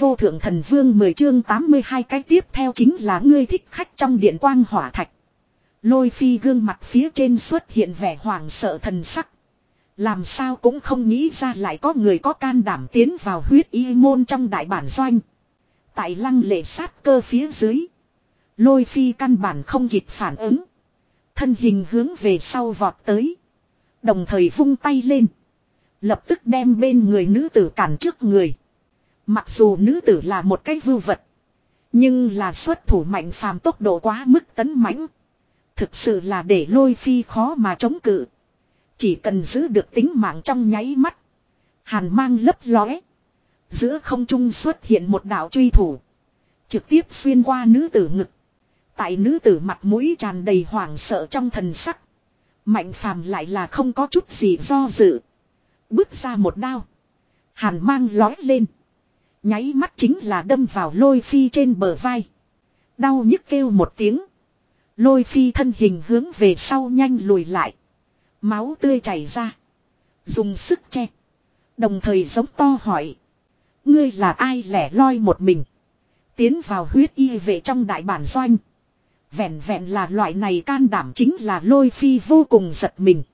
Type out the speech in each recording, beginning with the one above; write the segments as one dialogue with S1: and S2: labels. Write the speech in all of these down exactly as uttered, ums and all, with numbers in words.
S1: vô thượng thần vương mười chương tám mươi hai cái tiếp theo chính là ngươi thích khách trong điện quang hỏa thạch. Lôi phi gương mặt phía trên xuất hiện vẻ hoảng sợ thần sắc. Làm sao cũng không nghĩ ra lại có người có can đảm tiến vào huyết y môn trong đại bản doanh. Tại lăng lệ sát cơ phía dưới. Lôi phi căn bản không kịp phản ứng. Thân hình hướng về sau vọt tới. Đồng thời vung tay lên. Lập tức đem bên người nữ tử cản trước người. Mặc dù nữ tử là một cái vưu vật. Nhưng là xuất thủ mạnh phàm tốc độ quá mức tấn mãnh. Thực sự là để lôi phi khó mà chống cự. Chỉ cần giữ được tính mạng trong nháy mắt. Hàn mang lấp lóe. Giữa không trung xuất hiện một đạo truy thủ. Trực tiếp xuyên qua nữ tử ngực. Tại nữ tử mặt mũi tràn đầy hoảng sợ trong thần sắc. Mạnh phàm lại là không có chút gì do dự. Bước ra một đao. Hàn mang lói lên. Nháy mắt chính là đâm vào lôi phi trên bờ vai. Đau nhức kêu một tiếng. Lôi phi thân hình hướng về sau nhanh lùi lại. Máu tươi chảy ra. Dùng sức che. Đồng thời giống to hỏi. Ngươi là ai lẻ loi một mình. Tiến vào huyết y vệ trong đại bản doanh. Vẹn vẹn là loại này can đảm chính là lôi phi vô cùng giật mình.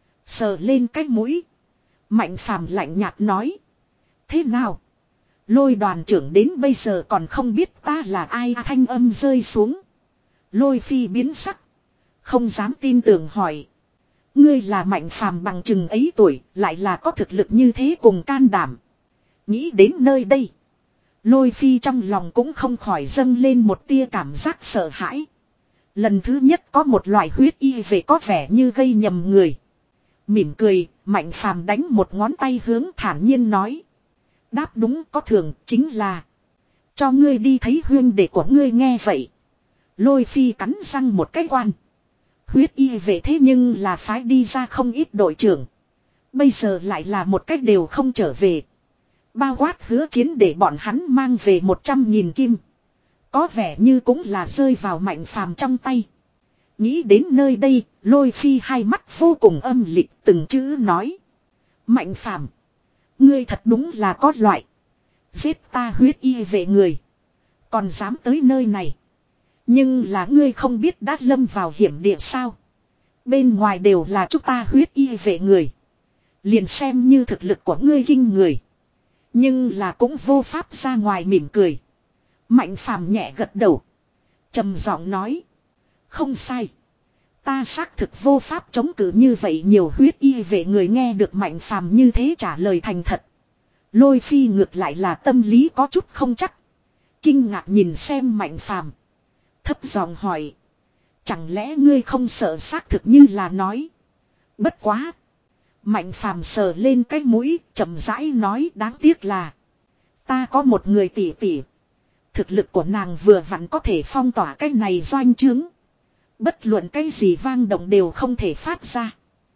S1: Sờ lên cái mũi. Mạnh phàm lạnh nhạt nói. Thế nào? Lôi đoàn trưởng đến bây giờ còn không biết ta là ai. Thanh âm rơi xuống. Lôi phi biến sắc. Không dám tin tưởng hỏi. Ngươi là mạnh phàm bằng chừng ấy tuổi. Lại là có thực lực như thế cùng can đảm. Nghĩ đến nơi đây. Lôi phi trong lòng cũng không khỏi dâng lên một tia cảm giác sợ hãi. Lần thứ nhất có một loại huyết y về có vẻ như gây nhầm người. Mỉm cười, mạnh phàm đánh một ngón tay hướng thản nhiên nói. Đáp đúng có thường chính là. Cho ngươi đi thấy huyên đệ của ngươi nghe vậy. Lôi phi cắn răng một cái quan. Huyết y về thế nhưng là phái đi ra không ít đội trưởng. Bây giờ lại là một cách đều không trở về. Bao quát hứa chiến để bọn hắn mang về một trăm nghìn kim. Có vẻ như cũng là rơi vào mạnh phàm trong tay. Nghĩ đến nơi đây, lôi phi hai mắt vô cùng âm lịch từng chữ nói. Mạnh phàm. Ngươi thật đúng là có loại. Giết ta huyết y vệ người. Còn dám tới nơi này. Nhưng là ngươi không biết đã lâm vào hiểm địa sao. Bên ngoài đều là chúng ta huyết y vệ người. Liền xem như thực lực của ngươi kinh người. Nhưng là cũng vô pháp ra ngoài mỉm cười. Mạnh phàm nhẹ gật đầu. Trầm giọng nói. Không sai. Ta xác thực vô pháp chống cự như vậy nhiều huyết y vệ người nghe được mạnh phàm như thế trả lời thành thật. Lôi phi ngược lại là tâm lý có chút không chắc. Kinh ngạc nhìn xem mạnh phàm. Thấp giọng hỏi. Chẳng lẽ ngươi không sợ xác thực như là nói. Bất quá. Mạnh phàm sờ lên cái mũi chậm rãi nói đáng tiếc là. Ta có một người tỷ tỷ. Thực lực của nàng vừa vặn có thể phong tỏa cái này doanh trướng. Bất luận cái gì vang động đều không thể phát ra.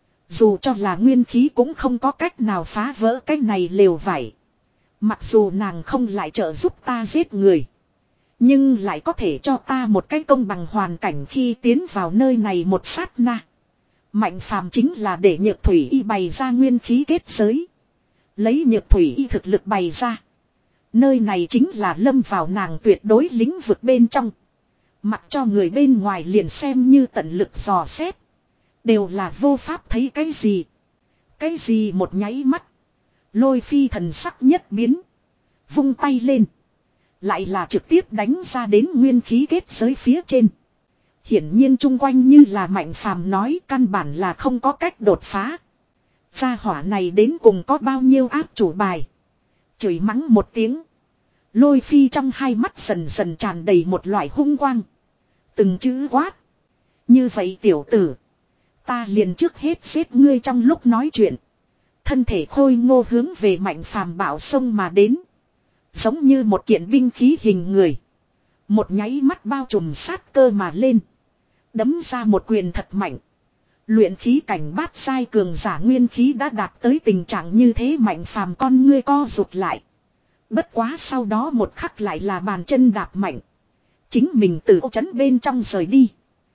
S1: Dù cho là nguyên khí cũng không có cách nào phá vỡ cái này lều vải. Mặc dù nàng không lại trợ giúp ta giết người. Nhưng lại có thể cho ta một cái công bằng hoàn cảnh khi tiến vào nơi này một sát na. Mạnh phàm chính là để nhược thủy y bày ra nguyên khí kết giới. Lấy nhược thủy y thực lực bày ra. Nơi này chính là lâm vào nàng tuyệt đối lĩnh vực bên trong. Mặc cho người bên ngoài liền xem như tận lực dò xét. Đều là vô pháp thấy cái gì. Cái gì một nháy mắt. Lôi phi thần sắc nhất biến. Vung tay lên. Lại là trực tiếp đánh ra đến nguyên khí kết giới phía trên. Hiển nhiên chung quanh như là mạnh phàm nói căn bản là không có cách đột phá. Gia hỏa này đến cùng có bao nhiêu áp chủ bài. Chửi mắng một tiếng. Lôi phi trong hai mắt dần dần tràn đầy một loại hung quang. Từng chữ quát. Như vậy tiểu tử. Ta liền trước hết giết ngươi trong lúc nói chuyện. Thân thể khôi ngô hướng về mạnh phàm bảo sông mà đến. Giống như một kiện binh khí hình người. Một nháy mắt bao trùm sát cơ mà lên. Đấm ra một quyền thật mạnh. Luyện khí cảnh bát sai cường giả nguyên khí đã đạt tới tình trạng như thế mạnh phàm con ngươi co rụt lại. Bất quá sau đó một khắc lại là bàn chân đạp mạnh. Chính mình từ ô trấn bên trong rời đi.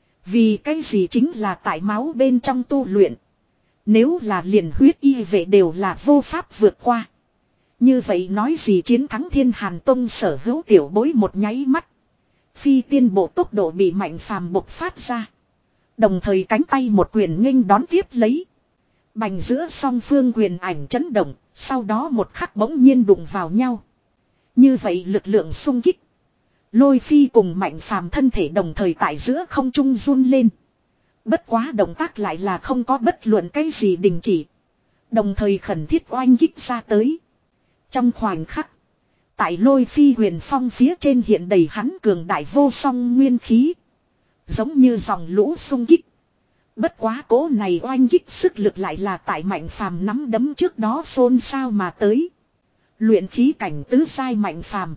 S1: Vì cái gì chính là tại máu bên trong tu luyện. Nếu là liền huyết y vệ đều là vô pháp vượt qua. Như vậy nói gì chiến thắng Thiên Hàn Tông sở hữu tiểu bối một nháy mắt. Phi tiên bộ tốc độ bị Mạnh Phàm bộc phát ra. Đồng thời cánh tay một quyền nghênh đón tiếp lấy. Bành giữa song phương quyền ảnh chấn động, sau đó một khắc bỗng nhiên đụng vào nhau. Như vậy lực lượng xung kích. Lôi Phi cùng Mạnh Phàm thân thể đồng thời tại giữa không trung run lên. Bất quá động tác lại là không có bất luận cái gì đình chỉ. Đồng thời khẩn thiết oanh kích ra tới. Trong khoảnh khắc. Tại Lôi Phi huyền phong phía trên hiện đầy hắn cường đại vô song nguyên khí. Giống như dòng lũ xung kích. Bất quá cố này oanh kích sức lực lại là tại Mạnh Phàm nắm đấm trước đó xôn xao mà tới. Luyện khí cảnh tứ sai Mạnh Phàm.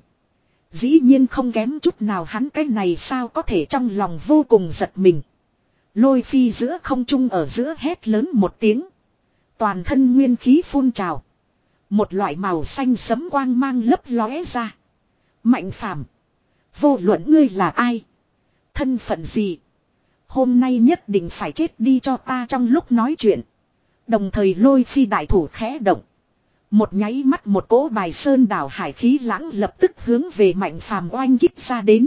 S1: Dĩ nhiên không kém chút nào hắn cái này sao có thể trong lòng vô cùng giật mình. Lôi Phi giữa không trung ở giữa hét lớn một tiếng. Toàn thân nguyên khí phun trào. Một loại màu xanh sẫm quang mang lấp lóe ra. Mạnh Phàm, vô luận ngươi là ai, thân phận gì, hôm nay nhất định phải chết đi cho ta. Trong lúc nói chuyện, đồng thời Lôi Phi đại thủ khẽ động. Một nháy mắt một cỗ bài sơn đảo hải khí lãng lập tức hướng về Mạnh Phàm oanh kích ra đến.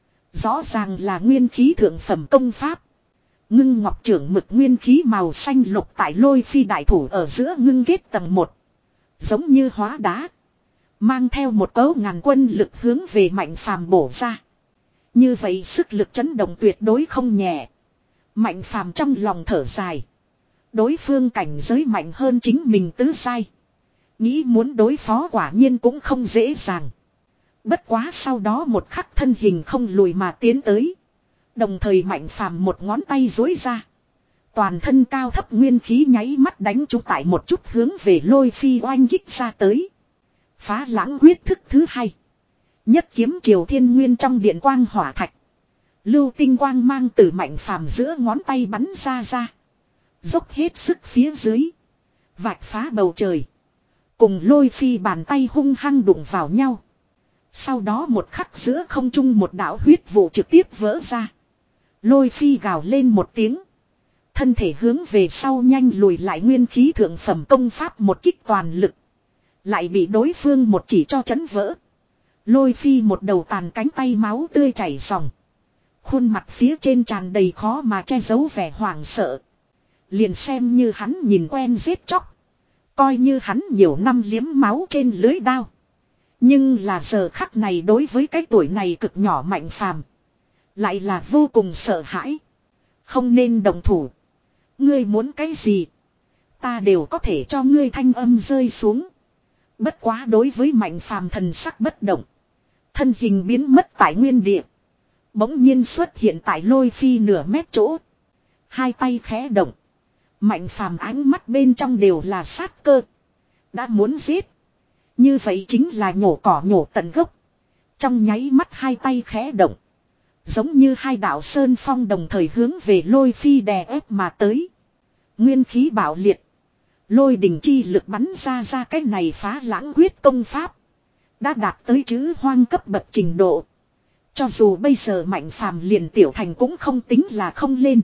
S1: Rõ ràng là nguyên khí thượng phẩm công pháp. Ngưng ngọc trưởng mực nguyên khí màu xanh lục tại Lôi Phi đại thủ ở giữa ngưng kết tầng một. Giống như hóa đá. Mang theo một cấu ngàn quân lực hướng về Mạnh Phàm bổ ra. Như vậy sức lực chấn động tuyệt đối không nhẹ. Mạnh Phàm trong lòng thở dài. Đối phương cảnh giới mạnh hơn chính mình tứ sai. Nghĩ muốn đối phó quả nhiên cũng không dễ dàng. Bất quá sau đó một khắc thân hình không lùi mà tiến tới. Đồng thời Mạnh Phàm một ngón tay duỗi ra. Toàn thân cao thấp nguyên khí nháy mắt đánh trúng tại một chút hướng về Lôi Phi oanh kích ra tới. Phá lãng quyết thức thứ hai. Nhất kiếm triều thiên nguyên trong điện quang hỏa thạch. Lưu tinh quang mang từ Mạnh Phàm giữa ngón tay bắn ra ra. Dốc hết sức phía dưới. Vạch phá bầu trời. Cùng Lôi Phi bàn tay hung hăng đụng vào nhau. Sau đó một khắc giữa không trung một đạo huyết vụ trực tiếp vỡ ra. Lôi Phi gào lên một tiếng. Thân thể hướng về sau nhanh lùi lại, nguyên khí thượng phẩm công pháp một kích toàn lực. Lại bị đối phương một chỉ cho chấn vỡ. Lôi Phi một đầu tàn cánh tay máu tươi chảy ròng. Khuôn mặt phía trên tràn đầy khó mà che giấu vẻ hoảng sợ. Liền xem như hắn nhìn quen giết chóc. Coi như hắn nhiều năm liếm máu trên lưới đao. Nhưng là giờ khắc này đối với cái tuổi này cực nhỏ Mạnh Phàm, lại là vô cùng sợ hãi. Không nên động thủ. Ngươi muốn cái gì, ta đều có thể cho ngươi. Thanh âm rơi xuống. Bất quá đối với Mạnh Phàm thần sắc bất động. Thân hình biến mất tại nguyên địa. Bỗng nhiên xuất hiện tại Lôi Phi nửa mét chỗ. Hai tay khẽ động. Mạnh Phàm ánh mắt bên trong đều là sát cơ. Đã muốn giết, như vậy chính là nhổ cỏ nhổ tận gốc. Trong nháy mắt hai tay khẽ động. Giống như hai đạo sơn phong đồng thời hướng về Lôi Phi đè ép mà tới. Nguyên khí bạo liệt. Lôi đình chi lực bắn ra ra cái này phá lãng quyết công pháp. Đã đạt tới chữ hoang cấp bậc trình độ. Cho dù bây giờ Mạnh Phàm liền tiểu thành cũng không tính là không lên.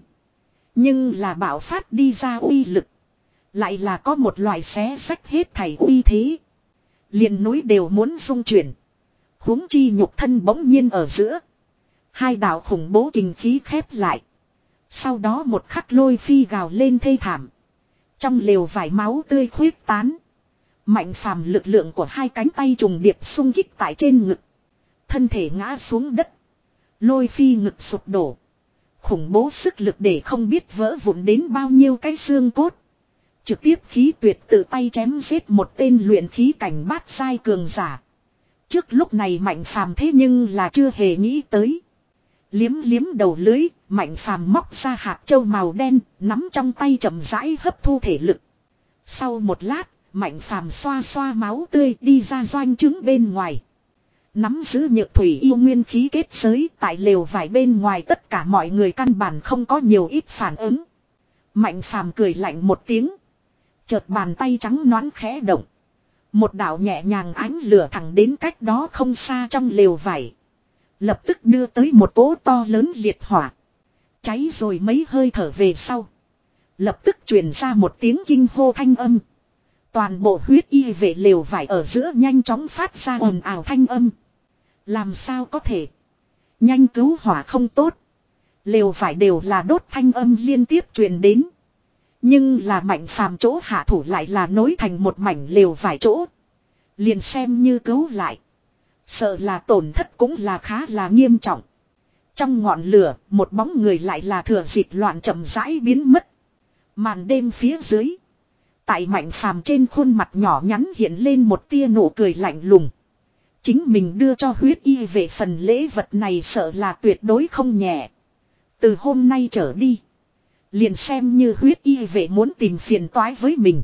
S1: Nhưng là bạo phát đi ra uy lực. Lại là có một loại xé sách hết thảy uy thế. Liền núi đều muốn rung chuyển. Huống chi nhục thân bỗng nhiên ở giữa. Hai đạo khủng bố kình khí khép lại. Sau đó một khắc Lôi Phi gào lên thê thảm. Trong lều vải máu tươi khuyết tán. Mạnh Phàm lực lượng của hai cánh tay trùng điệp xung kích tại trên ngực. Thân thể ngã xuống đất. Lôi Phi ngực sụp đổ. Khủng bố sức lực để không biết vỡ vụn đến bao nhiêu cái xương cốt. Trực tiếp khí tuyệt tự tay chém giết một tên luyện khí cảnh bát sai cường giả. Trước lúc này Mạnh Phàm thế nhưng là chưa hề nghĩ tới. Liếm liếm đầu lưới, Mạnh Phàm móc ra hạt châu màu đen, nắm trong tay chậm rãi hấp thu thể lực. Sau một lát, Mạnh Phàm xoa xoa máu tươi đi ra doanh trướng bên ngoài. Nắm giữ nhược thủy yêu nguyên khí kết giới tại lều vải bên ngoài, tất cả mọi người căn bản không có nhiều ít phản ứng. Mạnh Phàm cười lạnh một tiếng. Chợt bàn tay trắng nõn khẽ động. Một đạo nhẹ nhàng ánh lửa thẳng đến cách đó không xa trong lều vải. Lập tức đưa tới một cỗ to lớn liệt hỏa. Cháy rồi mấy hơi thở về sau. Lập tức truyền ra một tiếng kinh hô thanh âm. Toàn bộ huyết y vệ lều vải ở giữa nhanh chóng phát ra ồn ào thanh âm. Làm sao có thể? Nhanh cứu hỏa không tốt. Lều vải đều là đốt thanh âm liên tiếp truyền đến. Nhưng là Mạnh Phàm chỗ hạ thủ lại là nối thành một mảnh lều vải chỗ. Liền xem như cứu lại. Sợ là tổn thất cũng là khá là nghiêm trọng. Trong ngọn lửa, một bóng người lại là thừa dịp loạn chậm rãi biến mất. Màn đêm phía dưới. Tại Mạnh Phàm trên khuôn mặt nhỏ nhắn hiện lên một tia nụ cười lạnh lùng. Chính mình đưa cho huyết y về phần lễ vật này sợ là tuyệt đối không nhẹ. Từ hôm nay trở đi. Liền xem như huyết y vệ muốn tìm phiền toái với mình.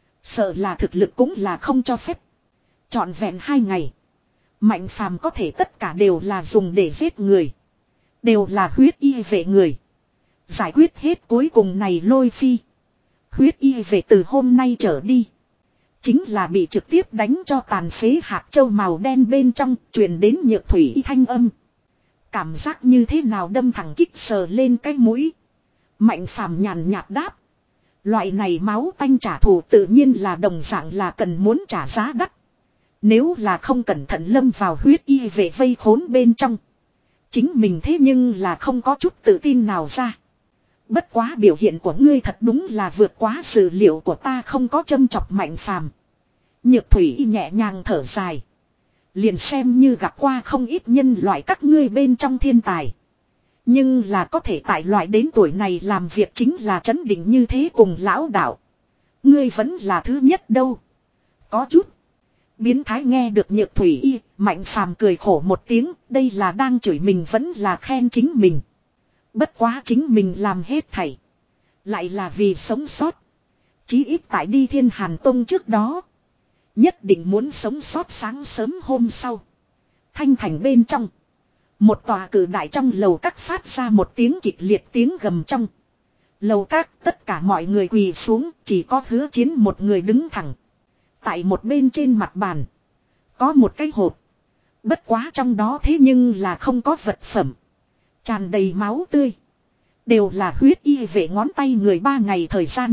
S1: Sợ là thực lực cũng là không cho phép. Trọn vẹn hai ngày. Mạnh Phàm có thể tất cả đều là dùng để giết người. Đều là huyết y vệ người. Giải quyết hết cuối cùng này Lôi Phi. Huyết y vệ từ hôm nay trở đi. Chính là bị trực tiếp đánh cho tàn phế hạt châu màu đen bên trong truyền đến nhược thủy thanh âm. Cảm giác như thế nào đâm thẳng kích sờ lên cái mũi. Mạnh Phàm nhàn nhạt đáp. Loại này máu tanh trả thù tự nhiên là đồng dạng là cần muốn trả giá đắt. Nếu là không cẩn thận lâm vào huyết y vệ vây khốn bên trong. Chính mình thế nhưng là không có chút tự tin nào ra. Bất quá biểu hiện của ngươi thật đúng là vượt quá sự liệu của ta không có châm chọc Mạnh Phàm. Nhược thủy nhẹ nhàng thở dài. Liền xem như gặp qua không ít nhân loại các ngươi bên trong thiên tài. Nhưng là có thể tại loại đến tuổi này làm việc chính là trấn định như thế cùng lão đạo. Ngươi vẫn là thứ nhất đâu. Có chút. Biến thái nghe được nhược thủy y, Mạnh Phàm cười khổ một tiếng, đây là đang chửi mình vẫn là khen chính mình. Bất quá chính mình làm hết thảy. Lại là vì sống sót. Chí ít tại đi Thiên Hàn Tông trước đó. Nhất định muốn sống sót sáng sớm hôm sau. Thanh thành bên trong. Một tòa cử đại trong lầu các phát ra một tiếng kịch liệt tiếng gầm trong. Lầu các tất cả mọi người quỳ xuống, chỉ có Hứa Chiến một người đứng thẳng. Tại một bên trên mặt bàn. Có một cái hộp. Bất quá trong đó thế nhưng là không có vật phẩm. Tràn đầy máu tươi. Đều là huyết y vệ ngón tay người ba ngày thời gian.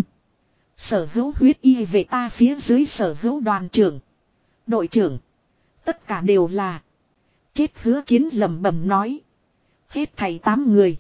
S1: Sở hữu huyết y vệ ta phía dưới sở hữu đoàn trưởng. Đội trưởng. Tất cả đều là. Chết Hứa Chiến lẩm bẩm nói. Hết thảy tám người.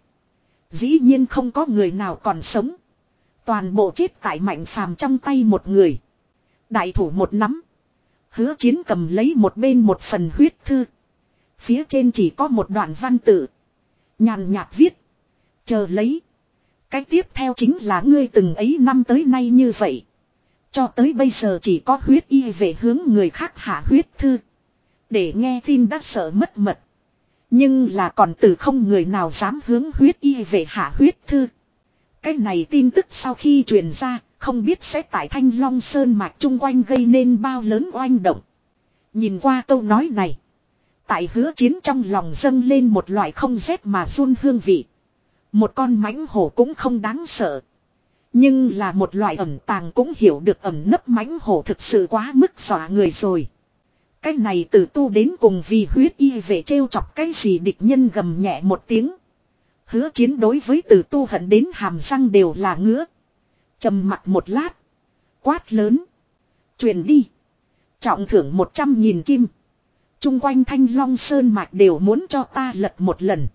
S1: Dĩ nhiên không có người nào còn sống. Toàn bộ chết tại Mạnh Phàm trong tay một người. Đại thủ một nắm. Hứa Chiến cầm lấy một bên một phần huyết thư. Phía trên chỉ có một đoạn văn tự. Nhàn nhạt viết. Chờ lấy. Cái tiếp theo chính là ngươi từng ấy năm tới nay như vậy. Cho tới bây giờ chỉ có huyết y về hướng người khác hạ huyết thư. Để nghe tin đã sợ mất mật. Nhưng là còn từ không người nào dám hướng huyết y về hạ huyết thư. Cái này tin tức sau khi truyền ra, không biết sẽ tại Thanh Long Sơn mạch chung quanh gây nên bao lớn oanh động. Nhìn qua câu nói này. Tại Hứa Chiến trong lòng dâng lên một loại không rét mà run hương vị. Một con mãnh hổ cũng không đáng sợ. Nhưng là một loại ẩn tàng cũng hiểu được ẩn nấp mãnh hổ thực sự quá mức dọa người rồi. Cái này từ tu đến cùng vì huyết y về trêu chọc cái gì địch nhân gầm nhẹ một tiếng. Hứa Chiến đối với từ tu hận đến hàm răng đều là ngứa. Trầm mặt một lát. Quát lớn. Truyền đi. Trọng thưởng một trăm nghìn kim. Trung quanh Thanh Long Sơn mạch đều muốn cho ta lật một lần.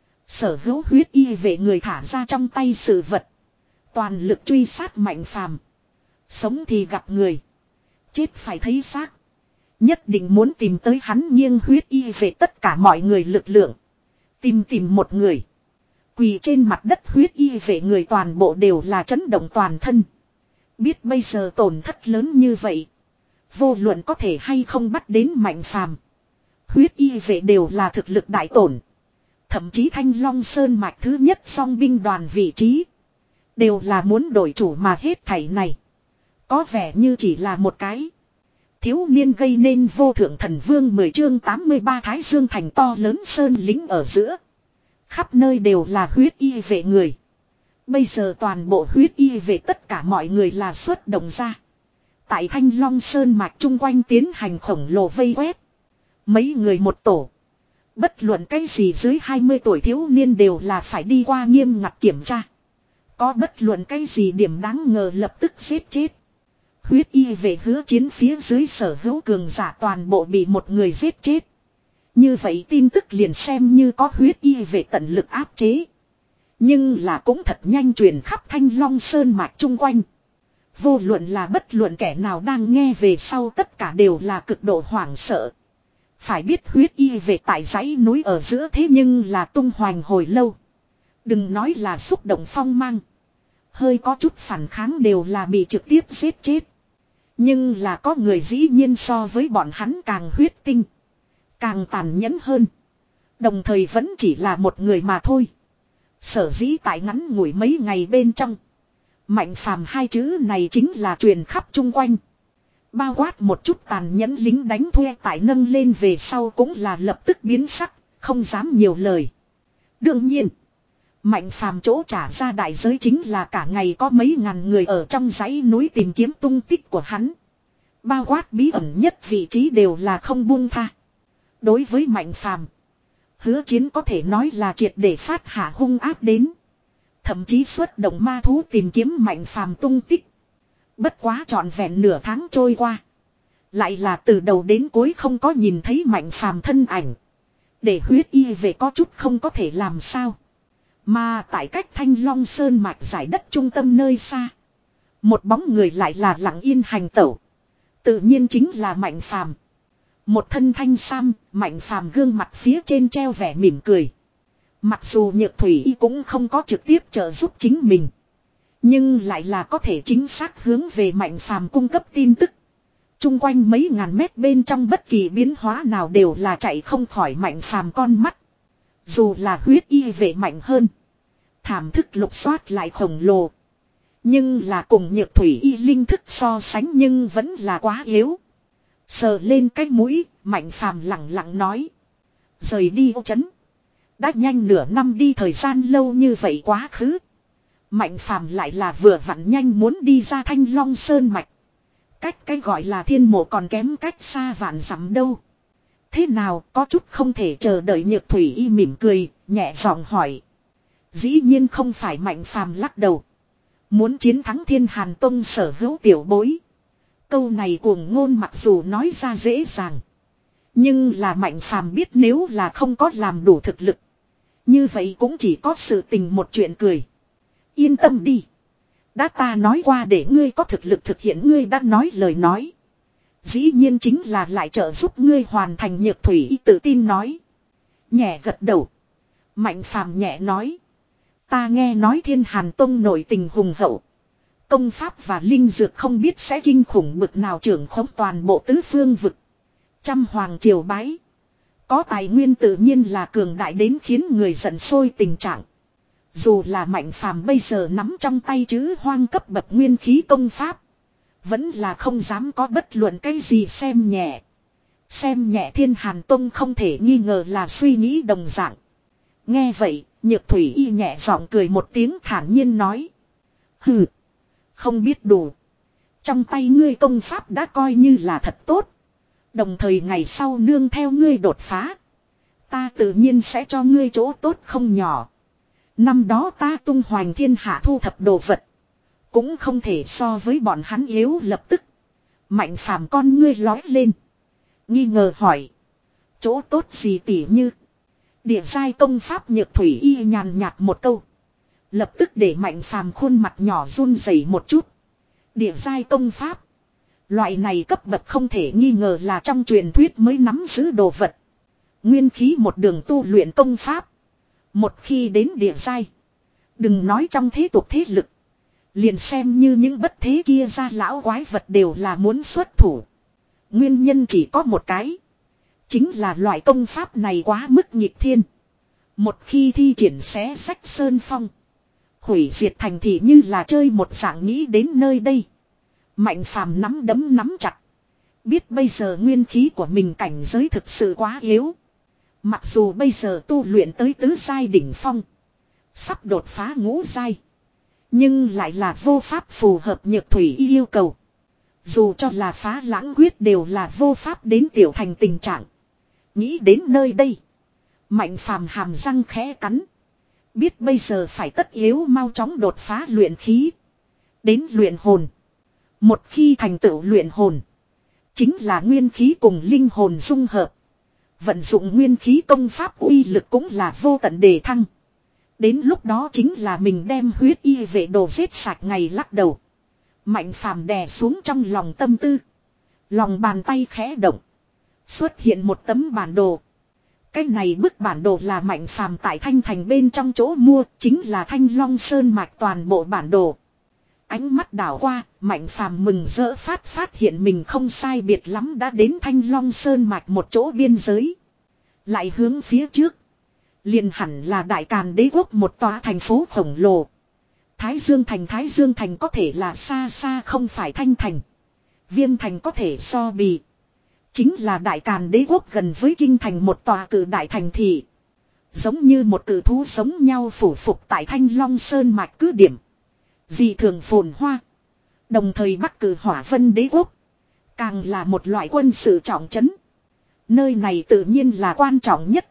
S1: Sở hữu huyết y vệ người thả ra trong tay sự vật. Toàn lực truy sát Mạnh Phàm. Sống thì gặp người. Chết phải thấy xác. Nhất định muốn tìm tới hắn nghiêng huyết y về tất cả mọi người lực lượng. Tìm tìm một người. Quỳ trên mặt đất huyết y về người toàn bộ đều là chấn động toàn thân. Biết bây giờ tổn thất lớn như vậy. Vô luận có thể hay không bắt đến Mạnh Phàm. Huyết y vệ đều là thực lực đại tổn. Thậm chí Thanh Long Sơn mạch thứ nhất song binh đoàn vị trí. Đều là muốn đổi chủ mà hết thảy này. Có vẻ như chỉ là một cái. Thiếu niên gây nên vô thượng thần vương mười chương tám mươi ba Thái Dương thành to lớn sơn lính ở giữa. Khắp nơi đều là huyết y vệ người. Bây giờ toàn bộ huyết y vệ tất cả mọi người là xuất động ra. Tại Thanh Long Sơn mạch chung quanh tiến hành khổng lồ vây quét. Mấy người một tổ. Bất luận cái gì dưới hai mươi tuổi thiếu niên đều là phải đi qua nghiêm ngặt kiểm tra. Có bất luận cái gì điểm đáng ngờ lập tức giết chết. huyết y về hứa chiến phía dưới sở hữu cường giả toàn bộ bị một người giết chết. Như vậy tin tức liền xem như có huyết y về tận lực áp chế. Nhưng là cũng thật nhanh truyền khắp Thanh Long Sơn mạch chung quanh. Vô luận là bất luận kẻ nào đang nghe về sau tất cả đều là cực độ hoảng sợ. Phải biết huyết y về tại dãy núi ở giữa thế nhưng là tung hoành hồi lâu. Đừng nói là xúc động phong mang. Hơi có chút phản kháng đều là bị trực tiếp giết chết. Nhưng là có người dĩ nhiên so với bọn hắn càng huyết tinh. Càng tàn nhẫn hơn. Đồng thời vẫn chỉ là một người mà thôi. Sở dĩ tại ngắn ngủi mấy ngày bên trong. Mạnh phàm hai chữ này chính là truyền khắp chung quanh. Bao quát một chút tàn nhẫn lính đánh thuê tại nâng lên về sau cũng là lập tức biến sắc, không dám nhiều lời. Đương nhiên, Mạnh phàm chỗ trả ra đại giới chính là cả ngày có mấy ngàn người ở trong dãy núi tìm kiếm tung tích của hắn. Bao quát bí ẩn nhất vị trí đều là không buông tha. Đối với Mạnh phàm, Hứa Chiến có thể nói là triệt để phát hạ hung ác đến. Thậm chí xuất động ma thú tìm kiếm Mạnh phàm tung tích. Bất quá trọn vẹn nửa tháng trôi qua. Lại là từ đầu đến cuối không có nhìn thấy Mạnh phàm thân ảnh. Để huyết y về có chút không có thể làm sao. Mà tại cách Thanh Long Sơn mạch giải đất trung tâm nơi xa. Một bóng người lại là lặng yên hành tẩu. Tự nhiên chính là Mạnh phàm. Một thân thanh sam, Mạnh phàm gương mặt phía trên treo vẻ mỉm cười. Mặc dù Nhược Thủy Y cũng không có trực tiếp trợ giúp chính mình. Nhưng lại là có thể chính xác hướng về Mạnh phàm cung cấp tin tức. Trung quanh mấy ngàn mét bên trong bất kỳ biến hóa nào đều là chạy không khỏi Mạnh phàm con mắt. Dù là huyết y vệ mạnh hơn. Thảm thức lục soát lại khổng lồ. Nhưng là cùng Nhược Thủy Y linh thức so sánh nhưng vẫn là quá yếu. Sờ lên cái mũi, Mạnh phàm lặng lặng nói. Rời đi ô trấn. Đã nhanh nửa năm đi thời gian lâu như vậy quá khứ. Mạnh phàm lại là vừa vặn nhanh muốn đi ra Thanh Long Sơn mạch. Cách cái gọi là thiên mộ còn kém cách xa vạn dặm đâu. Thế nào có chút không thể chờ đợi Nhược Thủy Y mỉm cười, nhẹ giọng hỏi. Dĩ nhiên không phải Mạnh phàm lắc đầu. Muốn chiến thắng Thiên Hàn Tông sở hữu tiểu bối. Câu này cuồng ngôn mặc dù nói ra dễ dàng. Nhưng là Mạnh phàm biết nếu là không có làm đủ thực lực. Như vậy cũng chỉ có sự tình một chuyện cười. Yên tâm đi. Đã ta nói qua để ngươi có thực lực thực hiện ngươi đã nói lời nói. Dĩ nhiên chính là lại trợ giúp ngươi hoàn thành. Nhược Thủy Y tự tin nói. Nhẹ gật đầu. Mạnh phàm nhẹ nói. Ta nghe nói Thiên Hàn Tông nổi tình hùng hậu. Công pháp và linh dược không biết sẽ kinh khủng bực nào trưởng khống toàn bộ tứ phương vực. Trăm hoàng triều bái. Có tài nguyên tự nhiên là cường đại đến khiến người giận sôi tình trạng. Dù là Mạnh phàm bây giờ nắm trong tay chữ hoang cấp bậc nguyên khí công pháp. Vẫn là không dám có bất luận cái gì xem nhẹ. Xem nhẹ Thiên Hàn Tông không thể nghi ngờ là suy nghĩ đồng dạng. Nghe vậy, Nhược Thủy Y nhẹ giọng cười một tiếng thản nhiên nói. Hừ, không biết đủ. Trong tay ngươi công pháp đã coi như là thật tốt. Đồng thời ngày sau nương theo ngươi đột phá. Ta tự nhiên sẽ cho ngươi chỗ tốt không nhỏ. Năm đó ta tung hoành thiên hạ thu thập đồ vật. Cũng không thể so với bọn hắn yếu lập tức. Mạnh phàm con ngươi lói lên. Nghi ngờ hỏi. Chỗ tốt gì tỉ như. Địa giai công pháp Nhược Thủy Y nhàn nhạt một câu. Lập tức để Mạnh phàm khuôn mặt nhỏ run rẩy một chút. Địa giai công pháp. Loại này cấp bậc không thể nghi ngờ là trong truyền thuyết mới nắm giữ đồ vật. Nguyên khí một đường tu luyện công pháp. Một khi đến địa giai. Đừng nói trong thế tục thế lực. Liền xem như những bất thế kia ra lão quái vật đều là muốn xuất thủ. Nguyên nhân chỉ có một cái. Chính là loại công pháp này quá mức nghịch thiên. Một khi thi triển xé sách sơn phong. Hủy diệt thành thị như là chơi một dạng nghĩ đến nơi đây. Mạnh phàm nắm đấm nắm chặt. Biết bây giờ nguyên khí của mình cảnh giới thực sự quá yếu. Mặc dù bây giờ tu luyện tới tứ giai đỉnh phong. Sắp đột phá ngũ giai. Nhưng lại là vô pháp phù hợp Nhược Thủy Y yêu cầu. Dù cho là phá lãng quyết đều là vô pháp đến tiểu thành tình trạng. Nghĩ đến nơi đây. Mạnh phàm hàm răng khẽ cắn. Biết bây giờ phải tất yếu mau chóng đột phá luyện khí. Đến luyện hồn. Một khi thành tựu luyện hồn. Chính là nguyên khí cùng linh hồn dung hợp. Vận dụng nguyên khí công pháp uy lực cũng là vô tận đề thăng. Đến lúc đó chính là mình đem huyết y vệ đồ giết sạch ngày lắc đầu. Mạnh phàm đè xuống trong lòng tâm tư. Lòng bàn tay khẽ động. Xuất hiện một tấm bản đồ. Cái này bức bản đồ là Mạnh phàm tại Thanh Thành bên trong chỗ mua. Chính là Thanh Long Sơn mạch toàn bộ bản đồ. Ánh mắt đảo qua, Mạnh phàm mừng rỡ phát phát hiện mình không sai biệt lắm đã đến Thanh Long Sơn mạch một chỗ biên giới. Lại hướng phía trước. Liền hẳn là Đại Càn Đế quốc một tòa thành phố khổng lồ. Thái Dương Thành Thái Dương Thành có thể là xa xa không phải Thanh Thành. Viêm Thành có thể so bì. Chính là Đại Càn Đế quốc gần với Kinh Thành một tòa cử đại thành thị. Giống như một cử thú giống nhau phủ phục tại Thanh Long Sơn mạch cứ điểm. Dị thường phồn hoa. Đồng thời Bắc cử Hỏa Vân Đế quốc. Càng là một loại quân sự trọng trấn. Nơi này tự nhiên là quan trọng nhất.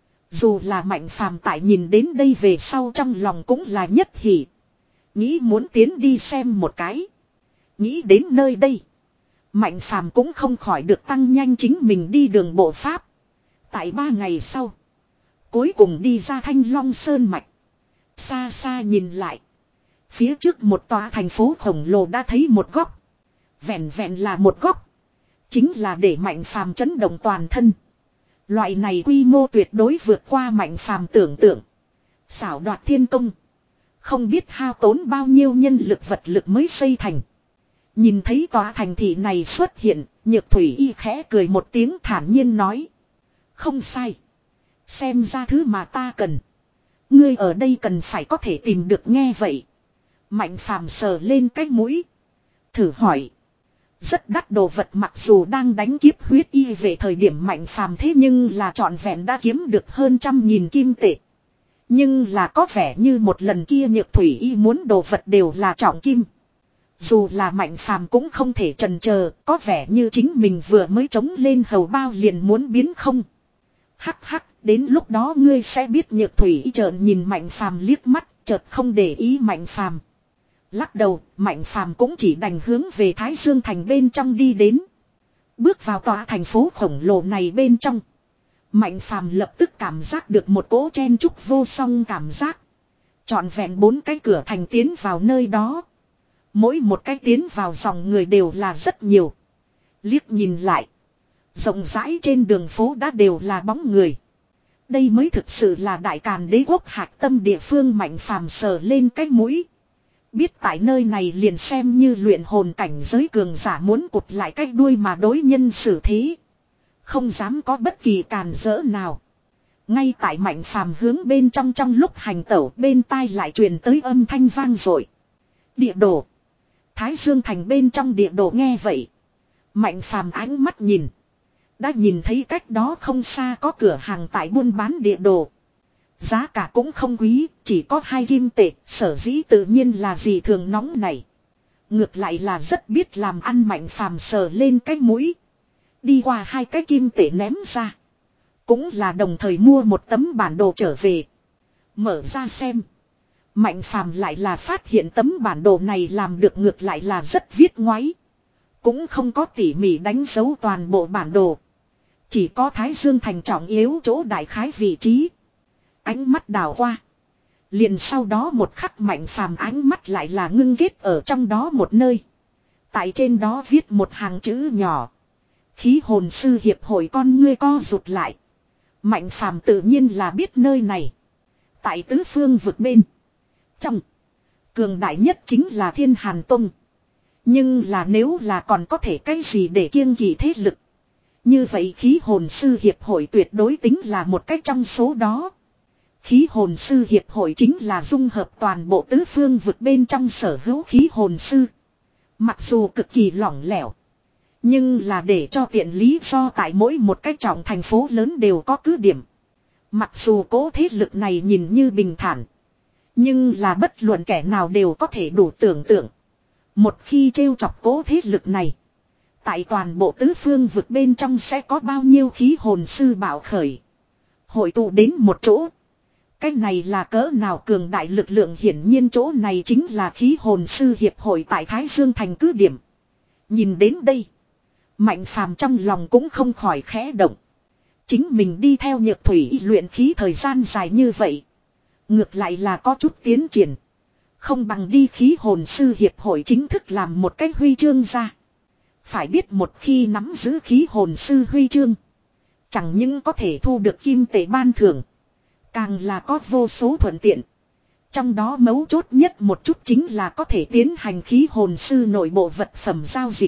S1: Dù là Mạnh phàm tại nhìn đến đây về sau trong lòng cũng là nhất hỉ. Nghĩ muốn tiến đi xem một cái. Nghĩ đến nơi đây. Mạnh phàm cũng không khỏi được tăng nhanh chính mình đi đường bộ pháp. Tại ba ngày sau. Cuối cùng đi ra Thanh Long Sơn mạch. Xa xa nhìn lại. Phía trước một tòa thành phố khổng lồ đã thấy một góc. Vẹn vẹn là một góc. Chính là để Mạnh phàm chấn động toàn thân. Loại này quy mô tuyệt đối vượt qua Mạnh phàm tưởng tượng. Xảo đoạt thiên công. Không biết hao tốn bao nhiêu nhân lực vật lực mới xây thành. Nhìn thấy tòa thành thị này xuất hiện, Nhược Thủy Y khẽ cười một tiếng thản nhiên nói. Không sai. Xem ra thứ mà ta cần. Ngươi ở đây cần phải có thể tìm được nghe vậy. Mạnh phàm sờ lên cái mũi. Thử hỏi. Rất đắt đồ vật mặc dù đang đánh kiếp huyết y về thời điểm Mạnh phàm thế nhưng là trọn vẹn đã kiếm được hơn trăm nghìn kim tệ. Nhưng là có vẻ như một lần kia Nhược Thủy Y muốn đồ vật đều là trọng kim. Dù là Mạnh phàm cũng không thể chần chờ, có vẻ như chính mình vừa mới trống lên hầu bao liền muốn biến không. Hắc hắc, đến lúc đó ngươi sẽ biết. Nhược Thủy Y trợn nhìn Mạnh phàm liếc mắt, chợt không để ý Mạnh phàm. Lắc đầu, Mạnh phàm cũng chỉ đành hướng về Thái Dương Thành bên trong đi đến. Bước vào tòa thành phố khổng lồ này bên trong. Mạnh phàm lập tức cảm giác được một cỗ chen chúc vô song cảm giác. Trọn vẹn bốn cái cửa thành tiến vào nơi đó. Mỗi một cái tiến vào dòng người đều là rất nhiều. Liếc nhìn lại. Rộng rãi trên đường phố đã đều là bóng người. Đây mới thực sự là Đại Càn Đế quốc hạch tâm địa phương. Mạnh phàm sờ lên cái mũi. Biết tại nơi này liền xem như luyện hồn cảnh giới cường giả muốn cụt lại cái đuôi mà đối nhân xử thế. Không dám có bất kỳ càn rỡ nào. Ngay tại Mạnh phàm hướng bên trong trong lúc hành tẩu bên tai lại truyền tới âm thanh vang dội. Địa đồ. Thái Dương Thành bên trong địa đồ nghe vậy. Mạnh phàm ánh mắt nhìn. Đã nhìn thấy cách đó không xa có cửa hàng tại buôn bán địa đồ. Giá cả cũng không quý, chỉ có hai kim tệ, sở dĩ tự nhiên là gì thường nóng này. Ngược lại là rất biết làm ăn. Mạnh phàm sờ lên cái mũi. Đi qua hai cái kim tệ ném ra. Cũng là đồng thời mua một tấm bản đồ trở về. Mở ra xem. Mạnh phàm lại là phát hiện tấm bản đồ này làm được ngược lại là rất viết ngoáy. Cũng không có tỉ mỉ đánh dấu toàn bộ bản đồ. Chỉ có Thái Dương Thành trọng yếu chỗ đại khái vị trí. Ánh mắt đảo qua. Liền sau đó một khắc Mạnh phàm ánh mắt lại là ngưng ghét ở trong đó một nơi. Tại trên đó viết một hàng chữ nhỏ. Khí hồn sư hiệp hội. Con ngươi co rụt lại. Mạnh phàm tự nhiên là biết nơi này. Tại tứ phương vực bên. Trong. Cường đại nhất chính là Thiên Hàn Tông. Nhưng là nếu là còn có thể cái gì để kiêng kỵ thế lực. Như vậy khí hồn sư hiệp hội tuyệt đối tính là một cách trong số đó. Khí hồn sư hiệp hội chính là dung hợp toàn bộ tứ phương vực bên trong sở hữu khí hồn sư. Mặc dù cực kỳ lỏng lẻo. Nhưng là để cho tiện lý do tại mỗi một cái trọng thành phố lớn đều có cứ điểm. Mặc dù cố thế lực này nhìn như bình thản. Nhưng là bất luận kẻ nào đều có thể đủ tưởng tượng. Một khi trêu chọc cố thế lực này. Tại toàn bộ tứ phương vực bên trong sẽ có bao nhiêu khí hồn sư bạo khởi. Hội tụ đến một chỗ. Cái này là cỡ nào cường đại lực lượng, hiển nhiên chỗ này chính là khí hồn sư hiệp hội tại Thái Dương Thành cứ điểm. Nhìn đến đây. Mạnh phàm trong lòng cũng không khỏi khẽ động. Chính mình đi theo Nhược Thủy luyện khí thời gian dài như vậy. Ngược lại là có chút tiến triển. Không bằng đi khí hồn sư hiệp hội chính thức làm một cái huy chương ra. Phải biết một khi nắm giữ khí hồn sư huy chương. Chẳng những có thể thu được kim tệ ban thưởng. Càng là có vô số thuận tiện. Trong đó mấu chốt nhất một chút chính là có thể tiến hành khí hồn sư nội bộ vật phẩm giao dịch.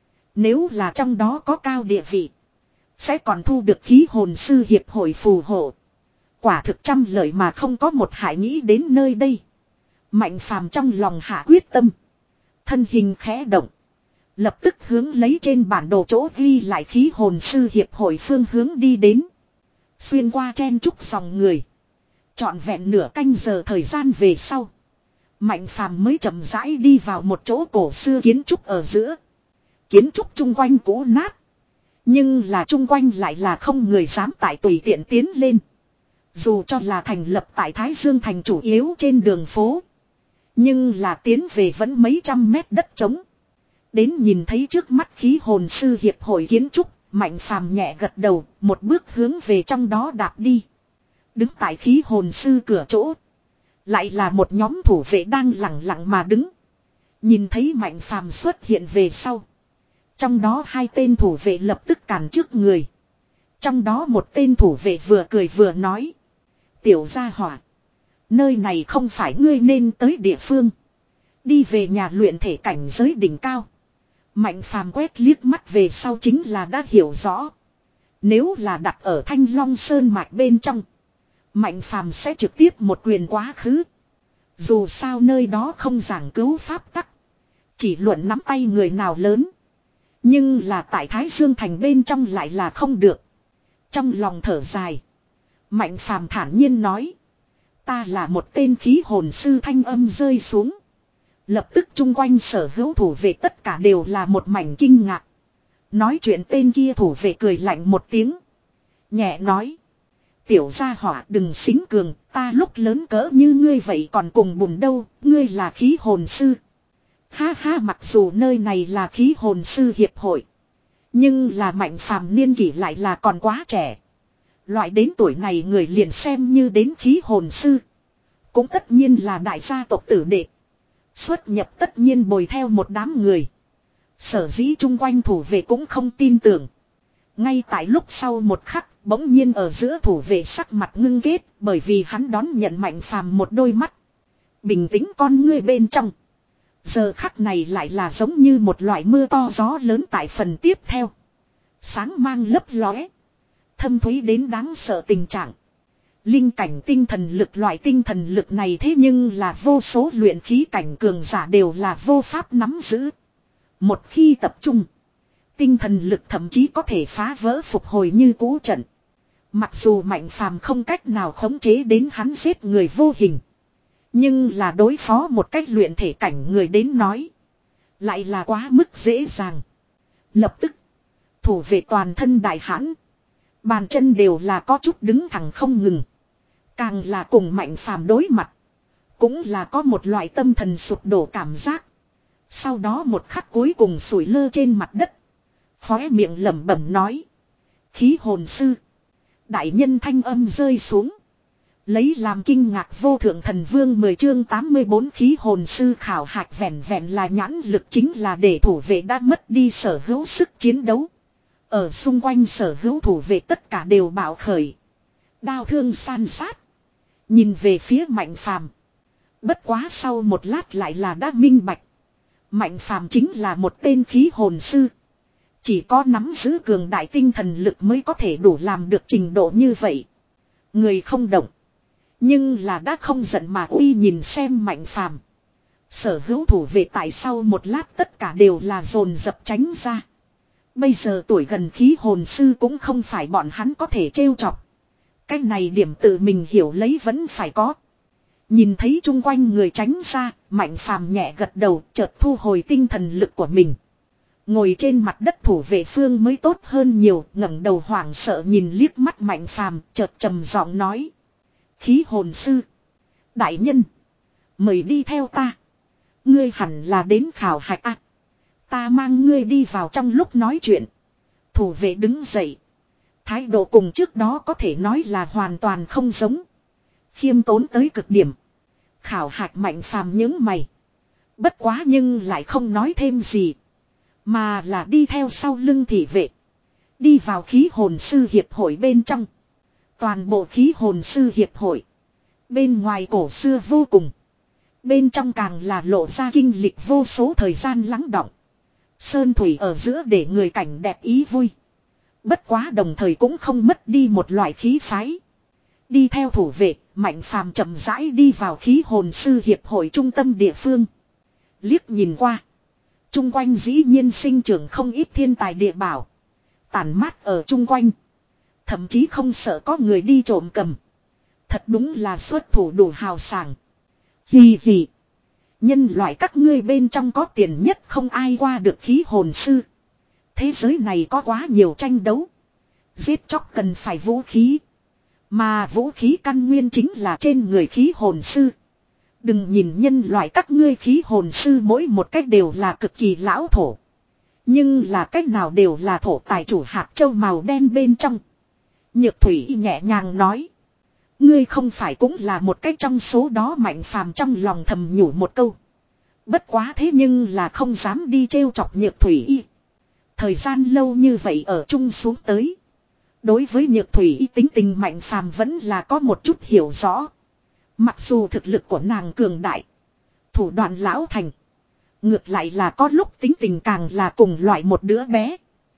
S1: Nếu là trong đó có cao địa vị. Sẽ còn thu được khí hồn sư hiệp hội phù hộ. Quả thực trăm lợi mà không có một hại, nghĩ đến nơi đây. Mạnh phàm trong lòng hạ quyết tâm. Thân hình khẽ động. Lập tức hướng lấy trên bản đồ chỗ ghi lại khí hồn sư hiệp hội phương hướng đi đến. Xuyên qua chen chúc dòng người. Trọn vẹn nửa canh giờ thời gian về sau. Mạnh phàm mới chậm rãi đi vào một chỗ cổ xưa kiến trúc ở giữa. Kiến trúc chung quanh cũ nát. Nhưng là chung quanh lại là không người dám tại tùy tiện tiến lên. Dù cho là thành lập tại Thái Dương thành chủ yếu trên đường phố. Nhưng là tiến về vẫn mấy trăm mét đất trống. Đến nhìn thấy trước mắt khí hồn sư hiệp hội kiến trúc, Mạnh phàm nhẹ gật đầu, một bước hướng về trong đó đạp đi. Đứng tại khí hồn sư cửa chỗ. Lại là một nhóm thủ vệ đang lặng lặng mà đứng. Nhìn thấy Mạnh phàm xuất hiện về sau. Trong đó hai tên thủ vệ lập tức cản trước người. Trong đó một tên thủ vệ vừa cười vừa nói. Tiểu gia hỏa. Nơi này không phải ngươi nên tới địa phương. Đi về nhà luyện thể cảnh giới đỉnh cao. Mạnh phàm quét liếc mắt về sau chính là đã hiểu rõ. Nếu là đặt ở Thanh Long Sơn mạch bên trong. Mạnh phàm sẽ trực tiếp một quyền quá khứ. Dù sao nơi đó không giảng cứu pháp tắc. Chỉ luận nắm tay người nào lớn. Nhưng là tại Thái Dương thành bên trong lại là không được. Trong lòng thở dài. Mạnh phàm thản nhiên nói. Ta là một tên khí hồn sư, thanh âm rơi xuống. Lập tức chung quanh sở hữu thủ vệ tất cả đều là một mảnh kinh ngạc. Nói chuyện tên kia thủ vệ cười lạnh một tiếng. Nhẹ nói. Tiểu gia hỏa đừng xính cường, ta lúc lớn cỡ như ngươi vậy còn cùng bùn đâu, ngươi là khí hồn sư. Ha ha, mặc dù nơi này là khí hồn sư hiệp hội. Nhưng là Mạnh phàm niên kỷ lại là còn quá trẻ. Loại đến tuổi này người liền xem như đến khí hồn sư. Cũng tất nhiên là đại gia tộc tử đệ. Xuất nhập tất nhiên bồi theo một đám người. Sở dĩ chung quanh thủ vệ cũng không tin tưởng. Ngay tại lúc sau một khắc, bỗng nhiên ở giữa thủ vệ sắc mặt ngưng kết, bởi vì hắn đón nhận Mạnh phàm một đôi mắt. Bình tĩnh con ngươi bên trong. Giờ khắc này lại là giống như một loại mưa to gió lớn tại phần tiếp theo. Sáng mang lấp lóe. Thâm thúy đến đáng sợ tình trạng. Linh cảnh tinh thần lực, loại tinh thần lực này thế nhưng là vô số luyện khí cảnh cường giả đều là vô pháp nắm giữ. Một khi tập trung, tinh thần lực thậm chí có thể phá vỡ phục hồi như cũ trận. Mặc dù Mạnh phàm không cách nào khống chế đến hắn giết người vô hình. Nhưng là đối phó một cách luyện thể cảnh người đến nói. Lại là quá mức dễ dàng. Lập tức, thủ vệ toàn thân đại hãn. Bàn chân đều là có chút đứng thẳng không ngừng. Càng là cùng Mạnh phàm đối mặt. Cũng là có một loại tâm thần sụp đổ cảm giác. Sau đó một khắc cuối cùng sủi lơ trên mặt đất. Khóe miệng lẩm bẩm nói. Khí hồn sư. Đại nhân thanh âm rơi xuống. Lấy làm kinh ngạc vô thượng thần vương, mười chương tám mươi bốn khí hồn sư khảo hạch vẹn vẹn là nhãn lực chính là để thủ vệ đã mất đi sở hữu sức chiến đấu. Ở xung quanh sở hữu thủ vệ tất cả đều bạo khởi. Đao thương san sát. Nhìn về phía Mạnh phàm. Bất quá sau một lát lại là đã minh bạch. Mạnh phàm chính là một tên khí hồn sư. Chỉ có nắm giữ cường đại tinh thần lực mới có thể đủ làm được trình độ như vậy. Người không động. Nhưng là đã không giận mà uy, nhìn xem Mạnh phàm. Sở hữu thủ vệ tại sau một lát tất cả đều là dồn dập tránh ra. Bây giờ tuổi gần khí hồn sư cũng không phải bọn hắn có thể trêu chọc. Cái này điểm tự mình hiểu lấy vẫn phải có. Nhìn thấy chung quanh người tránh ra, Mạnh phàm nhẹ gật đầu, chợt thu hồi tinh thần lực của mình. Ngồi trên mặt đất thủ vệ phương mới tốt hơn nhiều, ngẩng đầu hoảng sợ nhìn liếc mắt Mạnh phàm, chợt trầm giọng nói. Khí hồn sư. Đại nhân. Mời đi theo ta. Ngươi hẳn là đến khảo hạch à. Ta mang ngươi đi vào trong lúc nói chuyện. Thủ vệ đứng dậy. Thái độ cùng trước đó có thể nói là hoàn toàn không giống. Khiêm tốn tới cực điểm. Khảo hạch Mạnh Phàm nhướng mày. Bất quá nhưng lại không nói thêm gì. Mà là đi theo sau lưng thị vệ. Đi vào khí hồn sư hiệp hội bên trong. Toàn bộ khí hồn sư hiệp hội. Bên ngoài cổ xưa vô cùng. Bên trong càng là lộ ra kinh lịch vô số thời gian lắng đọng. Sơn thủy ở giữa để người cảnh đẹp ý vui. Bất quá đồng thời cũng không mất đi một loại khí phái. Đi theo thủ vệ, Mạnh Phàm chậm rãi đi vào khí hồn sư hiệp hội trung tâm địa phương. Liếc nhìn qua. Trung quanh dĩ nhiên sinh trưởng không ít thiên tài địa bảo. Tản mát ở chung quanh. Thậm chí không sợ có người đi trộm cầm. Thật đúng là xuất thủ đủ hào sảng. Hì hì. Nhân loại các ngươi bên trong có tiền nhất không ai qua được khí hồn sư. Thế giới này có quá nhiều tranh đấu. Giết chóc cần phải vũ khí. Mà vũ khí căn nguyên chính là trên người khí hồn sư. Đừng nhìn nhân loại các ngươi khí hồn sư mỗi một cách đều là cực kỳ lão thổ. Nhưng là cách nào đều là thổ tài chủ hạt châu màu đen bên trong. Nhược thủy nhẹ nhàng nói. Ngươi không phải cũng là một cách trong số đó. Mạnh Phàm trong lòng thầm nhủ một câu. Bất quá thế nhưng là không dám đi trêu chọc nhược thủy y. Thời gian lâu như vậy ở chung xuống tới. Đối với nhược thủy y tính tình Mạnh Phàm vẫn là có một chút hiểu rõ. Mặc dù thực lực của nàng cường đại. Thủ đoạn lão thành. Ngược lại là có lúc tính tình càng là cùng loại một đứa bé.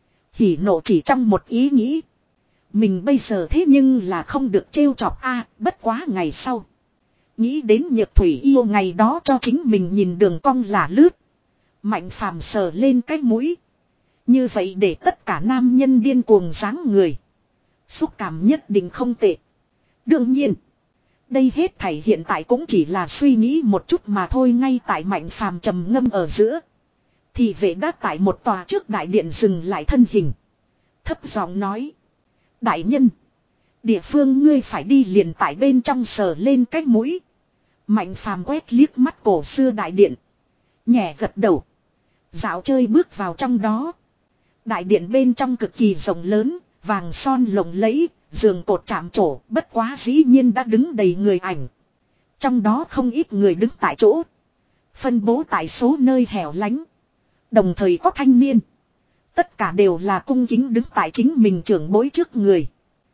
S1: Hỉ nộ chỉ trong một ý nghĩ. Mình bây giờ thế nhưng là không được trêu chọc a bất quá ngày sau. Nghĩ đến nhược thủy yêu ngày đó cho chính mình nhìn đường cong là lướt. Mạnh Phàm sờ lên cái mũi. Như vậy để tất cả nam nhân điên cuồng dáng người. Xúc cảm nhất định không tệ. Đương nhiên. Đây hết thảy hiện tại cũng chỉ là suy nghĩ một chút mà thôi. Ngay tại Mạnh Phàm trầm ngâm ở giữa. Thì vệ đã tại một tòa trước đại điện dừng lại thân hình. Thấp giọng nói. Đại nhân. Địa phương ngươi phải đi liền tại bên trong sờ lên cái mũi. Mạnh Phàm quét liếc mắt cổ xưa đại điện. Nhẹ gật đầu. Dạo chơi bước vào trong đó. Đại điện bên trong cực kỳ rộng lớn. Vàng son lộng lẫy. Giường cột chạm trổ. Bất quá dĩ nhiên đã đứng đầy người ảnh. Trong đó không ít người đứng tại chỗ. Phân bố tại số nơi hẻo lánh. Đồng thời có thanh niên. Tất cả đều là cung kính đứng tại chính mình trưởng bối trước người.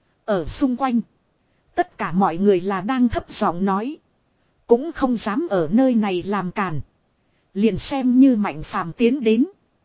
S1: Ở xung quanh. Tất cả mọi người là đang thấp giọng nói. Cũng không dám ở nơi này làm càn. Liền xem như Mạnh Phàm tiến đến.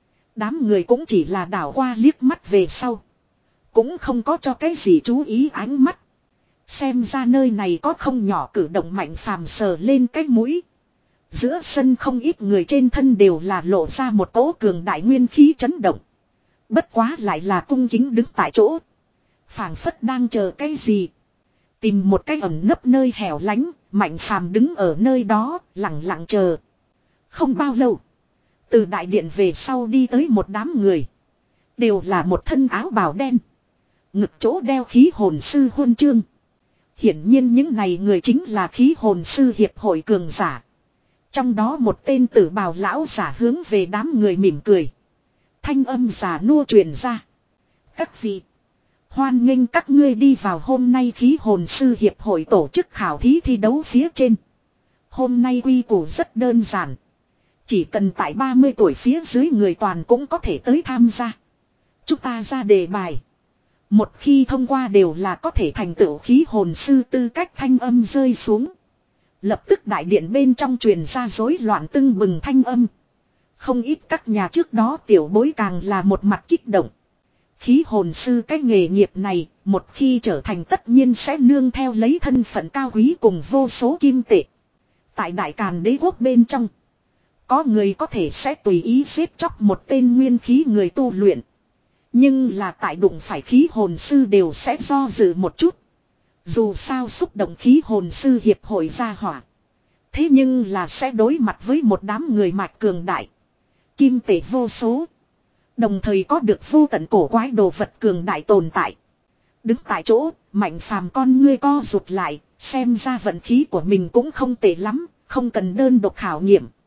S1: Đám người cũng chỉ là đảo qua liếc mắt về sau. Cũng không có cho cái gì chú ý ánh mắt. Xem ra nơi này có không nhỏ cử động. Mạnh Phàm sờ lên cái mũi. Giữa sân không ít người trên thân đều là lộ ra một cỗ cường đại nguyên khí chấn động. Bất quá lại là cung kính đứng tại chỗ. Phảng phất đang chờ cái gì. Tìm một cái ẩn nấp nơi hẻo lánh. Mạnh Phàm đứng ở nơi đó lặng lặng chờ. Không bao lâu. Từ đại điện về sau đi tới một đám người. Đều là một thân áo bào đen. Ngực chỗ đeo khí hồn sư huân chương. Hiển nhiên những này người chính là khí hồn sư hiệp hội cường giả. Trong đó một tên tử bào lão giả hướng về đám người mỉm cười. Thanh âm giả nua truyền ra. Các vị. Hoan nghênh các ngươi đi vào hôm nay khí hồn sư hiệp hội tổ chức khảo thí thi đấu phía trên. Hôm nay quy củ rất đơn giản. Chỉ cần tại ba mươi tuổi phía dưới người toàn cũng có thể tới tham gia. Chúng ta ra đề bài. Một khi thông qua đều là có thể thành tựu khí hồn sư tư cách. Thanh âm rơi xuống. Lập tức đại điện bên trong truyền ra rối loạn tưng bừng thanh âm. Không ít các nhà trước đó tiểu bối càng là một mặt kích động. Khí hồn sư cái nghề nghiệp này, một khi trở thành tất nhiên sẽ nương theo lấy thân phận cao quý cùng vô số kim tệ. Tại Đại Càn Đế quốc bên trong, có người có thể sẽ tùy ý giết chóc một tên nguyên khí người tu luyện. Nhưng là tại đụng phải khí hồn sư đều sẽ do dự một chút. Dù sao xúc động khí hồn sư hiệp hội gia hỏa. Thế nhưng là sẽ đối mặt với một đám người mạch cường đại. Kim tệ vô số. Đồng thời có được vô tận cổ quái đồ vật cường đại tồn tại. Đứng tại chỗ, Mạnh Phàm con ngươi co rụt lại, xem ra vận khí của mình cũng không tệ lắm, không cần đơn độc khảo nghiệm.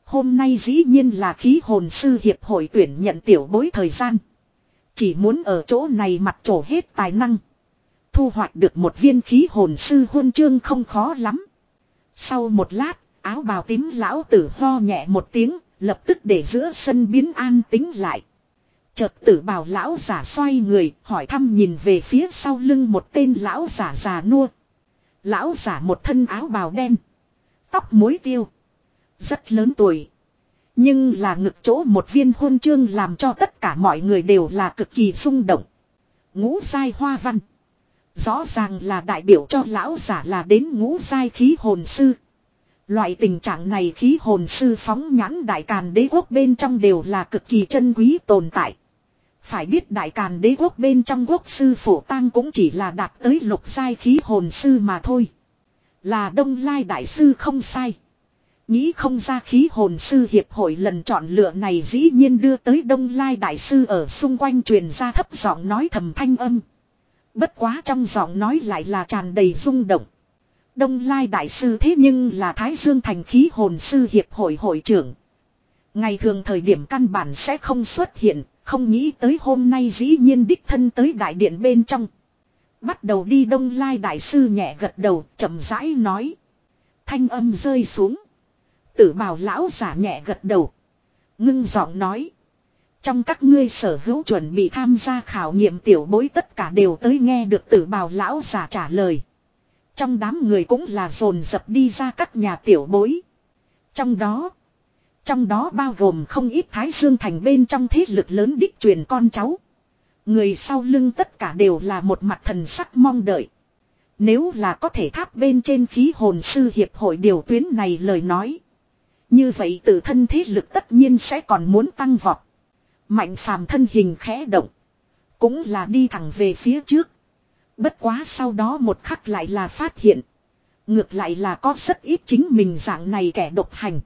S1: Hôm nay dĩ nhiên là khí hồn sư hiệp hội tuyển nhận tiểu bối thời gian. Chỉ muốn ở chỗ này mặt trổ hết tài năng. Thu hoạch được một viên khí hồn sư huân chương không khó lắm. Sau một lát, áo bào tím lão tử ho nhẹ một tiếng, lập tức để giữa sân biến an tĩnh lại. Chợt tử bào lão giả xoay người, hỏi thăm nhìn về phía sau lưng một tên lão giả già nua. Lão giả một thân áo bào đen, tóc muối tiêu, rất lớn tuổi. Nhưng là ngực chỗ một viên huân chương làm cho tất cả mọi người đều là cực kỳ rung động. Ngũ giai hoa văn. Rõ ràng là đại biểu cho lão giả là đến ngũ giai khí hồn sư. Loại tình trạng này khí hồn sư phóng nhãn đại càn đế quốc bên trong đều là cực kỳ chân quý tồn tại. Phải biết đại càn đế quốc bên trong quốc sư phổ tang cũng chỉ là đạt tới lục giai khí hồn sư mà thôi. Là Đông Lai đại sư không sai. Nghĩ không ra khí hồn sư hiệp hội lần chọn lựa này dĩ nhiên đưa tới Đông Lai đại sư ở xung quanh truyền ra thấp giọng nói thầm thanh âm. Bất quá trong giọng nói lại là tràn đầy rung động. Đông Lai đại sư thế nhưng là Thái Dương thành khí hồn sư hiệp hội hội trưởng. Ngày thường thời điểm căn bản sẽ không xuất hiện, không nghĩ tới hôm nay dĩ nhiên đích thân tới đại điện bên trong. Bắt đầu đi Đông Lai đại sư nhẹ gật đầu, chậm rãi nói. Thanh âm rơi xuống. Tử bào lão giả nhẹ gật đầu. Ngưng giọng nói. Trong các ngươi sở hữu chuẩn bị tham gia khảo nghiệm tiểu bối tất cả đều tới nghe được tử bào lão giả trả lời. Trong đám người cũng là dồn dập đi ra các nhà tiểu bối. Trong đó. Trong đó bao gồm không ít Thái Dương thành bên trong thế lực lớn đích truyền con cháu. Người sau lưng tất cả đều là một mặt thần sắc mong đợi. Nếu là có thể tháp bên trên khí hồn sư hiệp hội điều tuyến này lời nói. Như vậy tự thân thế lực tất nhiên sẽ còn muốn tăng vọt. Mạnh phàm thân hình khẽ động. Cũng là đi thẳng về phía trước. Bất quá sau đó một khắc lại là phát hiện. Ngược lại là có rất ít chính mình dạng này kẻ độc hành.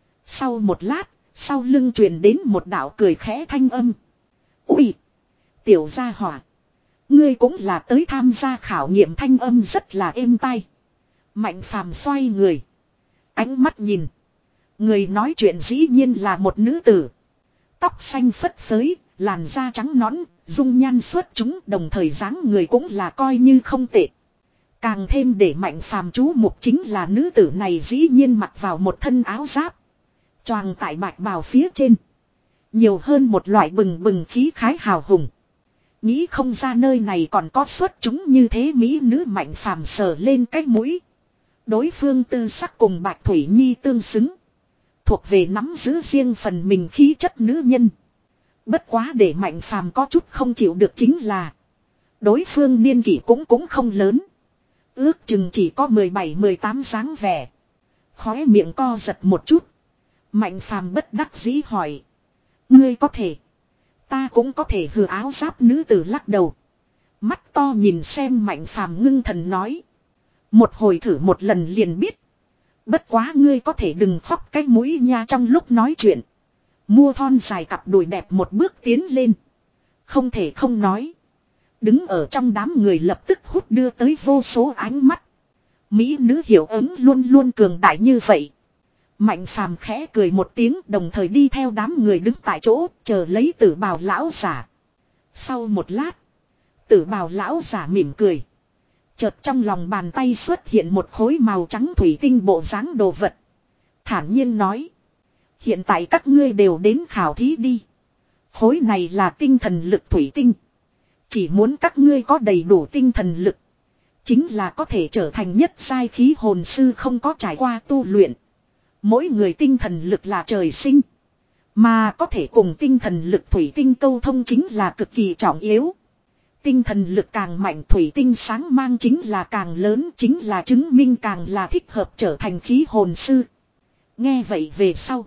S1: Sau một lát, sau lưng truyền đến một đạo cười khẽ thanh âm. Ui! Tiểu gia hỏa! Ngươi cũng là tới tham gia khảo nghiệm thanh âm rất là êm tai. Mạnh phàm xoay người. Ánh mắt nhìn. Người nói chuyện dĩ nhiên là một nữ tử. Tóc xanh phất phới, làn da trắng nõn, dung nhan xuất chúng đồng thời dáng người cũng là coi như không tệ. Càng thêm để mạnh phàm chú mục chính là nữ tử này dĩ nhiên mặc vào một thân áo giáp. Choàng tại bạch bào phía trên. Nhiều hơn một loại bừng bừng khí khái hào hùng. Nghĩ không ra nơi này còn có xuất chúng như thế mỹ nữ mạnh phàm sờ lên cái mũi. Đối phương tư sắc cùng Bạch Thủy Nhi tương xứng. Thuộc về nắm giữ riêng phần mình khí chất nữ nhân. Bất quá để mạnh phàm có chút không chịu được chính là. Đối phương niên kỷ cũng cũng không lớn. Ước chừng chỉ có mười bảy mười tám dáng vẻ. Khóe miệng co giật một chút. Mạnh phàm bất đắc dĩ hỏi. Ngươi có thể. Ta cũng có thể hừ áo giáp nữ tử lắc đầu. Mắt to nhìn xem mạnh phàm ngưng thần nói. Một hồi thử một lần liền biết. Bất quá ngươi có thể đừng khóc cái mũi nha trong lúc nói chuyện. Mua thon dài cặp đùi đẹp một bước tiến lên. Không thể không nói. Đứng ở trong đám người lập tức hút đưa tới vô số ánh mắt. Mỹ nữ hiệu ứng luôn luôn cường đại như vậy. Mạnh phàm khẽ cười một tiếng đồng thời đi theo đám người đứng tại chỗ chờ lấy tử bào lão giả. Sau một lát. Tử bào lão giả mỉm cười. Chợt trong lòng bàn tay xuất hiện một khối màu trắng thủy tinh bộ dáng đồ vật. Thản nhiên nói. Hiện tại các ngươi đều đến khảo thí đi. Khối này là tinh thần lực thủy tinh. Chỉ muốn các ngươi có đầy đủ tinh thần lực. Chính là có thể trở thành nhất giai khí hồn sư không có trải qua tu luyện. Mỗi người tinh thần lực là trời sinh. Mà có thể cùng tinh thần lực thủy tinh câu thông chính là cực kỳ trọng yếu. Tinh thần lực càng mạnh thủy tinh sáng mang chính là càng lớn chính là chứng minh càng là thích hợp trở thành khí hồn sư. Nghe vậy về sau.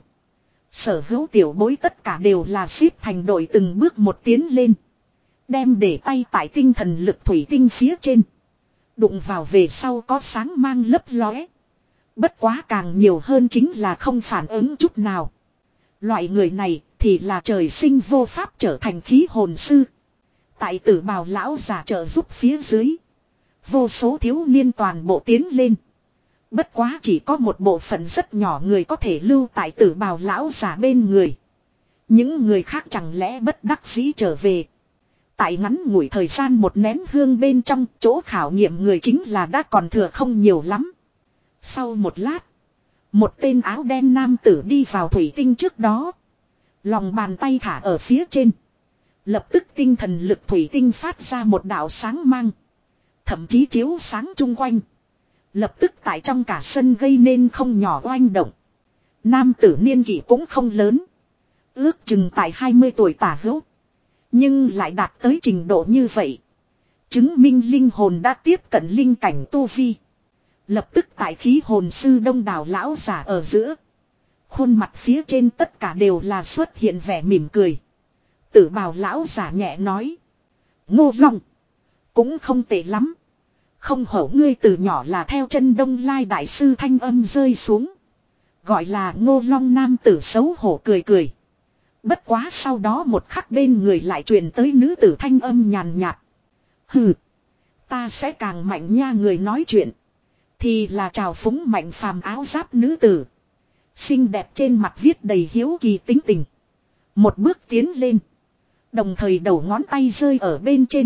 S1: Sở hữu tiểu bối tất cả đều là xếp thành đội từng bước một tiến lên. Đem để tay tại tinh thần lực thủy tinh phía trên. Đụng vào về sau có sáng mang lấp lóe. Bất quá càng nhiều hơn chính là không phản ứng chút nào. Loại người này thì là trời sinh vô pháp trở thành khí hồn sư. Tại tử bào lão giả trợ giúp phía dưới. Vô số thiếu niên toàn bộ tiến lên. Bất quá chỉ có một bộ phận rất nhỏ người có thể lưu tại tử bào lão giả bên người. Những người khác chẳng lẽ bất đắc dĩ trở về. Tại ngắn ngủi thời gian một nén hương bên trong chỗ khảo nghiệm người chính là đã còn thừa không nhiều lắm. Sau một lát, một tên áo đen nam tử đi vào thủy tinh trước đó. Lòng bàn tay thả ở phía trên. Lập tức tinh thần lực thủy tinh phát ra một đạo sáng mang. Thậm chí chiếu sáng chung quanh. Lập tức tại trong cả sân gây nên không nhỏ oanh động. Nam tử niên kỷ cũng không lớn. Ước chừng tại hai mươi tuổi tả hữu. Nhưng lại đạt tới trình độ như vậy. Chứng minh linh hồn đã tiếp cận linh cảnh tu vi. Lập tức tại khí hồn sư đông đảo lão giả ở giữa. Khuôn mặt phía trên tất cả đều là xuất hiện vẻ mỉm cười. Tử bào lão giả nhẹ nói. Ngô Long. Cũng không tệ lắm. Không hổ ngươi từ nhỏ là theo chân Đông Lai đại sư thanh âm rơi xuống. Gọi là Ngô Long nam tử xấu hổ cười cười. Bất quá sau đó một khắc bên người lại truyền tới nữ tử thanh âm nhàn nhạt. Hừ. Ta sẽ càng mạnh nha người nói chuyện. Thì là trào phúng mạnh phàm áo giáp nữ tử. Xinh đẹp trên mặt viết đầy hiếu kỳ tính tình. Một bước tiến lên. Đồng thời đầu ngón tay rơi ở bên trên.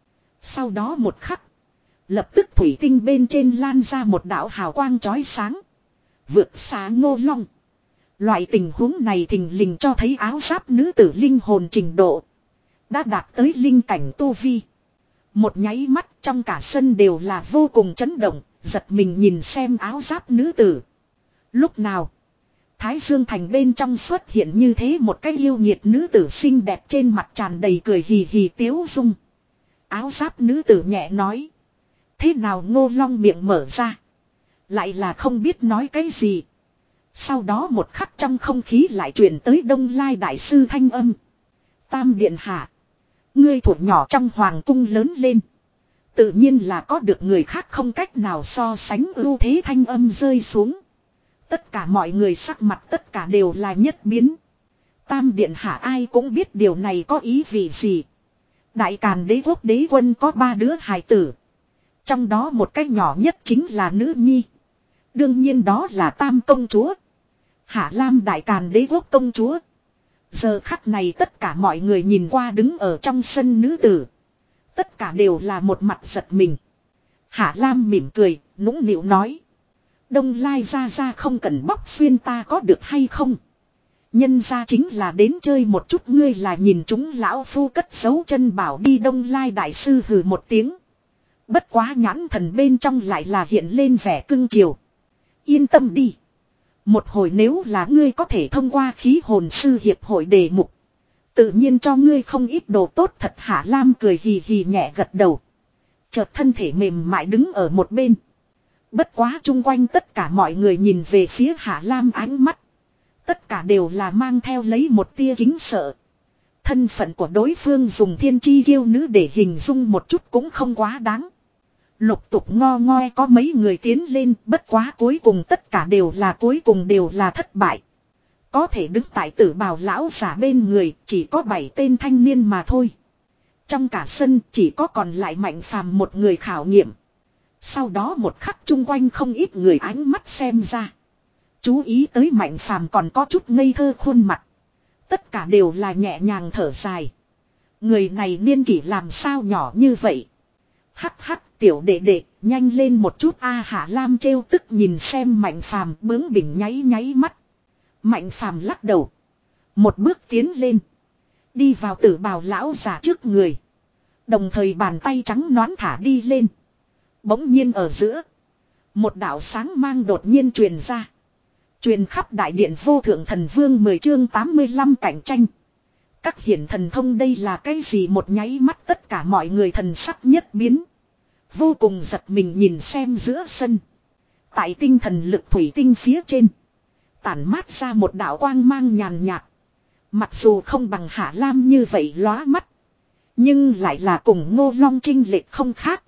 S1: Sau đó một khắc. Lập tức thủy tinh bên trên lan ra một đạo hào quang chói sáng. Vượt xa Ngô Long. Loại tình huống này thình lình cho thấy áo giáp nữ tử linh hồn trình độ. Đã đạt tới linh cảnh tu vi. Một nháy mắt trong cả sân đều là vô cùng chấn động. Giật mình nhìn xem áo giáp nữ tử. Lúc nào. Thái Dương Thành bên trong xuất hiện như thế một cái yêu nghiệt nữ tử xinh đẹp trên mặt tràn đầy cười hì hì tiếu dung. Áo giáp nữ tử nhẹ nói. Thế nào Ngô Long miệng mở ra. Lại là không biết nói cái gì. Sau đó một khắc trong không khí lại truyền tới Đông Lai đại sư thanh âm. Tam điện hạ. Ngươi thuộc nhỏ trong hoàng cung lớn lên. Tự nhiên là có được người khác không cách nào so sánh ưu thế thanh âm rơi xuống. Tất cả mọi người sắc mặt tất cả đều là nhất biến. Tam điện hạ ai cũng biết điều này có ý vị gì. Đại Càn đế quốc đế quân có ba đứa hài tử. Trong đó một cái nhỏ nhất chính là nữ nhi. Đương nhiên đó là Tam công chúa. Hạ Lam Đại Càn đế quốc công chúa. Giờ khắc này tất cả mọi người nhìn qua đứng ở trong sân nữ tử. Tất cả đều là một mặt giật mình. Hạ Lam mỉm cười, nũng nịu nói. Đông Lai ra ra không cần bóc xuyên ta có được hay không? Nhân ra chính là đến chơi một chút ngươi là nhìn chúng lão phu cất giấu chân bảo đi Đông Lai đại sư hừ một tiếng. Bất quá nhãn thần bên trong lại là hiện lên vẻ cưng chiều. Yên tâm đi. Một hồi nếu là ngươi có thể thông qua khí hồn sư hiệp hội đề mục. Tự nhiên cho ngươi không ít đồ tốt thật. Hạ Lam cười hì hì nhẹ gật đầu. Chợt thân thể mềm mại đứng ở một bên. Bất quá chung quanh tất cả mọi người nhìn về phía Hạ Lam ánh mắt. Tất cả đều là mang theo lấy một tia kính sợ. Thân phận của đối phương dùng thiên chi kiêu nữ để hình dung một chút cũng không quá đáng. Lục tục ngo ngoe có mấy người tiến lên, bất quá cuối cùng tất cả đều là cuối cùng đều là thất bại. Có thể đứng tại tử bào lão giả bên người chỉ có bảy tên thanh niên mà thôi. Trong cả sân chỉ có còn lại Mạnh Phàm một người khảo nghiệm. Sau đó một khắc chung quanh không ít người ánh mắt xem ra. Chú ý tới Mạnh Phàm còn có chút ngây thơ khuôn mặt. Tất cả đều là nhẹ nhàng thở dài. Người này niên kỷ làm sao nhỏ như vậy. Hắc hắc tiểu đệ đệ nhanh lên một chút a. Hạ Lam trêu tức nhìn xem Mạnh Phàm bướng bỉnh nháy nháy mắt. Mạnh Phàm lắc đầu. Một bước tiến lên. Đi vào tử bào lão giả trước người. Đồng thời bàn tay trắng nõn thả đi lên. Bỗng nhiên ở giữa. Một đạo sáng mang đột nhiên truyền ra. Truyền khắp đại điện vô thượng thần vương mười chương tám mươi lăm cạnh tranh. Các hiển thần thông đây là cái gì một nháy mắt tất cả mọi người thần sắc nhất biến. Vô cùng giật mình nhìn xem giữa sân. Tại tinh thần lực thủy tinh phía trên. Tản mát ra một đạo quang mang nhàn nhạt. Mặc dù không bằng Hạ Lam như vậy lóa mắt. Nhưng lại là cùng Ngô Long chênh lệch không khác.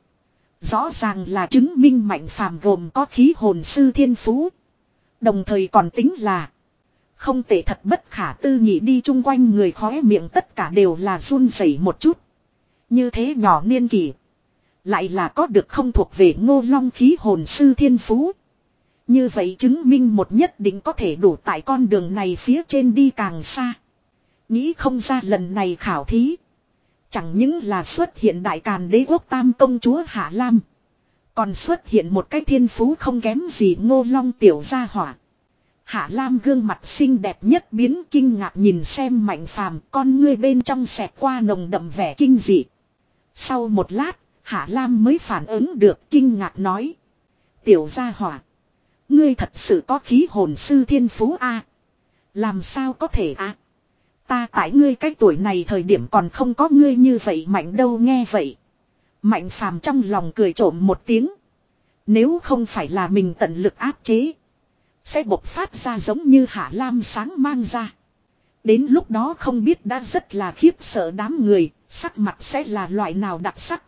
S1: Rõ ràng là chứng minh Mạnh Phàm gồm có khí hồn sư thiên phú. Đồng thời còn tính là không tệ thật bất khả tư nghị đi chung quanh người khóe miệng tất cả đều là run rẩy một chút. Như thế nhỏ niên kỷ. Lại là có được không thuộc về Ngô Long khí hồn sư thiên phú. Như vậy chứng minh một nhất định có thể đủ tại con đường này phía trên đi càng xa. Nghĩ không ra lần này khảo thí. Chẳng những là xuất hiện đại càn đế quốc tam công chúa Hạ Lam. Còn xuất hiện một cái thiên phú không kém gì Ngô Long tiểu gia hỏa. Hạ Lam gương mặt xinh đẹp nhất biến kinh ngạc nhìn xem Mạnh Phàm, con ngươi bên trong xẹt qua nồng đậm vẻ kinh dị. Sau một lát, Hạ Lam mới phản ứng được kinh ngạc nói. Tiểu gia hỏa. Ngươi thật sự có khí hồn sư thiên phú a? Làm sao có thể a? Ta tại ngươi cái tuổi này thời điểm còn không có ngươi như vậy mạnh đâu nghe vậy. Mạnh Phàm trong lòng cười trộm một tiếng. Nếu không phải là mình tận lực áp chế. Sẽ bộc phát ra giống như Hạ Lam sáng mang ra. Đến lúc đó không biết đã rất là khiếp sợ đám người. Sắc mặt sẽ là loại nào đặc sắc.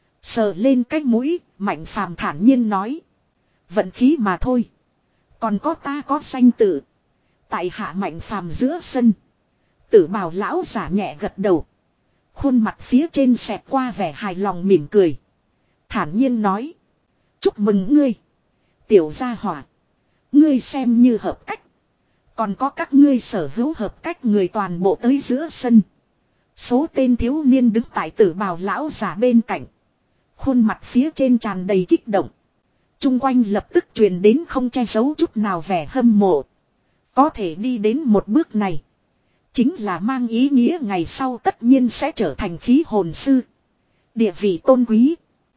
S1: Sờ lên cái mũi. Mạnh Phàm thản nhiên nói. Vận khí mà thôi. Còn có ta có danh tự. Tại Hạ Mạnh Phàm giữa sân. Tử Bào lão giả nhẹ gật đầu. Khuôn mặt phía trên xẹt qua vẻ hài lòng mỉm cười. Thản nhiên nói. Chúc mừng ngươi. Tiểu gia hỏa. Ngươi xem như hợp cách. Còn có các ngươi sở hữu hợp cách người toàn bộ tới giữa sân. Số tên thiếu niên đứng tại Tử Bào lão giả bên cạnh. Khuôn mặt phía trên tràn đầy kích động. Trung quanh lập tức truyền đến không che giấu chút nào vẻ hâm mộ. Có thể đi đến một bước này. Chính là mang ý nghĩa ngày sau tất nhiên sẽ trở thành khí hồn sư. Địa vị tôn quý.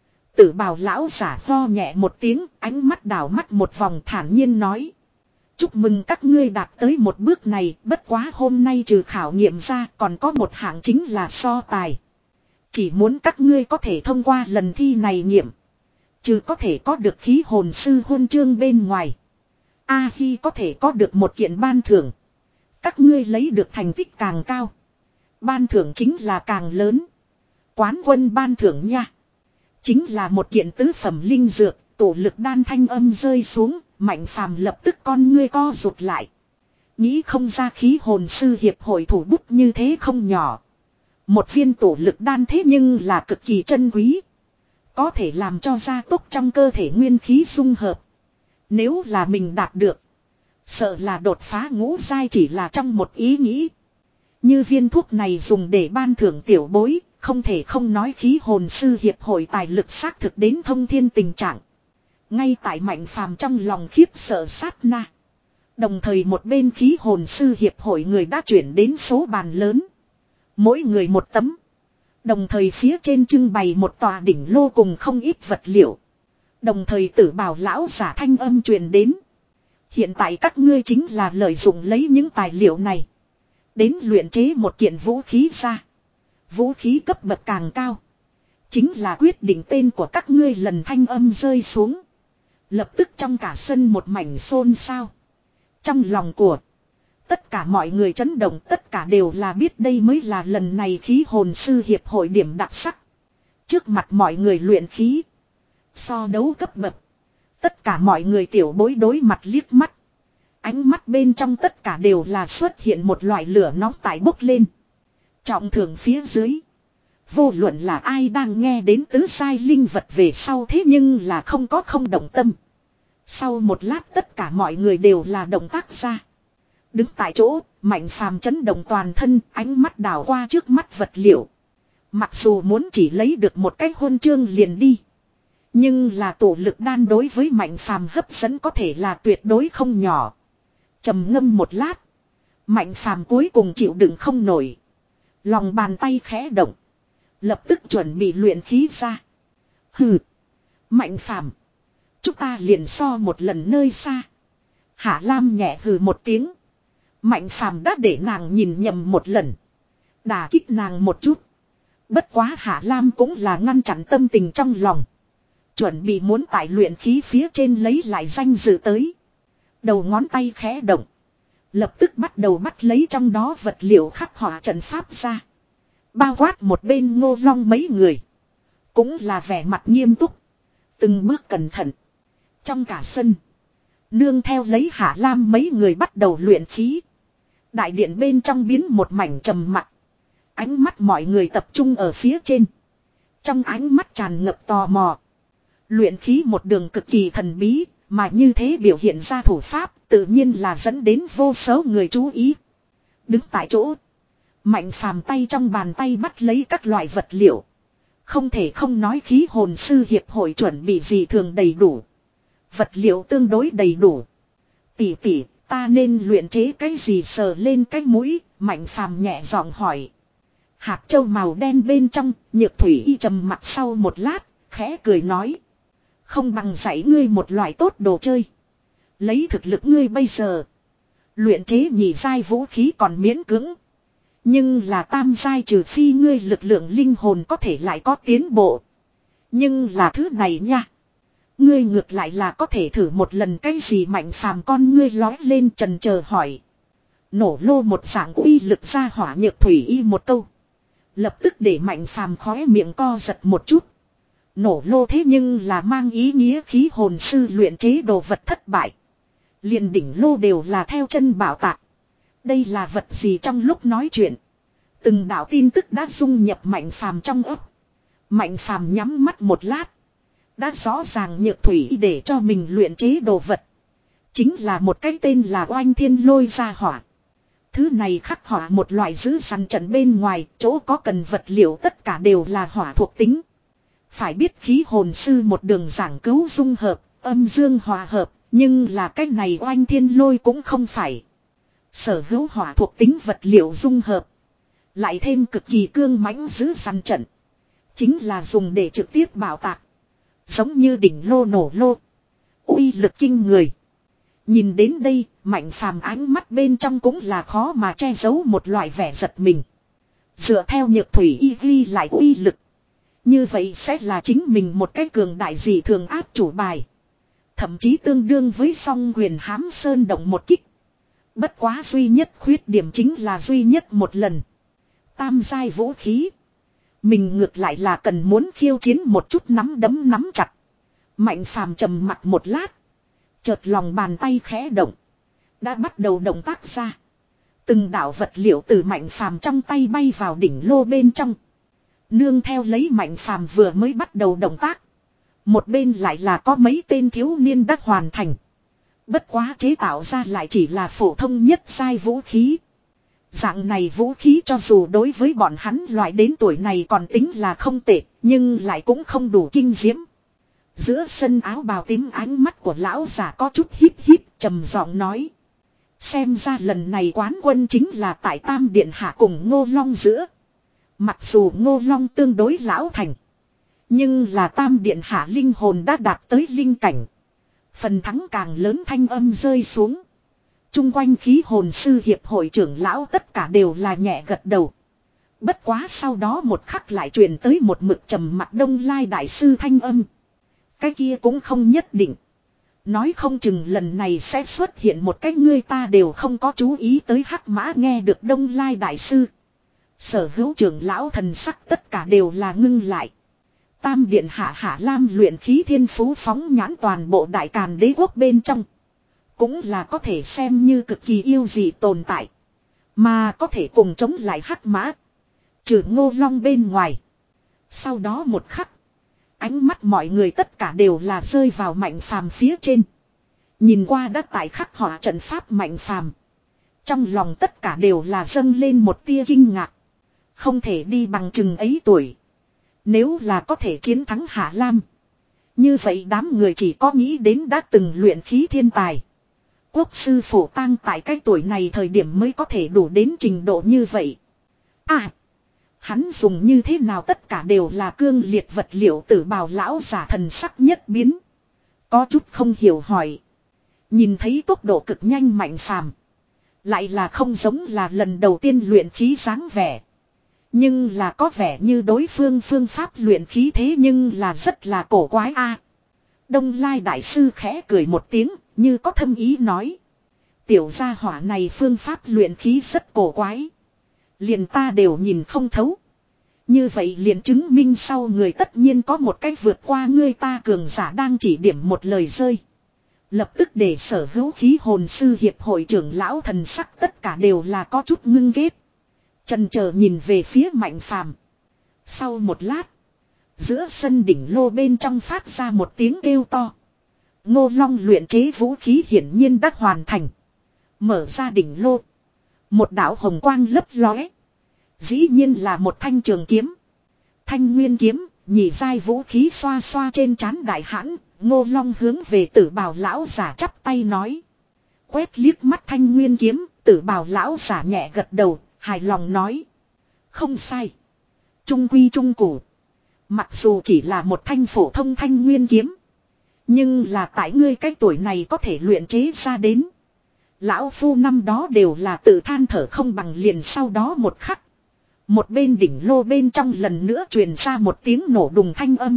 S1: Tử Bào lão giả ho nhẹ một tiếng, ánh mắt đảo mắt một vòng thản nhiên nói. Chúc mừng các ngươi đạt tới một bước này, bất quá hôm nay trừ khảo nghiệm ra còn có một hạng chính là so tài. Chỉ muốn các ngươi có thể thông qua lần thi này nghiệm. Trừ có thể có được khí hồn sư huân chương bên ngoài. A Hi có thể có được một kiện ban thưởng. Các ngươi lấy được thành tích càng cao. Ban thưởng chính là càng lớn. Quán quân ban thưởng nha. Chính là một kiện tứ phẩm linh dược, tổ lực đan thanh âm rơi xuống, Mạnh Phàm lập tức con ngươi co rụt lại. Nghĩ không ra khí hồn sư hiệp hội thủ bút như thế không nhỏ. Một viên tổ lực đan thế nhưng là cực kỳ chân quý. Có thể làm cho gia tốc trong cơ thể nguyên khí dung hợp. Nếu là mình đạt được. Sợ là đột phá ngũ giai chỉ là trong một ý nghĩ. Như viên thuốc này dùng để ban thưởng tiểu bối. Không thể không nói khí hồn sư hiệp hội tài lực xác thực đến thông thiên tình trạng. Ngay tại Mạnh Phàm trong lòng khiếp sợ sát na. Đồng thời một bên khí hồn sư hiệp hội người đã chuyển đến số bàn lớn. Mỗi người một tấm. Đồng thời phía trên trưng bày một tòa đỉnh lô cùng không ít vật liệu. Đồng thời Tử Bào lão giả thanh âm truyền đến. Hiện tại các ngươi chính là lợi dụng lấy những tài liệu này. Đến luyện chế một kiện vũ khí ra. Vũ khí cấp bậc càng cao. Chính là quyết định tên của các ngươi lần thanh âm rơi xuống. Lập tức trong cả sân một mảnh xôn xao. Trong lòng của tất cả mọi người chấn động, tất cả đều là biết đây mới là lần này khí hồn sư hiệp hội điểm đặc sắc. Trước mặt mọi người luyện khí. So đấu cấp bậc. Tất cả mọi người tiểu bối đối mặt liếc mắt. Ánh mắt bên trong tất cả đều là xuất hiện một loại lửa nóng tại bốc lên. Trọng thưởng phía dưới. Vô luận là ai đang nghe đến tứ sai linh vật về sau thế nhưng là không có không động tâm. Sau một lát tất cả mọi người đều là động tác ra. Đứng tại chỗ, Mạnh Phàm chấn động toàn thân, ánh mắt đảo qua trước mắt vật liệu. Mặc dù muốn chỉ lấy được một cái huân chương liền đi. Nhưng là tổ lực đan đối với Mạnh Phàm hấp dẫn có thể là tuyệt đối không nhỏ. Trầm ngâm một lát. Mạnh Phàm cuối cùng chịu đựng không nổi. Lòng bàn tay khẽ động. Lập tức chuẩn bị luyện khí ra. Hừ. Mạnh Phàm, chúng ta liền so một lần nơi xa. Hạ Lam nhẹ hừ một tiếng. Mạnh Phàm đã để nàng nhìn nhầm một lần. Đả kích nàng một chút. Bất quá Hạ Lam cũng là ngăn chặn tâm tình trong lòng. Chuẩn bị muốn tại luyện khí phía trên lấy lại danh dự tới. Đầu ngón tay khẽ động. Lập tức bắt đầu bắt lấy trong đó vật liệu khắc họa trận pháp ra. Bao quát một bên Ngô Long mấy người. Cũng là vẻ mặt nghiêm túc. Từng bước cẩn thận. Trong cả sân. Nương theo lấy Hạ Lam mấy người bắt đầu luyện khí. Đại điện bên trong biến một mảnh trầm mặc. Ánh mắt mọi người tập trung ở phía trên. Trong ánh mắt tràn ngập tò mò. Luyện khí một đường cực kỳ thần bí. Mà như thế biểu hiện ra thủ pháp tự nhiên là dẫn đến vô số người chú ý. Đứng tại chỗ. Mạnh phàm tay trong bàn tay bắt lấy các loại vật liệu. Không thể không nói khí hồn sư hiệp hội chuẩn bị gì thường đầy đủ. Vật liệu tương đối đầy đủ. Tỷ tỷ, ta nên luyện chế cái gì sờ lên cái mũi, Mạnh phàm nhẹ giọng hỏi. Hạt châu màu đen bên trong, Nhược Thủy Y trầm mặt sau một lát, khẽ cười nói. Không bằng dạy ngươi một loại tốt đồ chơi. Lấy thực lực ngươi bây giờ. Luyện chế nhị giai vũ khí còn miễn cưỡng. Nhưng là tam giai trừ phi ngươi lực lượng linh hồn có thể lại có tiến bộ. Nhưng là thứ này nha. Ngươi ngược lại là có thể thử một lần cái gì Mạnh phàm con ngươi lói lên trần chờ hỏi. Nổ lô một dạng uy lực ra hỏa Nhược Thủy Y một câu. Lập tức để Mạnh phàm khóe miệng co giật một chút. Nổ lô thế nhưng là mang ý nghĩa khí hồn sư luyện chế đồ vật thất bại. Liền đỉnh lô đều là theo chân bảo tạc. Đây là vật gì trong lúc nói chuyện. Từng đạo tin tức đã dung nhập Mạnh phàm trong ấp. Mạnh phàm nhắm mắt một lát. Đã rõ ràng Nhược Thủy Y để cho mình luyện chế đồ vật. Chính là một cái tên là Oanh Thiên Lôi ra hỏa. Thứ này khắc họa một loại giữ săn trận bên ngoài, chỗ có cần vật liệu tất cả đều là hỏa thuộc tính. Phải biết khí hồn sư một đường giảng cứu dung hợp, âm dương hòa hợp, nhưng là cái này Oanh Thiên Lôi cũng không phải. Sở hữu hỏa thuộc tính vật liệu dung hợp. Lại thêm cực kỳ cương mãnh giữ săn trận. Chính là dùng để trực tiếp bảo tạc. Giống như đỉnh lô nổ lô. Uy lực kinh người. Nhìn đến đây, Mạnh phàm ánh mắt bên trong cũng là khó mà che giấu một loại vẻ giật mình. Dựa theo Nhược Thủy Y ghi lại uy lực. Như vậy sẽ là chính mình một cái cường đại dị thường áp chủ bài. Thậm chí tương đương với song quyền hám sơn động một kích. Bất quá duy nhất khuyết điểm chính là duy nhất một lần. Tam giai vũ khí. Mình ngược lại là cần muốn khiêu chiến một chút nắm đấm nắm chặt. Mạnh phàm trầm mặt một lát. Chợt lòng bàn tay khẽ động. Đã bắt đầu động tác ra. Từng đạo vật liệu từ Mạnh phàm trong tay bay vào đỉnh lô bên trong. Nương theo lấy Mạnh phàm vừa mới bắt đầu động tác. Một bên lại là có mấy tên thiếu niên đã hoàn thành. Bất quá chế tạo ra lại chỉ là phổ thông nhất giai vũ khí. Dạng này vũ khí cho dù đối với bọn hắn loại đến tuổi này còn tính là không tệ, nhưng lại cũng không đủ kinh diễm. Giữa sân áo bào tím ánh mắt của lão già có chút híp híp trầm giọng nói. Xem ra lần này quán quân chính là tại Tam Điện Hạ cùng Ngô Long giữa. Mặc dù Ngô Long tương đối lão thành. Nhưng là Tam Điện Hạ linh hồn đã đạt tới linh cảnh. Phần thắng càng lớn thanh âm rơi xuống. Trung quanh khí hồn sư hiệp hội trưởng lão tất cả đều là nhẹ gật đầu. Bất quá sau đó một khắc lại truyền tới một mực trầm mặc Đông Lai đại sư thanh âm. Cái kia cũng không nhất định. Nói không chừng lần này sẽ xuất hiện một cái ngươi ta đều không có chú ý tới hắc mã nghe được Đông Lai đại sư. Sở hữu trưởng lão thần sắc tất cả đều là ngưng lại. Tam Điện Hạ Hạ Lam luyện khí thiên phú phóng nhãn toàn bộ đại càn đế quốc bên trong. Cũng là có thể xem như cực kỳ yêu dị tồn tại. Mà có thể cùng chống lại hắc mã. Trừ Ngô Long bên ngoài. Sau đó một khắc. Ánh mắt mọi người tất cả đều là rơi vào Mạnh phàm phía trên. Nhìn qua đã tại khắc họa trận pháp Mạnh phàm. Trong lòng tất cả đều là dâng lên một tia kinh ngạc. Không thể đi bằng chừng ấy tuổi. Nếu là có thể chiến thắng Hạ Lam. Như vậy đám người chỉ có nghĩ đến đã từng luyện khí thiên tài. Quốc sư phổ tang tại cái tuổi này thời điểm mới có thể đủ đến trình độ như vậy. À! Hắn dùng như thế nào tất cả đều là cương liệt vật liệu tử bào lão giả thần sắc nhất biến. Có chút không hiểu hỏi. Nhìn thấy tốc độ cực nhanh Mạnh phàm. Lại là không giống là lần đầu tiên luyện khí dáng vẻ. Nhưng là có vẻ như đối phương phương pháp luyện khí thế nhưng là rất là cổ quái a. Đông Lai đại sư khẽ cười một tiếng, như có thâm ý nói. Tiểu gia hỏa này phương pháp luyện khí rất cổ quái. Liền ta đều nhìn không thấu. Như vậy liền chứng minh sau người tất nhiên có một cách vượt qua ngươi ta cường giả đang chỉ điểm một lời rơi. Lập tức để sở hữu khí hồn sư hiệp hội trưởng lão thần sắc tất cả đều là có chút ngưng ghét. Chần chờ nhìn về phía Mạnh phàm. Sau một lát. Giữa sân đỉnh lô bên trong phát ra một tiếng kêu to. Ngô Long luyện chế vũ khí hiển nhiên đã hoàn thành. Mở ra đỉnh lô. Một đạo hồng quang lấp lóe. Dĩ nhiên là một thanh trường kiếm. Thanh nguyên kiếm, nhị giai vũ khí xoa xoa trên trán đại hãn. Ngô Long hướng về Tử Bào lão giả chắp tay nói. Quét liếc mắt thanh nguyên kiếm, Tử Bào lão giả nhẹ gật đầu, hài lòng nói. Không sai. Trung quy trung cụ. Mặc dù chỉ là một thanh phổ thông thanh nguyên kiếm. Nhưng là tại ngươi cái tuổi này có thể luyện chế ra đến. Lão phu năm đó đều là tự than thở không bằng liền sau đó một khắc. Một bên đỉnh lô bên trong lần nữa truyền ra một tiếng nổ đùng thanh âm.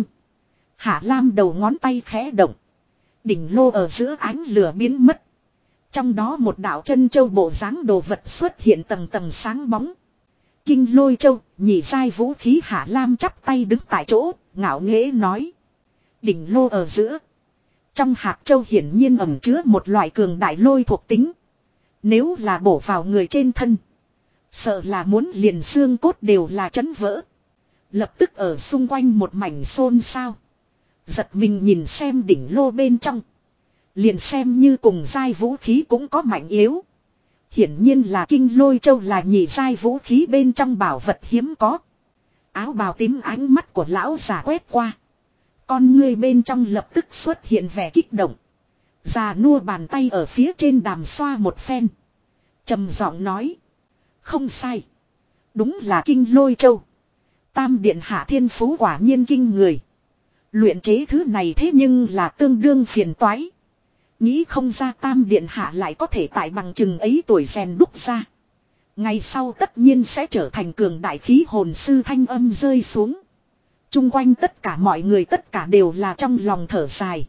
S1: Hạ Lam đầu ngón tay khẽ động. Đỉnh lô ở giữa ánh lửa biến mất. Trong đó một đạo chân châu bộ dáng đồ vật xuất hiện tầng tầng sáng bóng. Kinh Lôi Châu, nhị giai vũ khí. Hạ Lam chắp tay đứng tại chỗ, ngạo nghễ nói. Đỉnh lô ở giữa. Trong hạt châu hiển nhiên ẩn chứa một loại cường đại lôi thuộc tính. Nếu là bổ vào người trên thân. Sợ là muốn liền xương cốt đều là chấn vỡ. Lập tức ở xung quanh một mảnh xôn xao. Giật mình nhìn xem đỉnh lô bên trong. Liền xem như cùng giai vũ khí cũng có mạnh yếu. Hiển nhiên là Kinh Lôi Châu là nhị giai vũ khí bên trong bảo vật hiếm có. Áo bào tím ánh mắt của lão già quét qua. Con ngươi bên trong lập tức xuất hiện vẻ kích động. Già nua bàn tay ở phía trên đàm xoa một phen. Trầm giọng nói. Không sai. Đúng là Kinh Lôi Châu. Tam điện hạ thiên phú quả nhiên kinh người. Luyện chế thứ này thế nhưng là tương đương phiền toái. Nghĩ không ra tam điện hạ lại có thể tại bằng chừng ấy tuổi rèn đúc ra. Ngày sau tất nhiên sẽ trở thành cường đại khí hồn sư. Thanh âm rơi xuống. Trung quanh tất cả mọi người tất cả đều là trong lòng thở dài.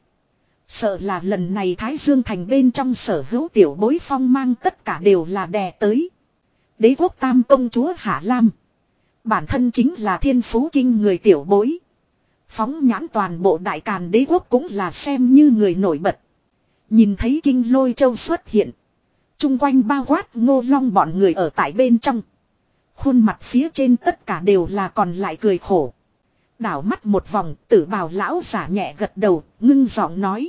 S1: Sợ là lần này Thái Dương Thành bên trong sở hữu tiểu bối phong mang tất cả đều là đè tới. Đế quốc tam công chúa Hạ Lam. Bản thân chính là thiên phú kinh người tiểu bối. Phóng nhãn toàn bộ đại càn đế quốc cũng là xem như người nổi bật. Nhìn thấy Kinh Lôi Châu xuất hiện. Trung quanh bao quát Ngô Long bọn người ở tại bên trong. Khuôn mặt phía trên tất cả đều là còn lại cười khổ. Đảo mắt một vòng, Tử Bào lão giả nhẹ gật đầu, ngưng giọng nói.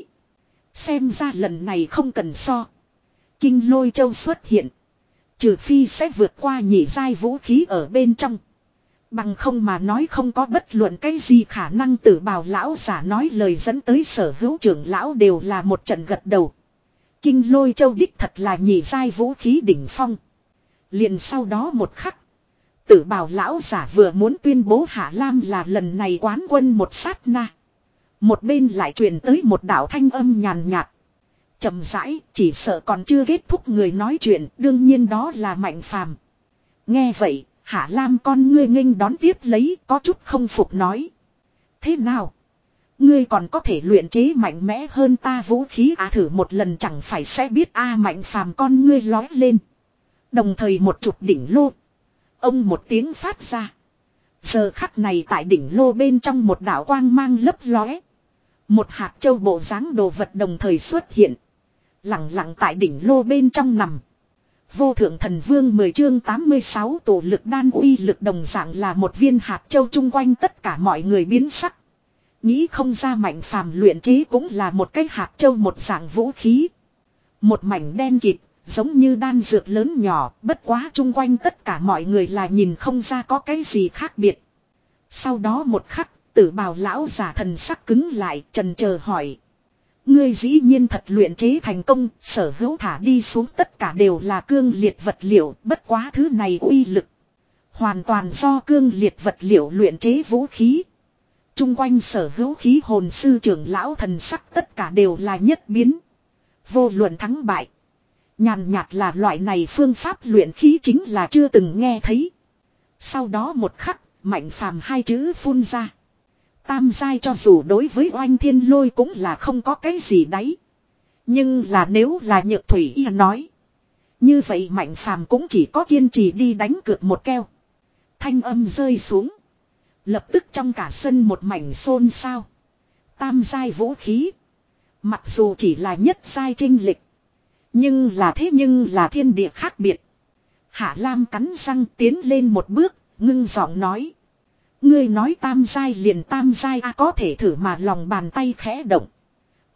S1: Xem ra lần này không cần so. Kinh Lôi Châu xuất hiện. Trừ phi sẽ vượt qua nhị giai vũ khí ở bên trong. Bằng không mà nói không có bất luận cái gì khả năng. Tử Bào lão giả nói lời dẫn tới sở hữu trưởng lão đều là một trận gật đầu. Kinh Lôi Châu đích thật là nhị giai vũ khí đỉnh phong. Liền sau đó một khắc. Tử Bào lão giả vừa muốn tuyên bố Hạ Lam là lần này quán quân một sát na. Một bên lại truyền tới một đạo thanh âm nhàn nhạt. Chậm rãi, chỉ sợ còn chưa kết thúc người nói chuyện, đương nhiên đó là Mạnh Phàm. Nghe vậy, Hạ Lam con ngươi nghênh đón tiếp lấy, có chút không phục nói. Thế nào? Ngươi còn có thể luyện chế mạnh mẽ hơn ta vũ khí à, thử một lần chẳng phải sẽ biết a. Mạnh Phàm con ngươi lói lên. Đồng thời một chụp đỉnh lô. Ông một tiếng phát ra. Giờ khắc này tại đỉnh lô bên trong một đạo quang mang lấp lóe. Một hạt châu bộ dáng đồ vật đồng thời xuất hiện. Lặng lặng tại đỉnh lô bên trong nằm. Vô thượng thần vương mười chương tám mươi sáu tổ lực đan uy lực đồng dạng là một viên hạt châu. Chung quanh tất cả mọi người biến sắc. Nghĩ không ra Mạnh Phàm luyện chế cũng là một cái hạt châu một dạng vũ khí. Một mảnh đen kịt, giống như đan dược lớn nhỏ, bất quá chung quanh tất cả mọi người là nhìn không ra có cái gì khác biệt. Sau đó một khắc, Tử Bào lão giả thần sắc cứng lại, trần chờ hỏi. Ngươi dĩ nhiên thật luyện chế thành công, sở hữu thả đi xuống tất cả đều là cương liệt vật liệu, bất quá thứ này uy lực. Hoàn toàn do cương liệt vật liệu luyện chế vũ khí. Trung quanh sở hữu khí hồn sư trưởng lão thần sắc tất cả đều là nhất biến. Vô luận thắng bại. Nhàn nhạt là loại này phương pháp luyện khí chính là chưa từng nghe thấy. Sau đó một khắc, Mạnh Phàm hai chữ phun ra. Tam giai cho dù đối với Oanh Thiên Lôi cũng là không có cái gì đấy. Nhưng là nếu là Nhược Thủy Y nói. Như vậy Mạnh Phàm cũng chỉ có kiên trì đi đánh cược một keo. Thanh âm rơi xuống. Lập tức trong cả sân một mảnh xôn xao. Tam giai vũ khí. Mặc dù chỉ là nhất giai trinh lịch. Nhưng là thế nhưng là thiên địa khác biệt. Hạ Lam cắn răng tiến lên một bước, ngưng giọng nói. Ngươi nói tam giai liền tam giai a, có thể thử mà lòng bàn tay khẽ động.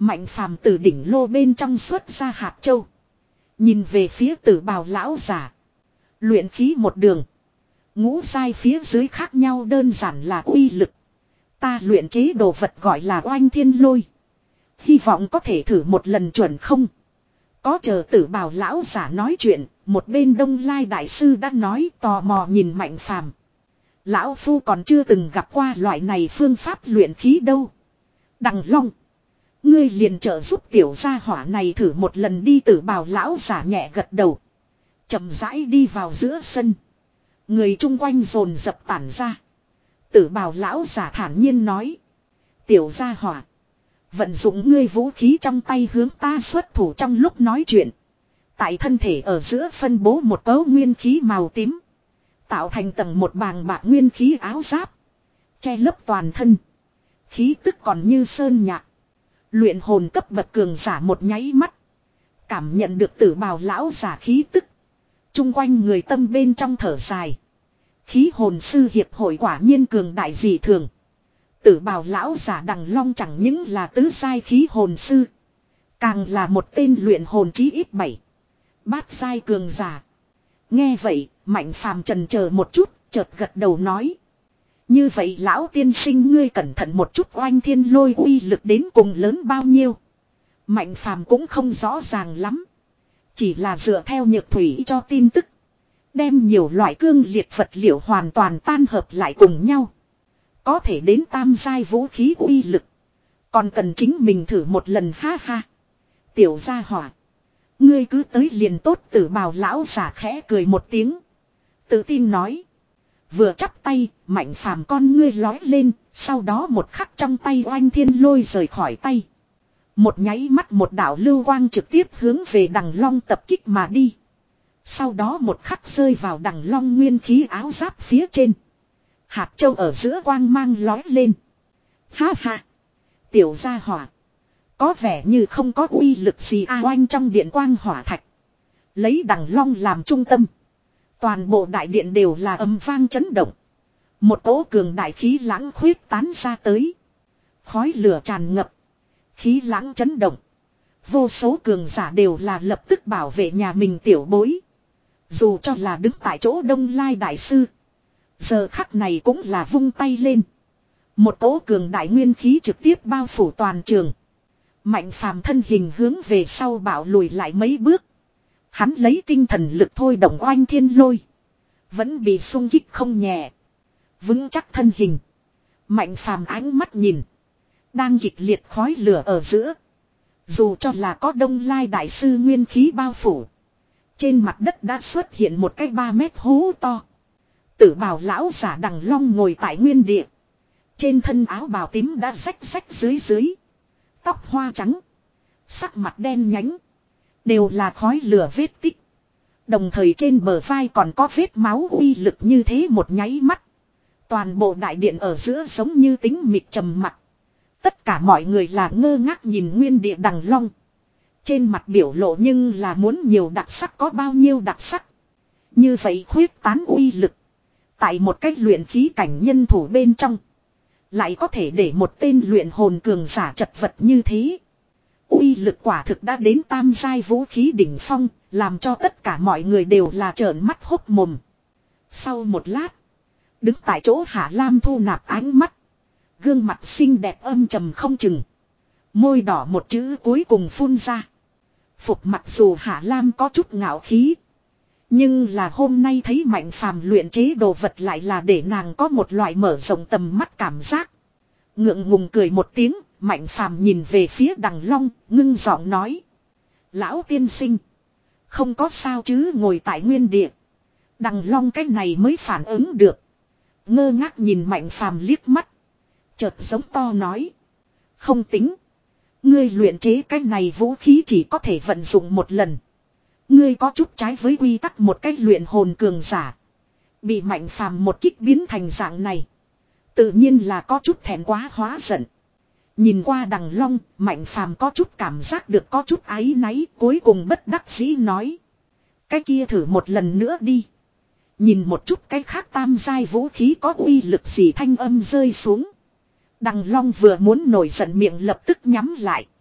S1: Mạnh phàm từ đỉnh lô bên trong xuất ra hạt châu. Nhìn về phía tử bào lão giả. Luyện khí một đường. Ngũ giai phía dưới khác nhau đơn giản là uy lực. Ta luyện chế đồ vật gọi là oanh thiên lôi. Hy vọng có thể thử một lần chuẩn không. Có chờ tử bào lão giả nói chuyện. Một bên Đông Lai đại sư đã nói tò mò nhìn Mạnh phàm. Lão phu còn chưa từng gặp qua loại này phương pháp luyện khí đâu. Đằng Long. Ngươi liền trợ giúp tiểu gia hỏa này thử một lần đi, tử bào lão giả nhẹ gật đầu. Chậm rãi đi vào giữa sân. Người chung quanh dồn dập tản ra. Tử bào lão giả thản nhiên nói. Tiểu gia hỏa. Vận dụng ngươi vũ khí trong tay hướng ta xuất thủ. Trong lúc nói chuyện. Tại thân thể ở giữa phân bố một cấu nguyên khí màu tím. Tạo thành tầng một bàng bạc nguyên khí áo giáp. Che lấp toàn thân. Khí tức còn như sơn nhạc. Luyện hồn cấp bậc cường giả một nháy mắt. Cảm nhận được tử bào lão giả khí tức. Trung quanh người tâm bên trong thở dài. Khí hồn sư hiệp hội quả nhiên cường đại dị thường. Tử bào lão giả Đằng Long chẳng những là tứ giai khí hồn sư. Càng là một tên luyện hồn chí ít bảy. Bát giai cường giả. Nghe vậy, Mạnh phàm trần chờ một chút, chợt gật đầu nói. Như vậy lão tiên sinh ngươi cẩn thận một chút, oanh thiên lôi uy lực đến cùng lớn bao nhiêu. Mạnh phàm cũng không rõ ràng lắm. Chỉ là dựa theo nhược thủy cho tin tức. Đem nhiều loại cương liệt vật liệu hoàn toàn tan hợp lại cùng nhau. Có thể đến tam giai vũ khí uy lực. Còn cần chính mình thử một lần, ha ha. Tiểu gia hỏa. Ngươi cứ tới liền tốt, tử bào lão giả khẽ cười một tiếng. Tự tin nói. Vừa chắp tay, Mạnh phàm con ngươi lói lên, sau đó một khắc trong tay oanh thiên lôi rời khỏi tay. Một nháy mắt một đạo lưu quang trực tiếp hướng về Đằng Long tập kích mà đi. Sau đó một khắc rơi vào Đằng Long nguyên khí áo giáp phía trên. Hạt châu ở giữa quang mang lói lên. Ha ha. Tiểu gia hỏa. Có vẻ như không có uy lực gì a. Oanh trong điện quang hỏa thạch. Lấy Đằng Long làm trung tâm. Toàn bộ đại điện đều là âm vang chấn động. Một cỗ cường đại khí lãng khuyết tán ra tới. Khói lửa tràn ngập. Khí lãng chấn động. Vô số cường giả đều là lập tức bảo vệ nhà mình tiểu bối. Dù cho là đứng tại chỗ Đông Lai đại sư. Giờ khắc này cũng là vung tay lên. Một cỗ cường đại nguyên khí trực tiếp bao phủ toàn trường. Mạnh phàm thân hình hướng về sau bảo lùi lại mấy bước. Hắn lấy tinh thần lực thôi động oanh thiên lôi. Vẫn bị xung kích không nhẹ. Vững chắc thân hình. Mạnh phàm ánh mắt nhìn. Đang kịch liệt khói lửa ở giữa. Dù cho là có Đông Lai đại sư nguyên khí bao phủ. Trên mặt đất đã xuất hiện một cái ba mét hố to. Tử bào lão giả Đằng Long ngồi tại nguyên địa. Trên thân áo bào tím đã rách rách dưới dưới. Tóc hoa trắng. Sắc mặt đen nhánh. Đều là khói lửa vết tích. Đồng thời trên bờ vai còn có vết máu uy lực như thế một nháy mắt. Toàn bộ đại điện ở giữa giống như tính mịt trầm mặc. Tất cả mọi người là ngơ ngác nhìn nguyên địa Đằng Long. Trên mặt biểu lộ nhưng là muốn nhiều đặc sắc có bao nhiêu đặc sắc. Như vậy khuyết tán uy lực. Tại một cách luyện khí cảnh nhân thủ bên trong. Lại có thể để một tên luyện hồn cường giả chật vật như thế. Uy lực quả thực đã đến tam giai vũ khí đỉnh phong. Làm cho tất cả mọi người đều là trợn mắt hốc mồm. Sau một lát. Đứng tại chỗ Hạ Lam thu nạp ánh mắt. Gương mặt xinh đẹp âm trầm không chừng. Môi đỏ một chữ cuối cùng phun ra. Phục mặc dù Hạ Lam có chút ngạo khí. Nhưng là hôm nay thấy Mạnh phàm luyện chế đồ vật lại là để nàng có một loại mở rộng tầm mắt cảm giác. Ngượng ngùng cười một tiếng, Mạnh phàm nhìn về phía Đằng Long, ngưng giọng nói. Lão tiên sinh. Không có sao chứ, ngồi tại nguyên địa. Đằng Long cái này mới phản ứng được. Ngơ ngác nhìn Mạnh phàm liếc mắt. Chợt giống to nói. Không tính. Ngươi luyện chế cái này vũ khí chỉ có thể vận dụng một lần. Ngươi có chút trái với quy tắc một cách luyện hồn cường giả. Bị Mạnh phàm một kích biến thành dạng này. Tự nhiên là có chút thẹn quá hóa giận. Nhìn qua Đằng Long, Mạnh phàm có chút cảm giác được có chút áy náy, cuối cùng bất đắc dĩ nói. Cái kia thử một lần nữa đi. Nhìn một chút cái khác tam giai vũ khí có uy lực gì, thanh âm rơi xuống. Đằng Long vừa muốn nổi giận miệng lập tức nhắm lại.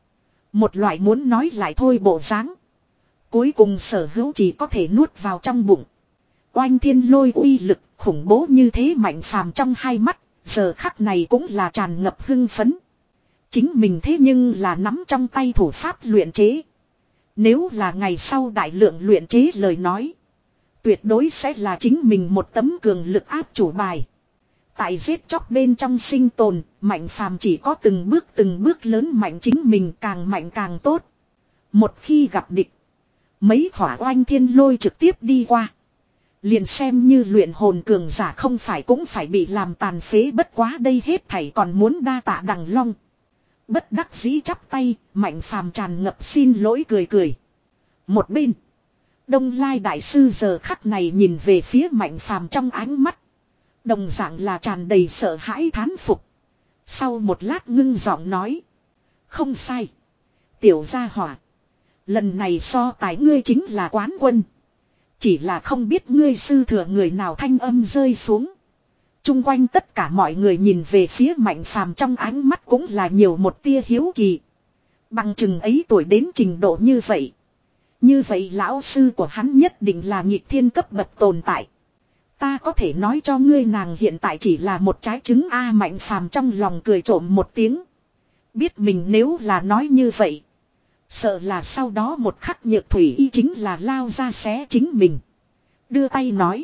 S1: Một loại muốn nói lại thôi bộ dáng. Cuối cùng sở hữu chỉ có thể nuốt vào trong bụng. Oanh thiên lôi uy lực khủng bố như thế Mạnh Phàm trong hai mắt, giờ khắc này cũng là tràn ngập hưng phấn. Chính mình thế nhưng là nắm trong tay thủ pháp luyện chế. Nếu là ngày sau đại lượng luyện chế lời nói, tuyệt đối sẽ là chính mình một tấm cường lực áp chủ bài. Tại giết chóc bên trong sinh tồn, Mạnh Phàm chỉ có từng bước từng bước lớn mạnh chính mình, càng mạnh càng tốt. Một khi gặp địch, mấy khỏa oanh thiên lôi trực tiếp đi qua. Liền xem như luyện hồn cường giả không phải cũng phải bị làm tàn phế, bất quá đây hết thảy còn muốn đa tạ Đằng Long. Bất đắc dĩ chắp tay, Mạnh Phàm tràn ngập xin lỗi cười cười. Một bên, Đông Lai đại sư giờ khắc này nhìn về phía Mạnh Phàm trong ánh mắt, đồng dạng là tràn đầy sợ hãi thán phục. Sau một lát ngưng giọng nói, không sai, tiểu gia hỏa, lần này so tài ngươi chính là quán quân. Chỉ là không biết ngươi sư thừa người nào. Thanh âm rơi xuống, chung quanh tất cả mọi người nhìn về phía Mạnh Phàm trong ánh mắt cũng là nhiều một tia hiếu kỳ. Bằng chừng ấy tuổi đến trình độ như vậy, như vậy lão sư của hắn nhất định là nghịch thiên cấp bậc tồn tại. Ta có thể nói cho ngươi nàng hiện tại chỉ là một trái trứng A. Mạnh Phàm trong lòng cười trộm một tiếng. Biết mình nếu là nói như vậy, sợ là sau đó một khắc Nhược Thủy Y chính là lao ra xé chính mình. Đưa tay nói,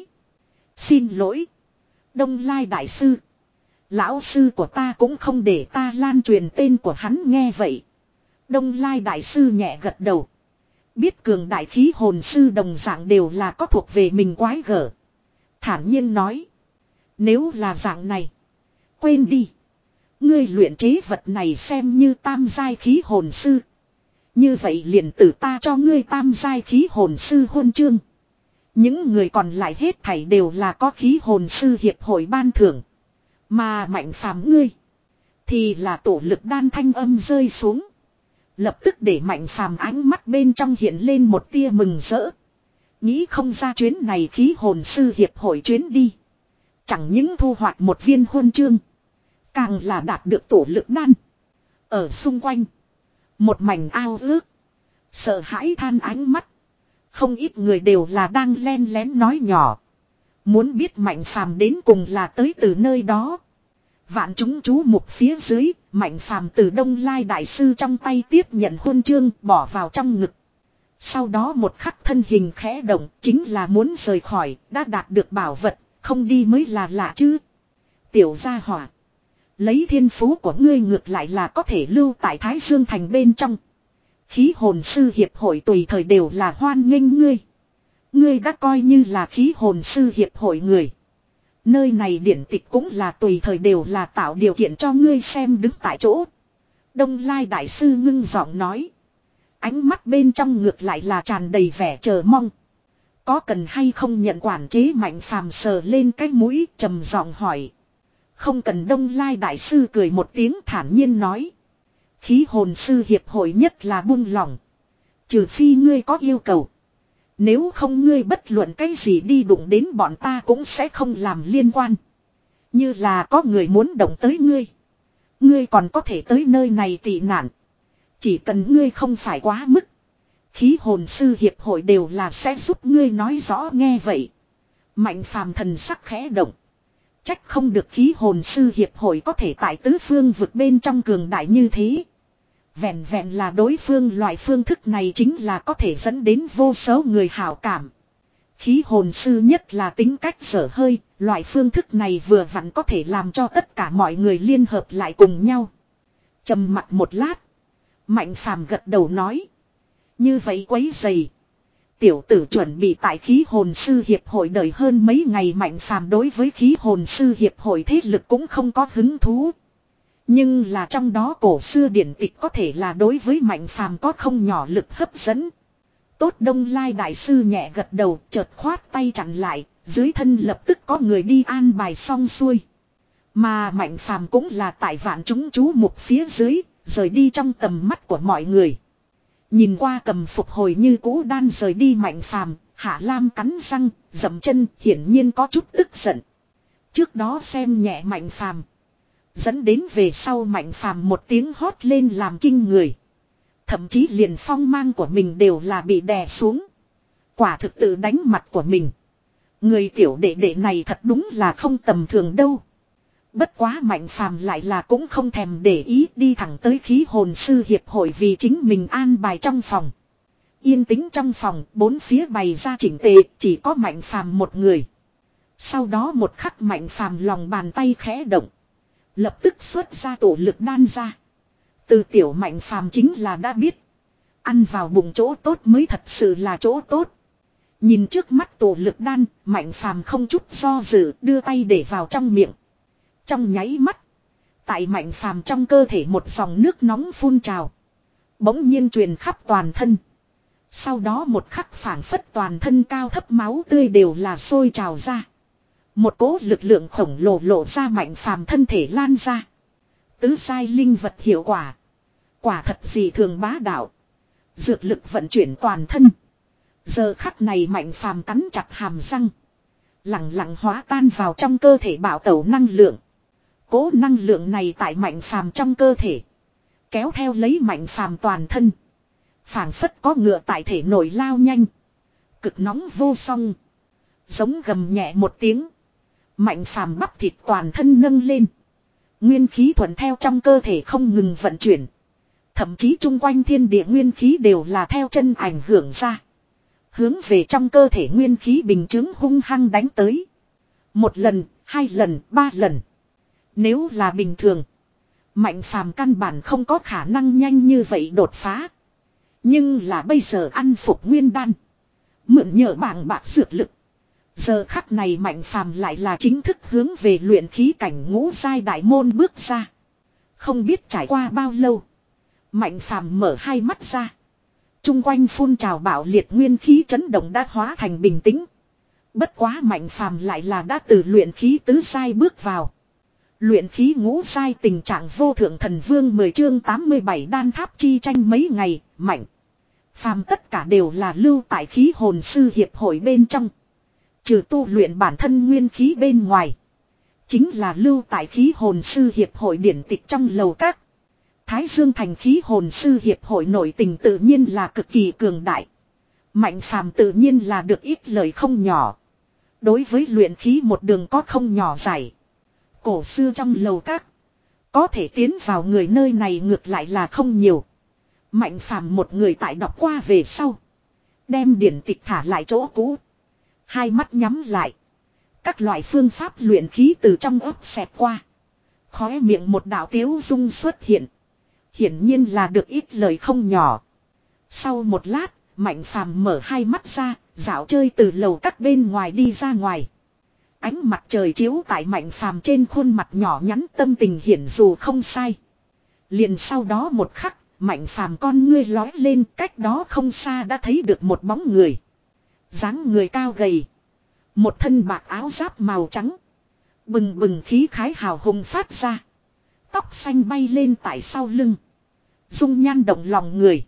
S1: xin lỗi Đông Lai đại sư, lão sư của ta cũng không để ta lan truyền tên của hắn. Nghe vậy, Đông Lai đại sư nhẹ gật đầu. Biết cường đại khí hồn sư đồng dạng đều là có thuộc về mình quái gở. Thản nhiên nói, nếu là dạng này, quên đi. Ngươi luyện chế vật này xem như tam giai khí hồn sư. Như vậy liền tử ta cho ngươi tam giai khí hồn sư huân chương. Những người còn lại hết thảy đều là có khí hồn sư hiệp hội ban thưởng. Mà Mạnh Phàm ngươi thì là tổ lực đan. Thanh âm rơi xuống, lập tức để Mạnh Phàm ánh mắt bên trong hiện lên một tia mừng rỡ. Nghĩ không ra chuyến này khí hồn sư hiệp hội chuyến đi, chẳng những thu hoạch một viên huân chương, càng là đạt được tổ lực đan. Ở xung quanh, một mảnh ao ước, sợ hãi than ánh mắt. Không ít người đều là đang len lén nói nhỏ, muốn biết Mạnh Phàm đến cùng là tới từ nơi đó. Vạn chúng chú mục phía dưới, Mạnh Phàm từ Đông Lai đại sư trong tay tiếp nhận huân chương, bỏ vào trong ngực. Sau đó một khắc thân hình khẽ động, chính là muốn rời khỏi. Đã đạt được bảo vật, không đi mới là lạ chứ. Tiểu gia hỏa, lấy thiên phú của ngươi ngược lại là có thể lưu tại Thái Dương Thành bên trong. Khí hồn sư hiệp hội tùy thời đều là hoan nghênh ngươi. Ngươi đã coi như là khí hồn sư hiệp hội người, nơi này điển tịch cũng là tùy thời đều là tạo điều kiện cho ngươi xem đứng tại chỗ. Đông Lai đại sư ngưng giọng nói, ánh mắt bên trong ngược lại là tràn đầy vẻ chờ mong. Có cần hay không nhận quản chế? Mạnh Phàm sờ lên cái mũi trầm giọng hỏi. Không cần. Đông Lai đại sư cười một tiếng thản nhiên nói, khí hồn sư hiệp hội nhất là buông lỏng, trừ phi ngươi có yêu cầu. Nếu không ngươi bất luận cái gì đi đụng đến bọn ta cũng sẽ không làm liên quan. Như là có người muốn động tới ngươi, ngươi còn có thể tới nơi này tị nạn. Chỉ cần ngươi không phải quá mức, khí hồn sư hiệp hội đều là sẽ giúp ngươi nói rõ. Nghe vậy, Mạnh Phàm thần sắc khẽ động. Trách không được khí hồn sư hiệp hội có thể tại tứ phương vực bên trong cường đại như thế. Vẹn vẹn là đối phương loại phương thức này chính là có thể dẫn đến vô số người hảo cảm. Khí hồn sư nhất là tính cách dở hơi, loại phương thức này vừa vặn có thể làm cho tất cả mọi người liên hợp lại cùng nhau. Trầm mặc một lát, Mạnh Phàm gật đầu nói, như vậy quấy dày. Tiểu tử chuẩn bị tại khí hồn sư hiệp hội đợi hơn mấy ngày. Mạnh Phàm đối với khí hồn sư hiệp hội thế lực cũng không có hứng thú. Nhưng là trong đó cổ xưa điển tịch có thể là đối với Mạnh Phàm có không nhỏ lực hấp dẫn. Tốt. Đông Lai đại sư nhẹ gật đầu, chợt khoát tay chặn lại, dưới thân lập tức có người đi an bài xong xuôi. Mà Mạnh Phàm cũng là tại vạn chúng chú mục phía dưới, rời đi trong tầm mắt của mọi người. Nhìn qua cầm phục hồi như cũ đan rời đi Mạnh Phàm, Hạ Lam cắn răng, dậm chân, hiển nhiên có chút tức giận. Trước đó xem nhẹ Mạnh Phàm, dẫn đến về sau Mạnh Phàm một tiếng hót lên làm kinh người. Thậm chí liền phong mang của mình đều là bị đè xuống. Quả thực tự đánh mặt của mình. Người tiểu đệ đệ này thật đúng là không tầm thường đâu. Bất quá Mạnh Phàm lại là cũng không thèm để ý, đi thẳng tới khí hồn sư hiệp hội vì chính mình an bài trong phòng. Yên tĩnh trong phòng, bốn phía bày ra chỉnh tề, chỉ có Mạnh Phàm một người. Sau đó một khắc Mạnh Phàm lòng bàn tay khẽ động, lập tức xuất ra tổ lực đan ra. Từ tiểu Mạnh Phàm chính là đã biết, ăn vào bụng chỗ tốt mới thật sự là chỗ tốt. Nhìn trước mắt tổ lực đan, Mạnh Phàm không chút do dự, đưa tay để vào trong miệng. Trong nháy mắt, tại Mạnh Phàm trong cơ thể một dòng nước nóng phun trào, bỗng nhiên truyền khắp toàn thân. Sau đó một khắc phảng phất toàn thân cao thấp máu tươi đều là sôi trào ra. Một cỗ lực lượng khổng lồ lộ ra Mạnh Phàm thân thể lan ra. Tứ sai linh vật hiệu quả. Quả thật gì thường bá đạo. Dược lực vận chuyển toàn thân. Giờ khắc này Mạnh Phàm cắn chặt hàm răng, lặng lặng hóa tan vào trong cơ thể bạo tẩu năng lượng. Cố năng lượng này tại Mạnh Phàm trong cơ thể, kéo theo lấy Mạnh Phàm toàn thân. Phảng phất có ngựa tại thể nổi lao nhanh. Cực nóng vô song. Giống gầm nhẹ một tiếng, Mạnh Phàm bắp thịt toàn thân nâng lên. Nguyên khí thuận theo trong cơ thể không ngừng vận chuyển. Thậm chí chung quanh thiên địa nguyên khí đều là theo chân ảnh hưởng ra. Hướng về trong cơ thể nguyên khí bình chứng hung hăng đánh tới. Một lần, hai lần, ba lần. Nếu là bình thường, Mạnh Phàm căn bản không có khả năng nhanh như vậy đột phá. Nhưng là bây giờ ăn phục nguyên đan, mượn nhờ bàng bạc dược lực. Giờ khắc này Mạnh Phàm lại là chính thức hướng về luyện khí cảnh ngũ giai đại môn bước ra. Không biết trải qua bao lâu, Mạnh Phàm mở hai mắt ra. Trung quanh phun trào bạo liệt nguyên khí chấn động đã hóa thành bình tĩnh. Bất quá Mạnh Phàm lại là đã từ luyện khí tứ giai bước vào. Luyện khí ngũ giai tình trạng vô thượng thần vương mười chương tám mươi bảy đan tháp chi tranh mấy ngày, Mạnh Phàm tất cả đều là lưu tại khí hồn sư hiệp hội bên trong. Trừ tu luyện bản thân nguyên khí bên ngoài, chính là lưu tại khí hồn sư hiệp hội điển tịch trong lầu các. Thái Dương thành khí hồn sư hiệp hội nội tình tự nhiên là cực kỳ cường đại. Mạnh Phàm tự nhiên là được ít lời không nhỏ. Đối với luyện khí một đường có không nhỏ giải. Cổ xưa trong lầu các, có thể tiến vào người nơi này ngược lại là không nhiều. Mạnh Phàm một người tại đọc qua về sau, đem điển tịch thả lại chỗ cũ. Hai mắt nhắm lại, các loại phương pháp luyện khí từ trong ấp xẹt qua. Khóe miệng một đạo tiếu dung xuất hiện. Hiển nhiên là được ít lời không nhỏ. Sau một lát, Mạnh Phàm mở hai mắt ra, dạo chơi từ lầu các bên ngoài đi ra ngoài. Ánh mặt trời chiếu tại Mạnh Phàm trên khuôn mặt nhỏ nhắn, tâm tình hiển dù không sai. Liền sau đó một khắc, Mạnh Phàm con ngươi lói lên, cách đó không xa đã thấy được một bóng người. Dáng người cao gầy, một thân bạc áo giáp màu trắng, bừng bừng khí khái hào hùng phát ra. Tóc xanh bay lên tại sau lưng, dung nhan động lòng người.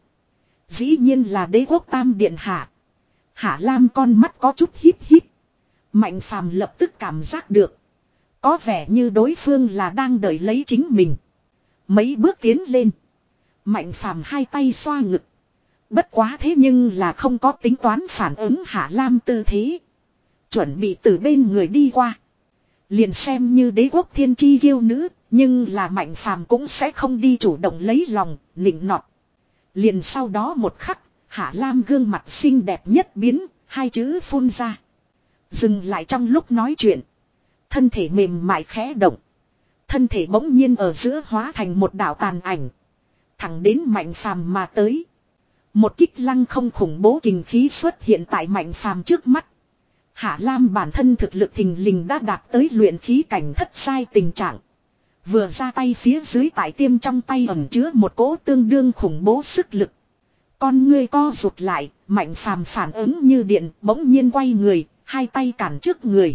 S1: Dĩ nhiên là Đế quốc Tam Điện Hạ. Hạ Lam con mắt có chút híp híp. Mạnh Phàm lập tức cảm giác được, có vẻ như đối phương là đang đợi lấy chính mình. Mấy bước tiến lên, Mạnh Phàm hai tay xoa ngực. Bất quá thế nhưng là không có tính toán phản ứng Hạ Lam tư thế, chuẩn bị từ bên người đi qua. Liền xem như đế quốc thiên chi kiêu nữ, nhưng là Mạnh Phàm cũng sẽ không đi chủ động lấy lòng, nịnh nọt. Liền sau đó một khắc, Hạ Lam gương mặt xinh đẹp nhất biến, hai chữ phun ra. Dừng lại trong lúc nói chuyện, thân thể mềm mại khẽ động. Thân thể bỗng nhiên ở giữa hóa thành một đạo tàn ảnh, thẳng đến Mạnh Phàm mà tới. Một kích lăng không khủng bố kình khí xuất hiện tại Mạnh Phàm trước mắt. Hạ Lam bản thân thực lực thình lình đã đạt tới luyện khí cảnh thất sai tình trạng. Vừa ra tay phía dưới tại tiêm trong tay ẩn chứa một cỗ tương đương khủng bố sức lực. Con ngươi co rụt lại, Mạnh Phàm phản ứng như điện, bỗng nhiên quay người, hai tay cản trước người.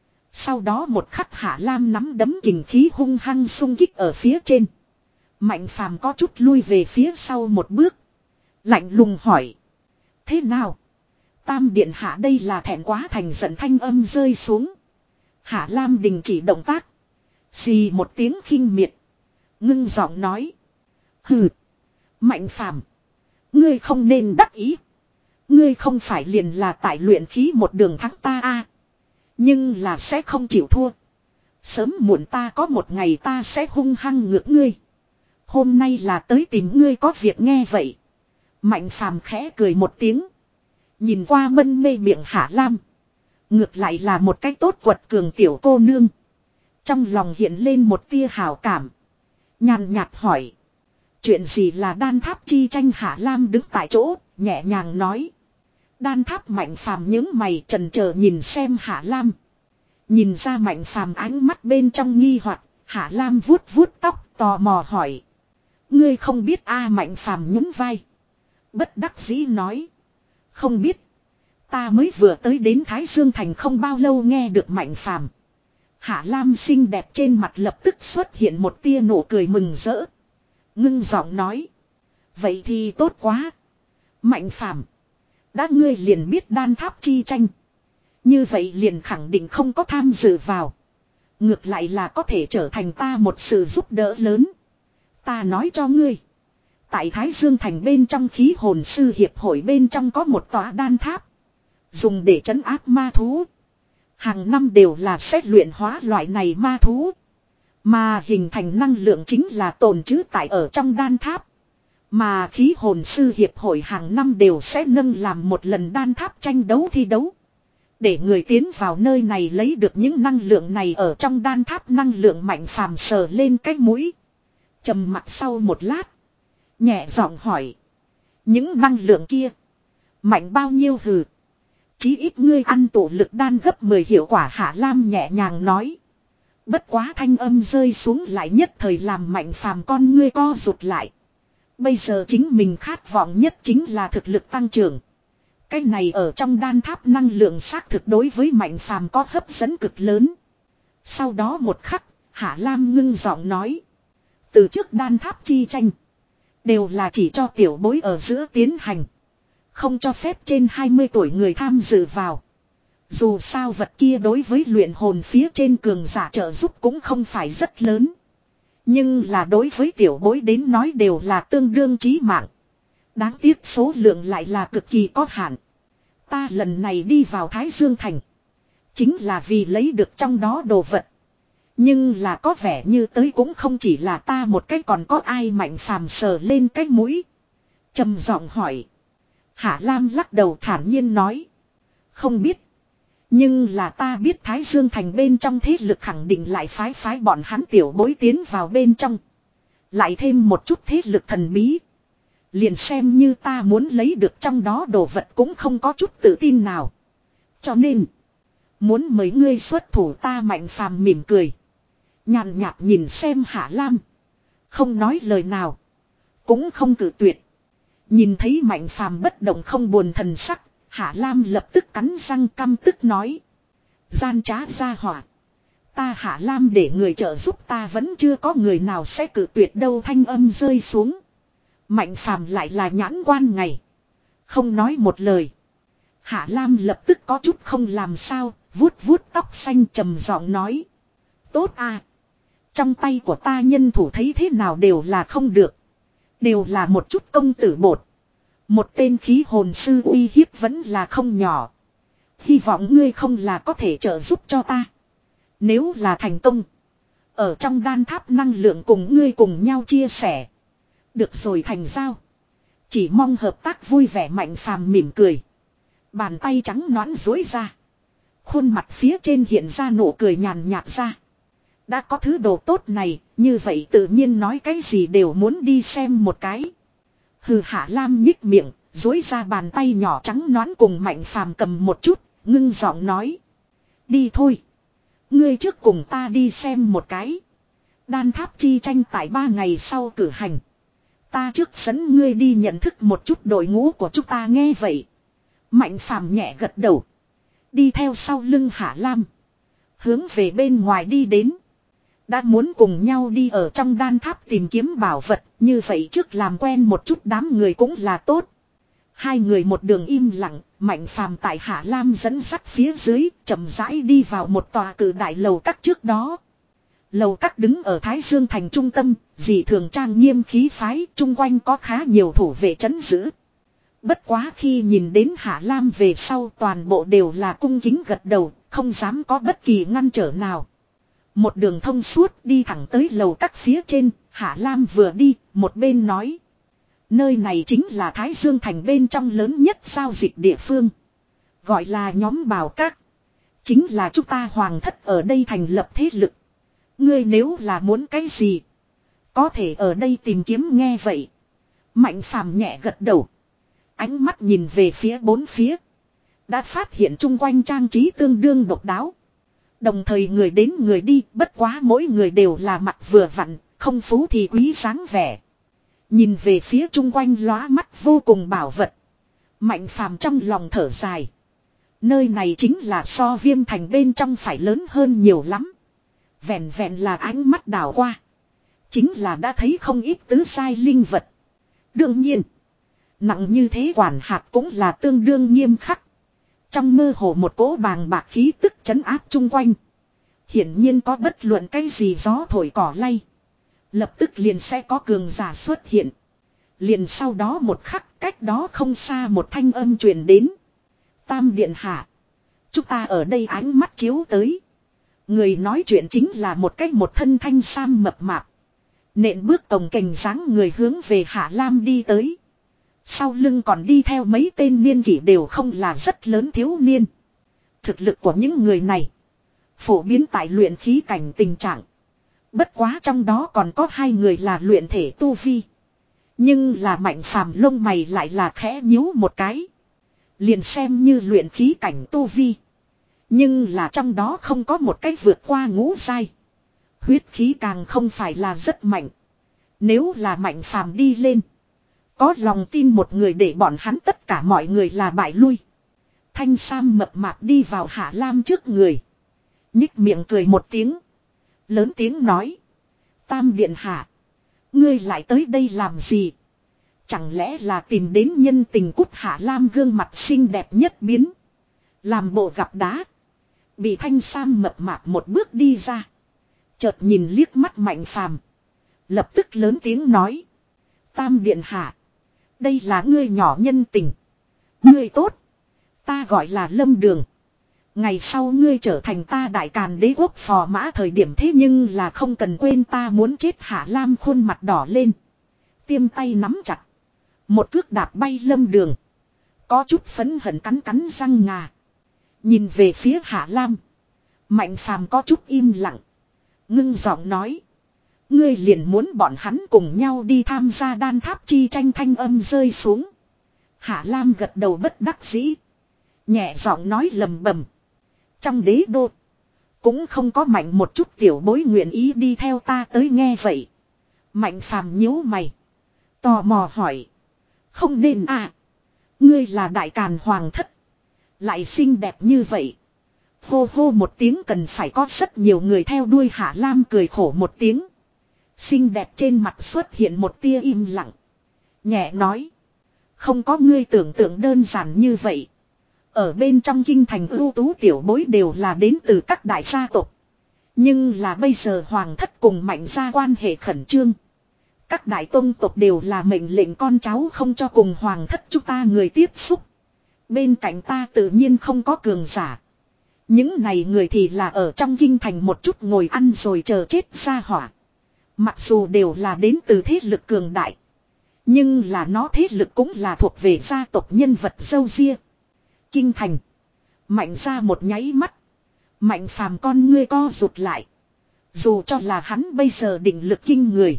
S1: Sau đó một khắc Hạ Lam nắm đấm kình khí hung hăng xung kích ở phía trên. Mạnh Phàm có chút lui về phía sau một bước, lạnh lùng hỏi: thế nào? Tam Điện Hạ đây là thẹn quá thành giận thanh âm rơi xuống. Hạ Lam đình chỉ động tác, xì một tiếng khinh miệt, ngưng giọng nói: hừ, Mạnh Phàm, Ngươi không nên đắc ý. Ngươi không phải liền là tại luyện khí một đường thắng ta a, nhưng là sẽ không chịu thua. Sớm muộn ta có một ngày ta sẽ hung hăng ngược ngươi. Hôm nay là tới tìm ngươi có việc nghe vậy. Mạnh Phàm khẽ cười một tiếng. Nhìn qua mân mê miệng Hạ Lam. Ngược lại là một cái tốt quật cường tiểu cô nương. Trong lòng hiện lên một tia hào cảm. Nhàn nhạt hỏi. Chuyện gì là đan tháp chi tranh? Hạ Lam đứng tại chỗ, nhẹ nhàng nói. Đan tháp. Mạnh Phàm nhướng mày trần chờ nhìn xem Hạ Lam. Nhìn ra Mạnh Phàm ánh mắt bên trong nghi hoặc, Hạ Lam vuốt vuốt tóc, tò mò hỏi. Ngươi không biết a? Mạnh Phàm nhún vai. Bất đắc dĩ nói. Không biết. Ta mới vừa tới đến Thái Dương Thành không bao lâu. Nghe được Mạnh Phàm, Hạ Lam xinh đẹp trên mặt lập tức xuất hiện một tia nụ cười mừng rỡ. Ngưng giọng nói. Vậy thì tốt quá. Mạnh Phàm, đã ngươi liền biết đan tháp chi tranh, như vậy liền khẳng định không có tham dự vào. Ngược lại là có thể trở thành ta một sự giúp đỡ lớn. Ta nói cho ngươi. Tại Thái Dương Thành bên trong khí hồn sư hiệp hội bên trong có một tòa đan tháp. Dùng để trấn áp ma thú. Hàng năm đều là xét luyện hóa loại này ma thú. Mà hình thành năng lượng chính là tồn trữ tại ở trong đan tháp. Mà khí hồn sư hiệp hội hàng năm đều sẽ nâng làm một lần đan tháp tranh đấu thi đấu. Để người tiến vào nơi này lấy được những năng lượng này ở trong đan tháp năng lượng. Mạnh Phàm sờ lên cái mũi. Trầm mặt sau một lát. Nhẹ giọng hỏi. Những năng lượng kia mạnh bao nhiêu? Hừ. Chí ít ngươi ăn tụ lực đan gấp mười hiệu quả. Hạ Lam nhẹ nhàng nói. Bất quá thanh âm rơi xuống lại nhất thời làm Mạnh Phàm con ngươi co rụt lại. Bây giờ chính mình khát vọng nhất chính là thực lực tăng trưởng. Cái này ở trong đan tháp năng lượng xác thực đối với Mạnh Phàm có hấp dẫn cực lớn. Sau đó một khắc, Hạ Lam ngưng giọng nói. Từ trước đan tháp chi tranh đều là chỉ cho tiểu bối ở giữa tiến hành. Không cho phép trên hai mươi tuổi người tham dự vào. Dù sao vật kia đối với luyện hồn phía trên cường giả trợ giúp cũng không phải rất lớn. Nhưng là đối với tiểu bối đến nói đều là tương đương chí mạng. Đáng tiếc số lượng lại là cực kỳ có hạn. Ta lần này đi vào Thái Dương Thành chính là vì lấy được trong đó đồ vật. Nhưng là có vẻ như tới cũng không chỉ là ta một cái, còn có ai? Mạnh Phàm sờ lên cái mũi, trầm giọng hỏi. Hạ Lam lắc đầu thản nhiên nói. Không biết. Nhưng là ta biết Thái Dương Thành bên trong thế lực khẳng định lại phái phái bọn hắn tiểu bối tiến vào bên trong. Lại thêm một chút thế lực thần bí. Liền xem như ta muốn lấy được trong đó đồ vật cũng không có chút tự tin nào. Cho nên muốn mời ngươi xuất thủ. Ta Mạnh Phàm mỉm cười, nhàn nhạt nhìn xem Hạ Lam, không nói lời nào, cũng không cự tuyệt. Nhìn thấy Mạnh Phàm bất động không buồn thần sắc, Hạ Lam lập tức cắn răng căm tức nói. Gian trá gia hỏa. Ta Hạ Lam để người trợ giúp ta vẫn chưa có người nào sẽ cự tuyệt đâu. Thanh âm rơi xuống, Mạnh Phàm lại là nhãn quan ngày, không nói một lời. Hạ Lam lập tức có chút không làm sao, vuốt vuốt tóc xanh trầm giọng nói. Tốt à. Trong tay của ta nhân thủ thấy thế nào đều là không được. Đều là một chút công tử bột. Một tên khí hồn sư uy hiếp vẫn là không nhỏ. Hy vọng ngươi không là có thể trợ giúp cho ta. Nếu là thành công, ở trong đan tháp năng lượng cùng ngươi cùng nhau chia sẻ. Được rồi, thành giao. Chỉ mong hợp tác vui vẻ. Mạnh Phàm mỉm cười, bàn tay trắng nõn duỗi ra. Khuôn mặt phía trên hiện ra nụ cười nhàn nhạt ra. Đã có thứ đồ tốt này, như vậy tự nhiên nói cái gì đều muốn đi xem một cái. Hừ. Hạ Lam nhích miệng, duỗi ra bàn tay nhỏ trắng nõn cùng Mạnh Phàm cầm một chút, ngưng giọng nói. Đi thôi. Ngươi trước cùng ta đi xem một cái. Đan tháp chi tranh tại ba ngày sau cử hành. Ta trước dẫn ngươi đi nhận thức một chút đội ngũ của chúng ta. Nghe vậy, Mạnh Phàm nhẹ gật đầu, đi theo sau lưng Hạ Lam, hướng về bên ngoài đi đến. Đã muốn cùng nhau đi ở trong đan tháp tìm kiếm bảo vật, như vậy trước làm quen một chút đám người cũng là tốt. Hai người một đường im lặng, Mạnh Phàm tại Hạ Lam dẫn dắt phía dưới, chậm rãi đi vào một tòa cự đại lầu các trước đó. Lầu các đứng ở Thái Dương Thành trung tâm, dị thường trang nghiêm khí phái, chung quanh có khá nhiều thủ vệ trấn giữ. Bất quá khi nhìn đến Hạ Lam về sau toàn bộ đều là cung kính gật đầu, không dám có bất kỳ ngăn trở nào. Một đường thông suốt đi thẳng tới lầu các phía trên, Hạ Lam vừa đi, một bên nói. Nơi này chính là Thái Dương Thành bên trong lớn nhất giao dịch địa phương. Gọi là nhóm Bào Các. Chính là chúng ta hoàng thất ở đây thành lập thế lực. Ngươi nếu là muốn cái gì, có thể ở đây tìm kiếm nghe vậy. Mạnh Phàm nhẹ gật đầu. Ánh mắt nhìn về phía bốn phía. Đã phát hiện chung quanh trang trí tương đương độc đáo. Đồng thời người đến người đi, bất quá mỗi người đều là mặt vừa vặn, không phú thì quý dáng vẻ. Nhìn về phía chung quanh lóa mắt vô cùng bảo vật. Mạnh Phàm trong lòng thở dài. Nơi này chính là so Viêm Thành bên trong phải lớn hơn nhiều lắm. Vẹn vẹn là ánh mắt đảo qua. Chính là đã thấy không ít tứ sai linh vật. Đương nhiên, nặng như thế quản hạt cũng là tương đương nghiêm khắc. Trong mơ hồ một cỗ bàng bạc khí tức trấn áp chung quanh. Hiển nhiên có bất luận cái gì gió thổi cỏ lay. Lập tức liền sẽ có cường giả xuất hiện. Liền sau đó một khắc cách đó không xa một thanh âm truyền đến. Tam điện hạ. Chúng ta ở đây ánh mắt chiếu tới. Người nói chuyện chính là một cách một thân thanh sam mập mạp. Nện bước cồng kềnh dáng người hướng về Hạ Lam đi tới. Sau lưng còn đi theo mấy tên niên kỷ đều không là rất lớn thiếu niên. Thực lực của những người này phổ biến tại luyện khí cảnh tình trạng. Bất quá trong đó còn có hai người là luyện thể tu vi. Nhưng là Mạnh Phàm lông mày lại là khẽ nhíu một cái. Liền xem như luyện khí cảnh tu vi. Nhưng là trong đó không có một cách vượt qua ngũ giai. Huyết khí càng không phải là rất mạnh. Nếu là Mạnh Phàm đi lên, có lòng tin một người để bọn hắn tất cả mọi người là bại lui. Thanh Sam mập mạp đi vào Hạ Lam trước người. Nhích miệng cười một tiếng. Lớn tiếng nói. Tam điện hạ. Ngươi lại tới đây làm gì? Chẳng lẽ là tìm đến nhân tình Cút? Hạ Lam gương mặt xinh đẹp nhất biến. Làm bộ gặp đá. Bị Thanh Sam mập mạp một bước đi ra. Chợt nhìn liếc mắt Mạnh Phàm, lập tức lớn tiếng nói. Tam điện hạ. Đây là ngươi nhỏ nhân tình. Ngươi tốt. Ta gọi là Lâm Đường. Ngày sau ngươi trở thành ta Đại Càn Đế quốc phò mã thời điểm, thế nhưng là không cần quên ta muốn chết. Hạ Lam khuôn mặt đỏ lên. Tiêm tay nắm chặt. Một cước đạp bay Lâm Đường. Có chút phấn hận cắn cắn răng ngà. Nhìn về phía Hạ Lam. Mạnh Phàm có chút im lặng. Ngưng giọng nói. Ngươi liền muốn bọn hắn cùng nhau đi tham gia đan tháp chi tranh. Thanh âm rơi xuống. Hạ Lam gật đầu bất đắc dĩ. Nhẹ giọng nói lầm bầm. Trong đế đô. Cũng không có Mạnh một chút tiểu bối nguyện ý đi theo ta tới. Nghe vậy. Mạnh Phàm nhíu mày. Tò mò hỏi. Không nên à. Ngươi là Đại Càn hoàng thất. Lại xinh đẹp như vậy. Hô hô một tiếng cần phải có rất nhiều người theo đuôi. Hạ Lam cười khổ một tiếng. Xinh đẹp trên mặt xuất hiện một tia im lặng. Nhẹ nói. Không có ngươi tưởng tượng đơn giản như vậy. Ở bên trong kinh thành ưu tú tiểu bối đều là đến từ các đại gia tộc. Nhưng là bây giờ hoàng thất cùng Mạnh gia quan hệ khẩn trương. Các đại tông tộc đều là mệnh lệnh con cháu không cho cùng hoàng thất chúng ta người tiếp xúc. Bên cạnh ta tự nhiên không có cường giả. Những này người thì là ở trong kinh thành một chút ngồi ăn rồi chờ chết ra hỏa. Mặc dù đều là đến từ thế lực cường đại. Nhưng là nó thế lực cũng là thuộc về gia tộc nhân vật dâu ria. Kinh thành. Mạnh ra một nháy mắt. Mạnh Phàm con ngươi co rụt lại. Dù cho là hắn bây giờ định lực kinh người.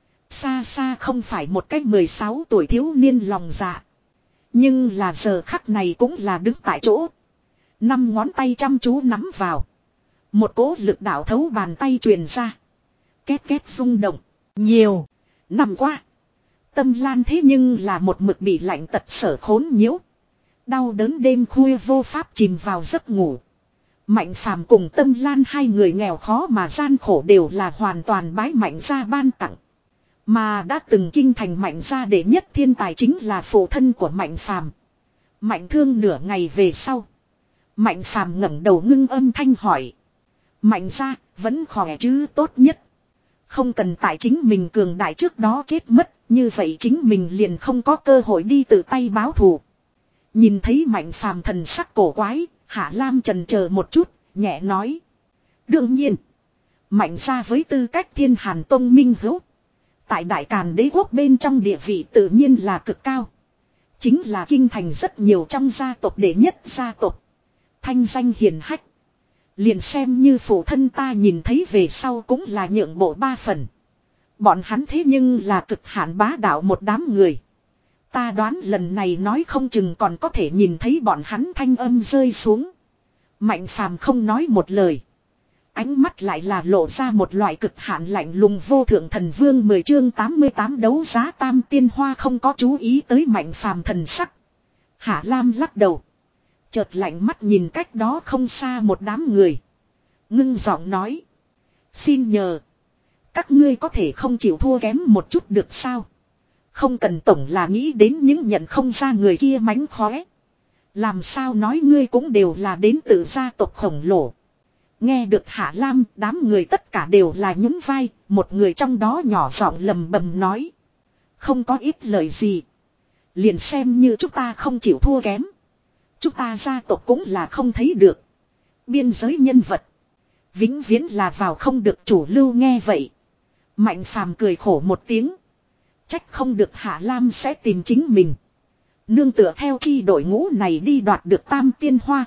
S1: Xa xa không phải một cách mười sáu tuổi thiếu niên lòng dạ. Nhưng là giờ khắc này cũng là đứng tại chỗ. Năm ngón tay chăm chú nắm vào. Một cỗ lực đạo thấu bàn tay truyền ra. Két két rung động. Nhiều. Năm qua. Tâm Lan thế nhưng là một mực bị lạnh tật sở khốn nhiễu. Đau đớn đêm khuya vô pháp chìm vào giấc ngủ. Mạnh Phàm cùng Tâm Lan hai người nghèo khó mà gian khổ đều là hoàn toàn bái Mạnh gia ban tặng. Mà đã từng kinh thành Mạnh gia đệ nhất thiên tài chính là phụ thân của Mạnh Phàm. Mạnh Thương nửa ngày về sau. Mạnh Phàm ngẩng đầu ngưng âm thanh hỏi. Mạnh gia vẫn khỏe chứ? Tốt nhất. Không cần tại chính mình cường đại trước đó chết mất, Như vậy chính mình liền không có cơ hội đi tự tay báo thù. Nhìn thấy Mạnh Phàm thần sắc cổ quái, Hạ Lam chần chờ một chút, nhẹ nói. Đương nhiên, Mạnh gia với tư cách Thiên Hàn Tông minh hữu, tại Đại Càn Đế quốc bên trong địa vị tự nhiên là cực cao. Chính là kinh thành rất nhiều trong gia tộc đệ nhất gia tộc. Thanh danh hiền hách. Liền xem như phụ thân ta nhìn thấy về sau cũng là nhượng bộ ba phần. Bọn hắn thế nhưng là cực hạn bá đạo một đám người. Ta đoán lần này nói không chừng còn có thể nhìn thấy bọn hắn thanh âm rơi xuống. Mạnh Phàm không nói một lời. Ánh mắt lại là lộ ra một loại cực hạn lạnh lùng vô thượng thần vương. Mười chương tám mươi tám đấu giá tam tiên hoa. Không có chú ý tới Mạnh Phàm thần sắc. Hạ Lam lắc đầu. Chợt lạnh mắt nhìn cách đó không xa một đám người. Ngưng giọng nói. Xin nhờ. Các ngươi có thể không chịu thua kém một chút được sao? Không cần tổng là nghĩ đến những nhận không ra người kia mánh khóe. Làm sao nói ngươi cũng đều là đến từ gia tộc khổng lồ. Nghe được Hạ Lam, đám người tất cả đều là nhún vai, một người trong đó nhỏ giọng lầm bầm nói. Không có ít lời gì. Liền xem như chúng ta không chịu thua kém. Chúng ta gia tộc cũng là không thấy được. Biên giới nhân vật. Vĩnh viễn là vào không được chủ lưu nghe vậy. Mạnh Phàm cười khổ một tiếng. Trách không được Hạ Lam sẽ tìm chính mình. Nương tựa theo chi đội ngũ này đi đoạt được tam tiên hoa.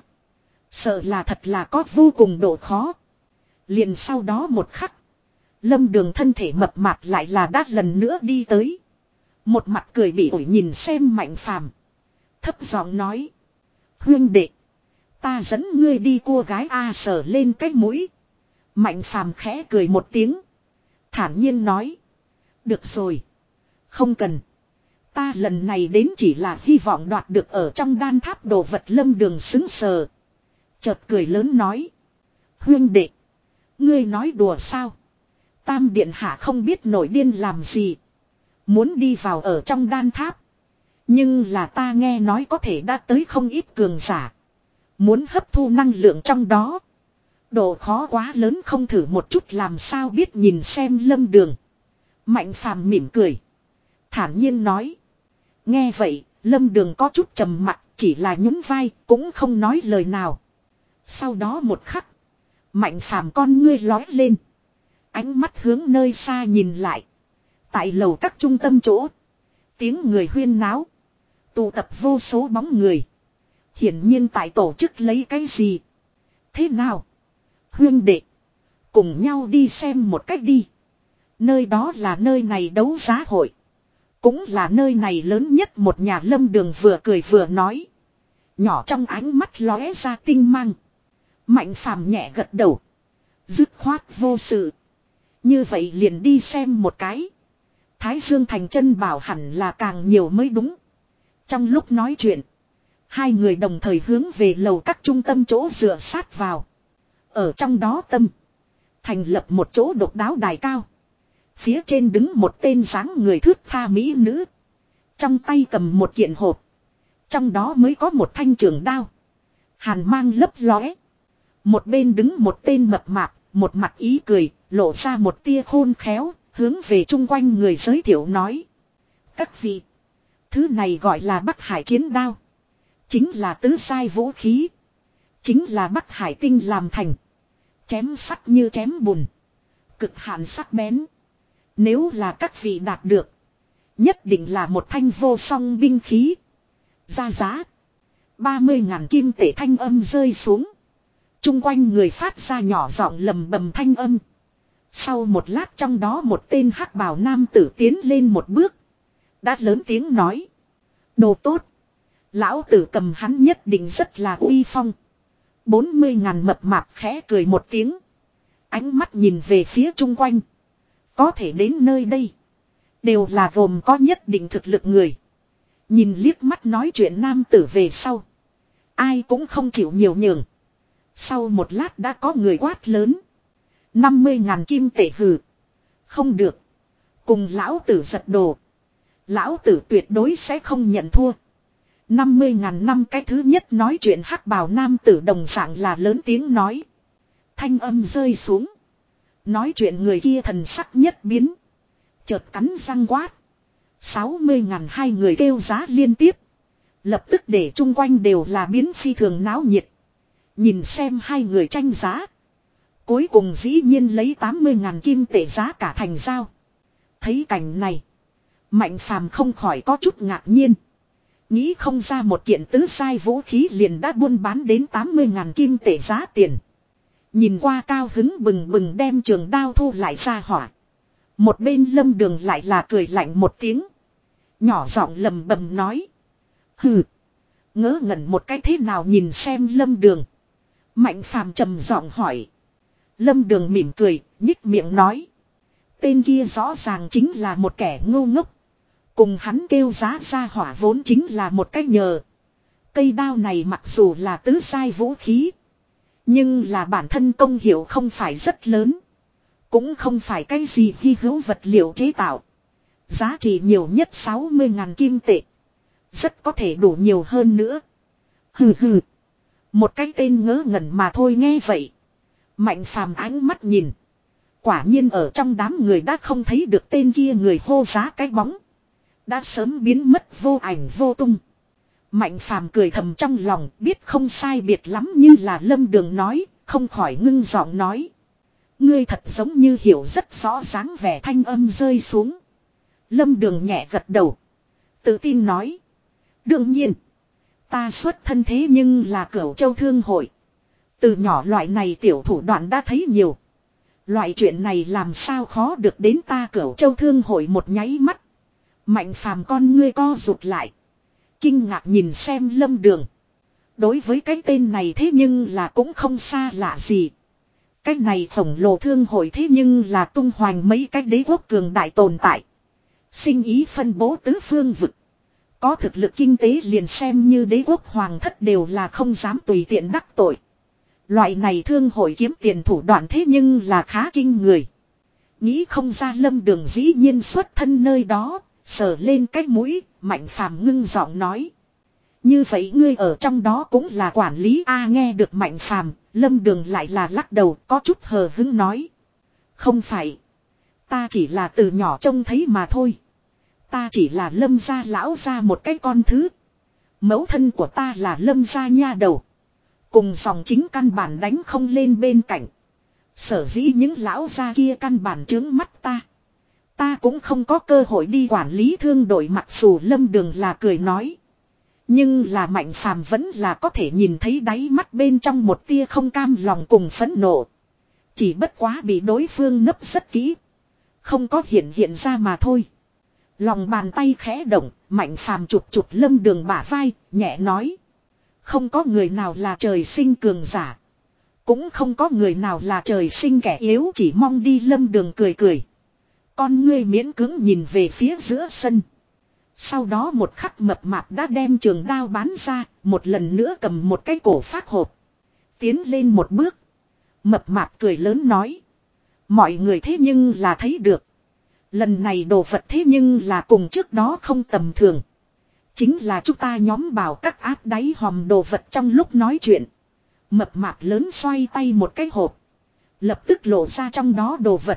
S1: Sợ là thật là có vô cùng độ khó. Liền sau đó một khắc. Lâm Đường thân thể mập mạp lại là đát lần nữa đi tới. Một mặt cười bị ổi nhìn xem Mạnh Phàm, thấp giọng nói. Huynh đệ. Ta dẫn ngươi đi cua gái A sờ lên cái mũi. Mạnh Phàm khẽ cười một tiếng. Thản nhiên nói. Được rồi. Không cần. Ta lần này đến chỉ là hy vọng đoạt được ở trong đan tháp đồ vật. Lâm Đường xứng sờ. Chợt cười lớn nói. Huynh đệ. Ngươi nói đùa sao? Tam điện hạ không biết nổi điên làm gì. Muốn đi vào ở trong đan tháp. Nhưng là ta nghe nói có thể đã tới không ít cường giả. Muốn hấp thu năng lượng trong đó. Độ khó quá lớn, không thử một chút làm sao biết. Nhìn xem Lâm Đường. Mạnh Phàm mỉm cười. Thản nhiên nói. Nghe vậy, Lâm Đường có chút trầm mặc, chỉ là nhún vai, cũng không nói lời nào. Sau đó một khắc. Mạnh Phàm con ngươi lói lên. Ánh mắt hướng nơi xa nhìn lại. Tại lầu các trung tâm chỗ. Tiếng người huyên náo. Tụ tập vô số bóng người. Hiển nhiên tại tổ chức lấy cái gì. Thế nào? Huyên đệ. Cùng nhau đi xem một cách đi. Nơi đó là nơi này đấu giá hội. Cũng là nơi này lớn nhất một nhà. Lâm Đường vừa cười vừa nói. Nhỏ trong ánh mắt lóe ra tinh mang. Mạnh Phàm nhẹ gật đầu. Dứt khoát vô sự. Như vậy liền đi xem một cái. Thái Dương Thành chân bảo hẳn là càng nhiều mới đúng. Trong lúc nói chuyện. Hai người đồng thời hướng về lầu các trung tâm chỗ dựa sát vào. Ở trong đó tâm. Thành lập một chỗ độc đáo đài cao. Phía trên đứng một tên dáng người thướt tha mỹ nữ. Trong tay cầm một kiện hộp. Trong đó mới có một thanh trường đao. Hàn mang lấp lóe. Một bên đứng một tên mập mạp. Một mặt ý cười. Lộ ra một tia khôn khéo. Hướng về chung quanh người giới thiệu nói. Các vị. Thứ này gọi là Bắc Hải chiến đao. Chính là tứ sai vũ khí. Chính là Bắc Hải tinh làm thành. Chém sắt như chém bùn. Cực hạn sắc bén. Nếu là các vị đạt được. Nhất định là một thanh vô song binh khí. Ra giá. ba mươi ngàn kim tệ. Thanh âm rơi xuống. Chung quanh người phát ra nhỏ giọng lầm bầm thanh âm. Sau một lát trong đó một tên hắc bào nam tử tiến lên một bước. Đã lớn tiếng nói. Đồ tốt. Lão tử cầm hắn nhất định rất là uy phong. bốn mươi ngàn mập mạp khẽ cười một tiếng. Ánh mắt nhìn về phía chung quanh. Có thể đến nơi đây. Đều là gồm có nhất định thực lực người. Nhìn liếc mắt nói chuyện nam tử về sau. Ai cũng không chịu nhiều nhường. Sau một lát đã có người quát lớn. năm mươi ngàn kim tệ hừ. Không được. Cùng lão tử giật đồ. Lão tử tuyệt đối sẽ không nhận thua. năm mươi ngàn năm cái thứ nhất nói chuyện hắc bào nam tử đồng dạng là lớn tiếng nói. Thanh âm rơi xuống. Nói chuyện người kia thần sắc nhất biến. Chợt cắn răng quát. sáu mươi ngàn hai người kêu giá liên tiếp. Lập tức để chung quanh đều là biến phi thường náo nhiệt. Nhìn xem hai người tranh giá. Cuối cùng dĩ nhiên lấy tám mươi ngàn kim tệ giá cả thành giao. Thấy cảnh này. Mạnh Phàm không khỏi có chút ngạc nhiên. Nghĩ không ra một kiện tứ sai vũ khí liền đã buôn bán đến tám mươi ngàn kim tệ giá tiền. Nhìn qua cao hứng bừng bừng đem trường đao thu lại ra hỏa. Một bên Lâm Đường lại là cười lạnh một tiếng. Nhỏ giọng lầm bầm nói. Hừ. Ngớ ngẩn một cái thế nào nhìn xem Lâm Đường. Mạnh Phàm trầm giọng hỏi. Lâm Đường mỉm cười, nhích miệng nói. Tên kia rõ ràng chính là một kẻ ngu ngốc. Cùng hắn kêu giá ra hỏa vốn chính là một cái nhờ. Cây đao này mặc dù là tứ sai vũ khí. Nhưng là bản thân công hiệu không phải rất lớn. Cũng không phải cái gì hy hữu vật liệu chế tạo. Giá trị nhiều nhất sáu mươi ngàn kim tệ. Rất có thể đủ nhiều hơn nữa. Hừ hừ. Một cái tên ngớ ngẩn mà thôi nghe vậy. Mạnh Phàm ánh mắt nhìn. Quả nhiên ở trong đám người đã không thấy được tên kia người hô giá cái bóng. Đã sớm biến mất vô ảnh vô tung. Mạnh Phàm cười thầm trong lòng biết không sai biệt lắm như là Lâm Đường nói. Không khỏi ngưng giọng nói. Ngươi thật giống như hiểu rất rõ dáng vẻ thanh âm rơi xuống. Lâm Đường nhẹ gật đầu. Tự tin nói. Đương nhiên. Ta xuất thân thế nhưng là Cửu Châu Thương Hội. Từ nhỏ loại này tiểu thủ đoạn đã thấy nhiều. Loại chuyện này làm sao khó được đến ta Cửu Châu Thương Hội một nháy mắt. Mạnh Phàm con ngươi co rụt lại. Kinh ngạc nhìn xem Lâm Đường. Đối với cái tên này thế nhưng là cũng không xa lạ gì. Cái này khổng lồ thương hội thế nhưng là tung hoành mấy cái đế quốc cường đại tồn tại. Sinh ý phân bố tứ phương vực. Có thực lực kinh tế liền xem như đế quốc hoàng thất đều là không dám tùy tiện đắc tội. Loại này thương hội kiếm tiền thủ đoạn thế nhưng là khá kinh người. Nghĩ không ra Lâm Đường dĩ nhiên xuất thân nơi đó, sờ lên cái mũi, Mạnh Phàm ngưng giọng nói. Như vậy ngươi ở trong đó cũng là quản lý a nghe được Mạnh Phàm, Lâm Đường lại là lắc đầu có chút hờ hững nói. Không phải. Ta chỉ là từ nhỏ trông thấy mà thôi. Ta chỉ là Lâm gia lão gia một cái con thứ. Mẫu thân của ta là Lâm gia nha đầu. Cùng dòng chính căn bản đánh không lên bên cạnh. Sở dĩ những lão gia kia căn bản trướng mắt ta. Ta cũng không có cơ hội đi quản lý thương đội mặc dù Lâm Đường là cười nói. Nhưng là Mạnh Phàm vẫn là có thể nhìn thấy đáy mắt bên trong một tia không cam lòng cùng phẫn nộ. Chỉ bất quá bị đối phương nấp rất kỹ. Không có hiện hiện ra mà thôi. Lòng bàn tay khẽ động, Mạnh Phàm chụp chụp Lâm Đường bả vai, nhẹ nói. Không có người nào là trời sinh cường giả. Cũng không có người nào là trời sinh kẻ yếu chỉ mong đi Lâm Đường cười cười. Con ngươi miễn cưỡng nhìn về phía giữa sân. Sau đó một khắc mập mạp đã đem trường đao bắn ra, một lần nữa cầm một cái cổ phát hộp. Tiến lên một bước. Mập mạp cười lớn nói. Mọi người thế nhưng là thấy được. Lần này đồ vật thế nhưng là cùng trước đó không tầm thường. Chính là chúng ta nhóm bảo các áp đáy hòm đồ vật trong lúc nói chuyện. Mập mạp lớn xoay tay một cái hộp. Lập tức lộ ra trong đó đồ vật.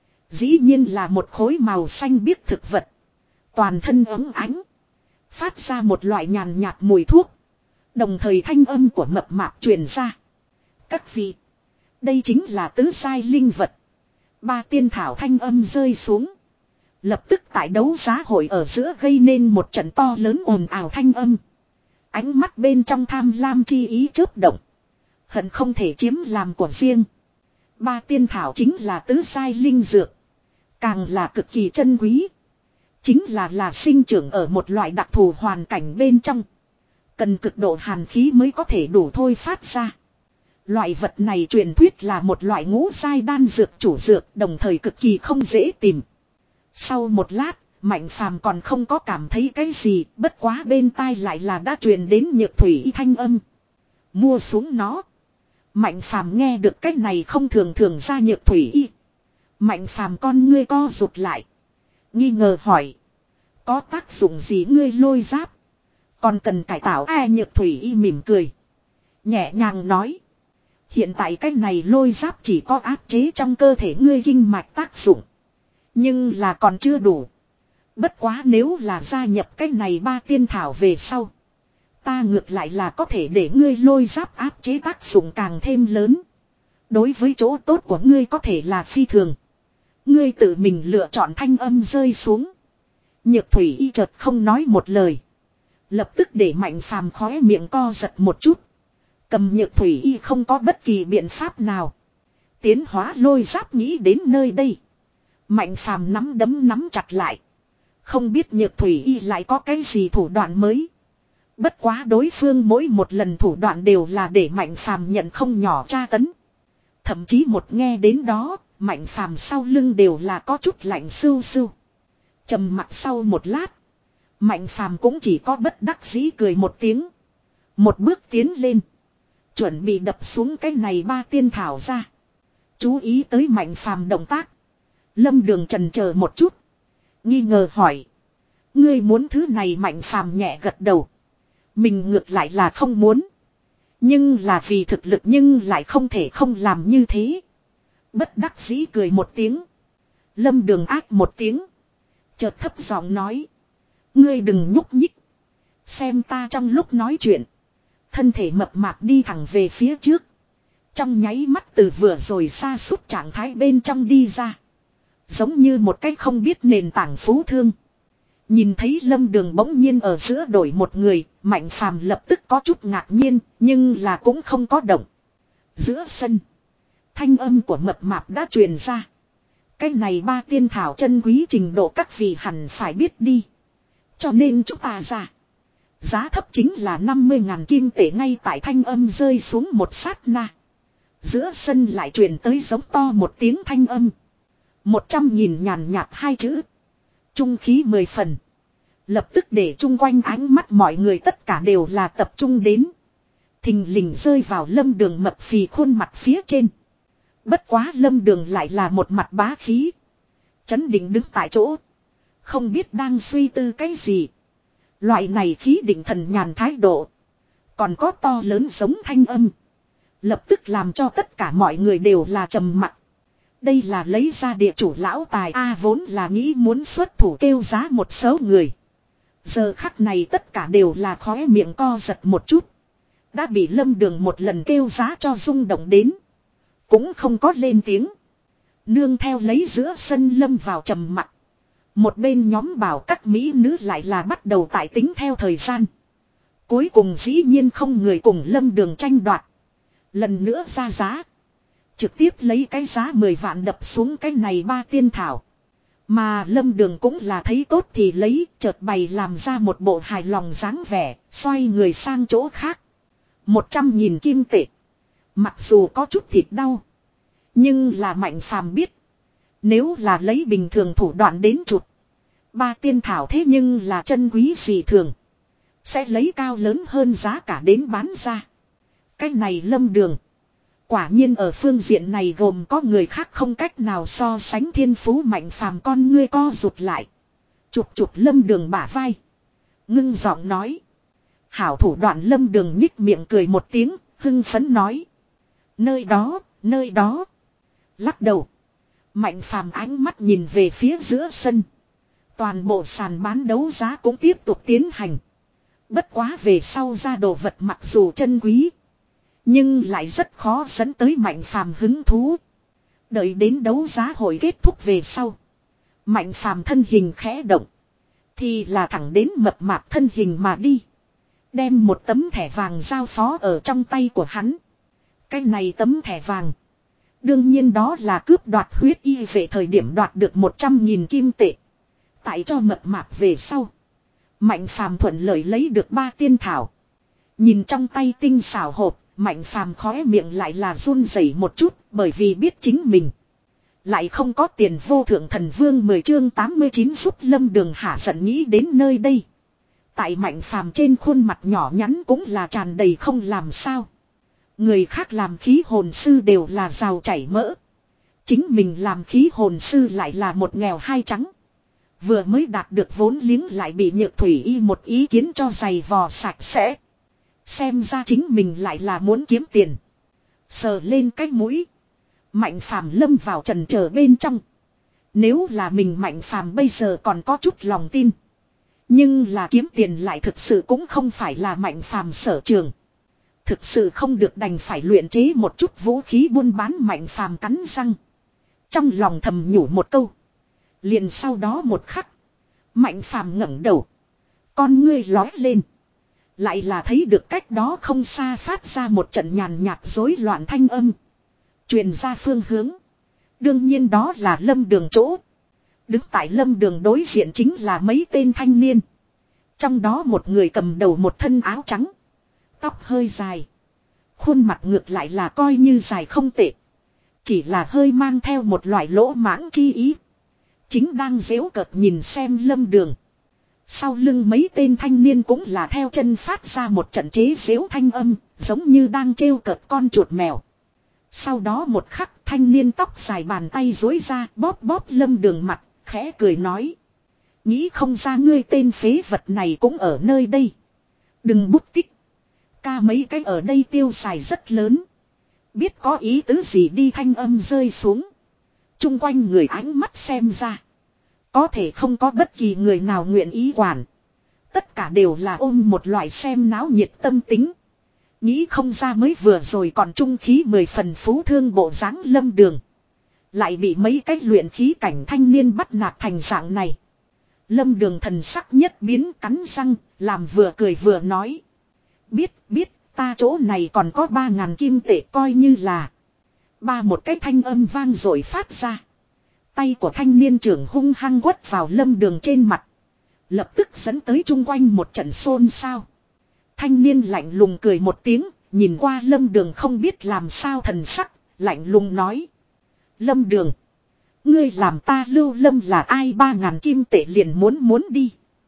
S1: Dĩ nhiên là một khối màu xanh biếc thực vật. Toàn thân ấm ánh. Phát ra một loại nhàn nhạt mùi thuốc. Đồng thời thanh âm của mập mạp truyền ra. Các vị. Đây chính là tứ sai linh vật. Ba tiên thảo thanh âm rơi xuống. Lập tức tại đấu giá hội ở giữa gây nên một trận to lớn ồn ào thanh âm. Ánh mắt bên trong tham lam chi ý chớp động. Hận không thể chiếm làm của riêng. Ba tiên thảo chính là tứ sai linh dược. Càng là cực kỳ chân quý. Chính là là sinh trưởng ở một loại đặc thù hoàn cảnh bên trong. Cần cực độ hàn khí mới có thể đủ thôi phát ra. Loại vật này truyền thuyết là một loại ngũ giai đan dược chủ dược đồng thời cực kỳ không dễ tìm. Sau một lát, Mạnh Phàm còn không có cảm thấy cái gì, bất quá bên tai lại là đã truyền đến nhược thủy thanh âm. Mua xuống nó. Mạnh Phàm nghe được cái này không thường thường ra nhược thủy y. Mạnh Phàm con ngươi co rụt lại. Nghi ngờ hỏi. Có tác dụng gì ngươi lôi giáp? Còn cần cải tạo ai nhược thủy y mỉm cười. Nhẹ nhàng nói. Hiện tại cái này lôi giáp chỉ có áp chế trong cơ thể ngươi kinh mạch tác dụng. Nhưng là còn chưa đủ. Bất quá nếu là gia nhập cái này ba tiên thảo về sau. Ta ngược lại là có thể để ngươi lôi giáp áp chế tác dụng càng thêm lớn. Đối với chỗ tốt của ngươi có thể là phi thường. Ngươi tự mình lựa chọn thanh âm rơi xuống. Nhược thủy y chợt không nói một lời. Lập tức để Mạnh Phàm khóe miệng co giật một chút. Cầm nhược thủy y không có bất kỳ biện pháp nào. Tiến hóa lôi giáp nghĩ đến nơi đây. Mạnh Phàm nắm đấm nắm chặt lại. Không biết nhược thủy y lại có cái gì thủ đoạn mới. Bất quá đối phương mỗi một lần thủ đoạn đều là để Mạnh Phàm nhận không nhỏ tra tấn. Thậm chí một nghe đến đó, Mạnh Phàm sau lưng đều là có chút lạnh sưu sưu. Trầm mặc sau một lát, Mạnh Phàm cũng chỉ có bất đắc dĩ cười một tiếng. Một bước tiến lên, chuẩn bị đập xuống cái này ba tiên thảo ra. Chú ý tới Mạnh Phàm động tác, Lâm Đường chần chờ một chút, nghi ngờ hỏi: ngươi muốn thứ này? Mạnh Phàm nhẹ gật đầu. Mình ngược lại là không muốn. Nhưng là vì thực lực nhưng lại không thể không làm như thế. Bất đắc dĩ cười một tiếng. Lâm Đường ác một tiếng. Chợt thấp giọng nói: ngươi đừng nhúc nhích. Xem ta trong lúc nói chuyện. Thân thể mập mạp đi thẳng về phía trước. Trong nháy mắt từ vừa rồi xa suốt trạng thái bên trong đi ra. Giống như một cái không biết nền tảng phú thương. Nhìn thấy Lâm Đường bỗng nhiên ở giữa đổi một người, Mạnh Phàm lập tức có chút ngạc nhiên, nhưng là cũng không có động. Giữa sân, thanh âm của mập mạp đã truyền ra. Cái này ba tiên thảo chân quý trình độ các vị hẳn phải biết đi. Cho nên chúng ta ra. Giá thấp chính là năm mươi ngàn kim tệ. Ngay tại thanh âm rơi xuống một sát na. Giữa sân lại truyền tới giống to một tiếng thanh âm. Một trăm nghìn nhàn nhạt hai chữ. Trung khí mười phần. Lập tức để chung quanh ánh mắt mọi người tất cả đều là tập trung đến. Thình lình rơi vào Lâm Đường mập phì khuôn mặt phía trên. Bất quá Lâm Đường lại là một mặt bá khí. Chấn định đứng tại chỗ. Không biết đang suy tư cái gì. Loại này khí định thần nhàn thái độ. Còn có to lớn giống thanh âm. Lập tức làm cho tất cả mọi người đều là trầm mặc. Đây là lấy ra địa chủ lão tài A, vốn là nghĩ muốn xuất thủ kêu giá một số người. Giờ khắc này tất cả đều là khóe miệng co giật một chút. Đã bị Lâm Đường một lần kêu giá cho rung động đến. Cũng không có lên tiếng. Nương theo lấy giữa sân lâm vào trầm mặc. Một bên nhóm bảo các mỹ nữ lại là bắt đầu tại tính theo thời gian. Cuối cùng dĩ nhiên không người cùng Lâm Đường tranh đoạt. Lần nữa ra giá. Trực tiếp lấy cái giá mười vạn đập xuống cái này ba tiên thảo. Mà Lâm Đường cũng là thấy tốt thì lấy, chợt bày làm ra một bộ hài lòng dáng vẻ, xoay người sang chỗ khác. Một trăm nghìn kim tệ. Mặc dù có chút thịt đau. Nhưng là Mạnh Phàm biết. Nếu là lấy bình thường thủ đoạn đến chụp. Ba tiên thảo thế nhưng là chân quý gì thường. Sẽ lấy cao lớn hơn giá cả đến bán ra. Cái này Lâm Đường. Quả nhiên ở phương diện này gồm có người khác không cách nào so sánh. Thiên phú Mạnh Phàm con ngươi co rụt lại. Chụp chụp Lâm Đường bả vai. Ngưng giọng nói. Hảo thủ đoạn. Lâm Đường nhích miệng cười một tiếng, hưng phấn nói. Nơi đó, nơi đó. Lắc đầu. Mạnh Phàm ánh mắt nhìn về phía giữa sân. Toàn bộ sàn bán đấu giá cũng tiếp tục tiến hành. Bất quá về sau ra đồ vật mặc dù chân quý. Nhưng lại rất khó dẫn tới Mạnh Phàm hứng thú. Đợi đến đấu giá hội kết thúc về sau. Mạnh Phàm thân hình khẽ động. Thì là thẳng đến mập mạp thân hình mà đi. Đem một tấm thẻ vàng giao phó ở trong tay của hắn. Cái này tấm thẻ vàng. Đương nhiên đó là cướp đoạt huyết y về thời điểm đoạt được một trăm nghìn kim tệ. Tại cho mập mạp về sau. Mạnh Phàm thuận lợi lấy được ba tiên thảo. Nhìn trong tay tinh xảo hộp. Mạnh Phàm khóe miệng lại là run rẩy một chút, bởi vì biết chính mình lại không có tiền. Vô thượng thần vương mười chương tám mươi chín giúp Lâm Đường hả giận. Nghĩ đến nơi đây, tại Mạnh Phàm trên khuôn mặt nhỏ nhắn cũng là tràn đầy không làm sao. Người khác làm khí hồn sư đều là giàu chảy mỡ. Chính mình làm khí hồn sư lại là một nghèo hai trắng. Vừa mới đạt được vốn liếng lại bị Nhược Thủy Y một ý kiến cho giày vò sạch sẽ. Xem ra chính mình lại là muốn kiếm tiền. Sờ lên cái mũi. Mạnh Phàm lâm vào trần chờ bên trong. Nếu là mình Mạnh Phàm bây giờ còn có chút lòng tin. Nhưng là kiếm tiền lại thực sự cũng không phải là Mạnh Phàm sở trường. Thực sự không được đành phải luyện chế một chút vũ khí buôn bán. Mạnh Phàm cắn răng. Trong lòng thầm nhủ một câu. Liền sau đó một khắc. Mạnh Phàm ngẩng đầu. Con ngươi lói lên. Lại là thấy được cách đó không xa phát ra một trận nhàn nhạt rối loạn thanh âm. Truyền ra phương hướng. Đương nhiên đó là Lâm Đường chỗ. Đứng tại Lâm Đường đối diện chính là mấy tên thanh niên. Trong đó một người cầm đầu một thân áo trắng. Tóc hơi dài. Khuôn mặt ngược lại là coi như dài không tệ. Chỉ là hơi mang theo một loại lỗ mãng chi ý. Chính đang giễu cợt nhìn xem Lâm Đường. Sau lưng mấy tên thanh niên cũng là theo chân phát ra một trận chế giễu thanh âm. Giống như đang trêu cợt con chuột mèo. Sau đó một khắc thanh niên tóc dài bàn tay dối ra bóp bóp Lâm Đường mặt. Khẽ cười nói. Nghĩ không ra ngươi tên phế vật này cũng ở nơi đây. Đừng bút tích. Ca mấy cái ở đây tiêu xài rất lớn. Biết có ý tứ gì đi thanh âm rơi xuống. Trung quanh người ánh mắt xem ra. Có thể không có bất kỳ người nào nguyện ý quản. Tất cả đều là ôm một loại xem náo nhiệt tâm tính. Nghĩ không ra mới vừa rồi còn trung khí mười phần phú thương bộ dáng Lâm Đường. Lại bị mấy cái luyện khí cảnh thanh niên bắt nạt thành dạng này. Lâm Đường thần sắc nhất biến cắn răng, làm vừa cười vừa nói. Biết, biết, ta chỗ này còn có ba ngàn kim tệ coi như là. Ba một cái thanh âm vang rồi phát ra. Tay của thanh niên trưởng hung hăng quất vào Lâm Đường trên mặt. Lập tức dẫn tới chung quanh một trận xôn xao. Thanh niên lạnh lùng cười một tiếng, nhìn qua Lâm Đường không biết làm sao thần sắc, lạnh lùng nói. Lâm Đường, ngươi làm ta Lưu Lâm là ai ba ngàn kim tệ liền muốn muốn đi.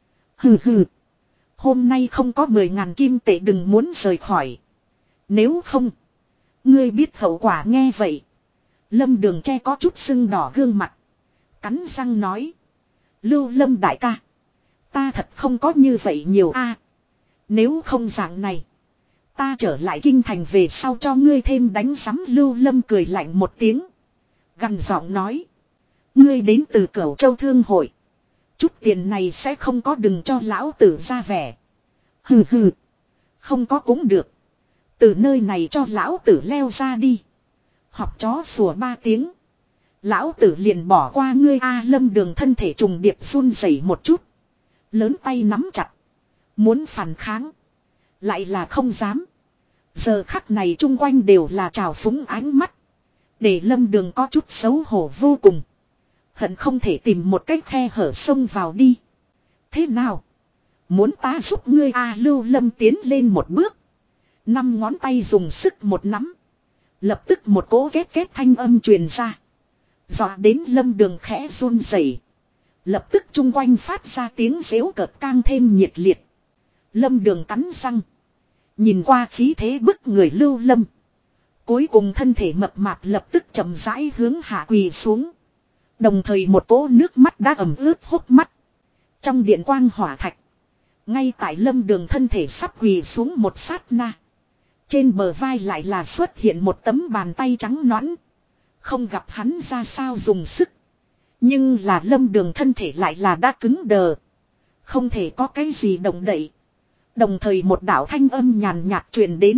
S1: Hừ hừ, hôm nay không có mười ngàn kim tệ đừng muốn rời khỏi. Nếu không, ngươi biết hậu quả nghe vậy. Lâm Đường che có chút sưng đỏ gương mặt. Cắn răng nói. Lưu Lâm đại ca, ta thật không có như vậy nhiều a. Nếu không dạng này, ta trở lại kinh thành về sau cho ngươi thêm đánh sắm. Lưu Lâm cười lạnh một tiếng. Gằn giọng nói. Ngươi đến từ Cửu Châu Thương Hội. Chút tiền này sẽ không có đừng cho lão tử ra vẻ. Hừ hừ. Không có cũng được. Từ nơi này cho lão tử leo ra đi. Học chó sủa ba tiếng. Lão tử liền bỏ qua ngươi a. Lâm Đường thân thể trùng điệp run rẩy một chút. Lớn tay nắm chặt. Muốn phản kháng. Lại là không dám. Giờ khắc này chung quanh đều là trào phúng ánh mắt. Để Lâm Đường có chút xấu hổ vô cùng. Hận không thể tìm một cách khe hở xông vào đi. Thế nào? Muốn ta giúp ngươi a. Lưu Lâm tiến lên một bước. Năm ngón tay dùng sức một nắm. Lập tức một cỗ ghét ghét thanh âm truyền ra. Dọa đến Lâm Đường khẽ run rẩy. Lập tức chung quanh phát ra tiếng giễu cợt càng thêm nhiệt liệt. Lâm Đường cắn răng. Nhìn qua khí thế bức người Lưu Lâm. Cuối cùng thân thể mập mạp lập tức chậm rãi hướng hạ quỳ xuống. Đồng thời một cỗ nước mắt đã ẩm ướt hốc mắt. Trong điện quang hỏa thạch. Ngay tại Lâm Đường thân thể sắp quỳ xuống một sát na. Trên bờ vai lại là xuất hiện một tấm bàn tay trắng nõn. Không gặp hắn ra sao dùng sức. Nhưng là Lâm Đường thân thể lại là đã cứng đờ. Không thể có cái gì động đậy. Đồng thời một đạo thanh âm nhàn nhạt truyền đến.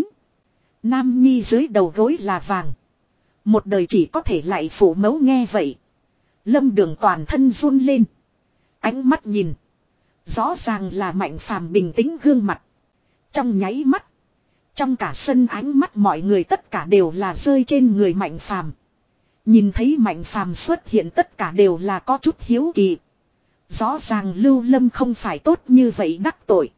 S1: Nam nhi dưới đầu gối là vàng. Một đời chỉ có thể lại phụ mẫu nghe vậy. Lâm Đường toàn thân run lên. Ánh mắt nhìn. Rõ ràng là Mạnh Phàm bình tĩnh gương mặt. Trong nháy mắt. Trong cả sân ánh mắt mọi người tất cả đều là rơi trên người Mạnh Phàm. Nhìn thấy Mạnh Phàm xuất hiện tất cả đều là có chút hiếu kỳ. Rõ ràng Lưu Lâm không phải tốt như vậy đắc tội.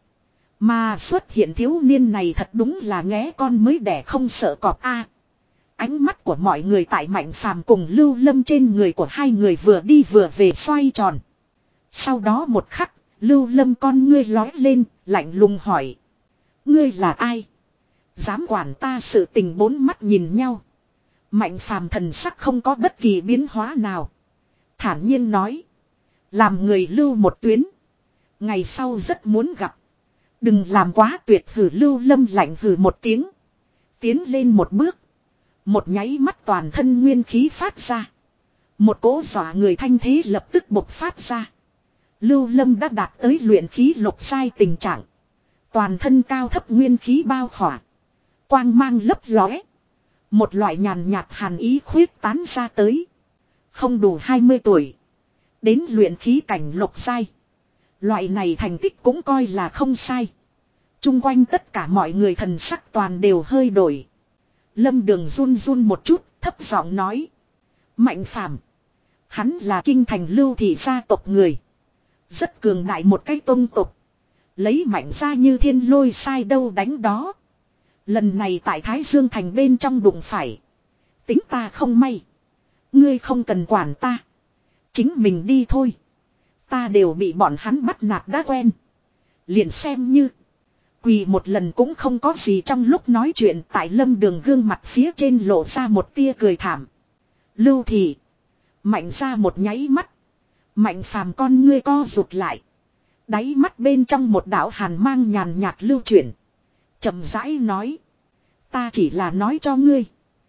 S1: Mà xuất hiện thiếu niên này thật đúng là nghé con mới đẻ không sợ cọp a. Ánh mắt của mọi người tại Mạnh Phàm cùng Lưu Lâm trên người của hai người vừa đi vừa về xoay tròn. Sau đó một khắc, Lưu Lâm con ngươi lói lên, lạnh lùng hỏi. Ngươi là ai? Dám quản ta sự tình bốn mắt nhìn nhau. Mạnh Phàm thần sắc không có bất kỳ biến hóa nào. Thản nhiên nói. Làm người Lưu một tuyến. Ngày sau rất muốn gặp. Đừng làm quá tuyệt. Hử. Lưu Lâm lạnh hử một tiếng. Tiến lên một bước. Một nháy mắt toàn thân nguyên khí phát ra. Một cỗ dọa người thanh thế lập tức bộc phát ra. Lưu Lâm đã đạt tới luyện khí lục giai tình trạng. Toàn thân cao thấp nguyên khí bao khỏa. Quang mang lấp lóe. Một loại nhàn nhạt hàn ý khuyết tán ra tới. Không đủ hai mươi tuổi. Đến luyện khí cảnh lục giai. Loại này thành tích cũng coi là không sai. Trung quanh tất cả mọi người thần sắc toàn đều hơi đổi. Lâm Đường run run một chút, thấp giọng nói. Mạnh Phàm, hắn là kinh thành Lưu thị gia tộc người. Rất cường đại một cái tông tộc. Lấy mạnh ra như thiên lôi sai đâu đánh đó. Lần này tại Thái Dương thành bên trong đụng phải. Tính ta không may. Ngươi không cần quản ta. Chính mình đi thôi. Ta đều bị bọn hắn bắt nạt đã quen. Liền xem như. Quỳ một lần cũng không có gì trong lúc nói chuyện. Tại Lâm Đường gương mặt phía trên lộ ra một tia cười thảm. Lưu thị. Mạnh ra một nháy mắt. Mạnh Phàm con ngươi co rụt lại. Đáy mắt bên trong một đạo hàn mang nhàn nhạt lưu chuyển. Chậm rãi nói. Ta chỉ là nói cho ngươi.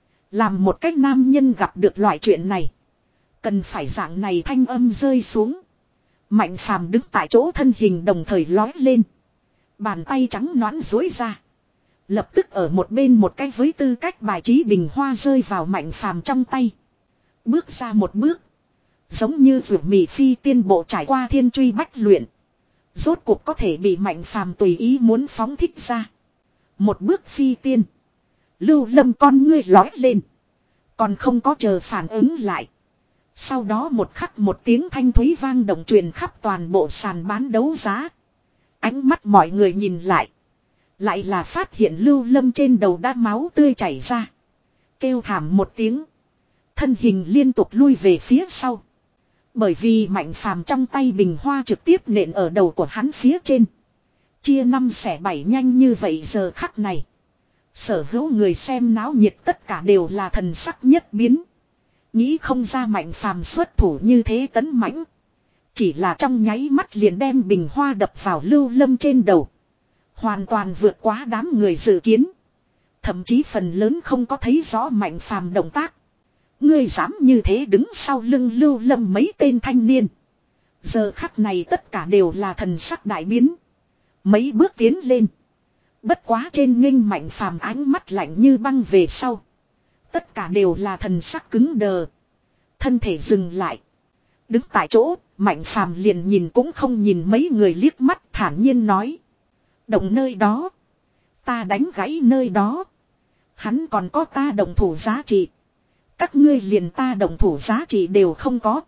S1: Làm một cách nam nhân gặp được loại chuyện này. Cần phải dạng này thanh âm rơi xuống. Mạnh Phàm đứng tại chỗ thân hình đồng thời lói lên. Bàn tay trắng nõn duỗi ra. Lập tức ở một bên một cái với tư cách bài trí bình hoa rơi vào Mạnh Phàm trong tay. Bước ra một bước. Giống như vượt mì phi tiên bộ trải qua thiên truy bách luyện. Rốt cuộc có thể bị Mạnh Phàm tùy ý muốn phóng thích ra. Một bước phi tiên. Lưu Lâm con ngươi lói lên. Còn không có chờ phản ứng lại. Sau đó một khắc một tiếng thanh thúy vang động truyền khắp toàn bộ sàn bán đấu giá. Ánh mắt mọi người nhìn lại. Lại là phát hiện Lưu Lâm trên đầu đã máu tươi chảy ra. Kêu thảm một tiếng. Thân hình liên tục lui về phía sau. Bởi vì Mạnh Phàm trong tay bình hoa trực tiếp nện ở đầu của hắn phía trên. Chia năm xẻ bảy nhanh như vậy giờ khắc này. Sở hữu người xem náo nhiệt tất cả đều là thần sắc nhất biến. Nghĩ không ra Mạnh Phàm xuất thủ như thế tấn mãnh. Chỉ là trong nháy mắt liền đem bình hoa đập vào Lưu Lâm trên đầu. Hoàn toàn vượt quá đám người dự kiến. Thậm chí phần lớn không có thấy rõ Mạnh Phàm động tác. Ngươi dám như thế đứng sau lưng Lưu Lâm mấy tên thanh niên. Giờ khắc này tất cả đều là thần sắc đại biến. Mấy bước tiến lên. Bất quá trên nghênh Mạnh Phàm ánh mắt lạnh như băng về sau. Tất cả đều là thần sắc cứng đờ. Thân thể dừng lại. Đứng tại chỗ, Mạnh Phàm liền nhìn cũng không nhìn mấy người liếc mắt thản nhiên nói. Động nơi đó. Ta đánh gãy nơi đó. Hắn còn có ta đồng thủ giá trị. Các ngươi liền ta đồng thủ giá trị đều không có.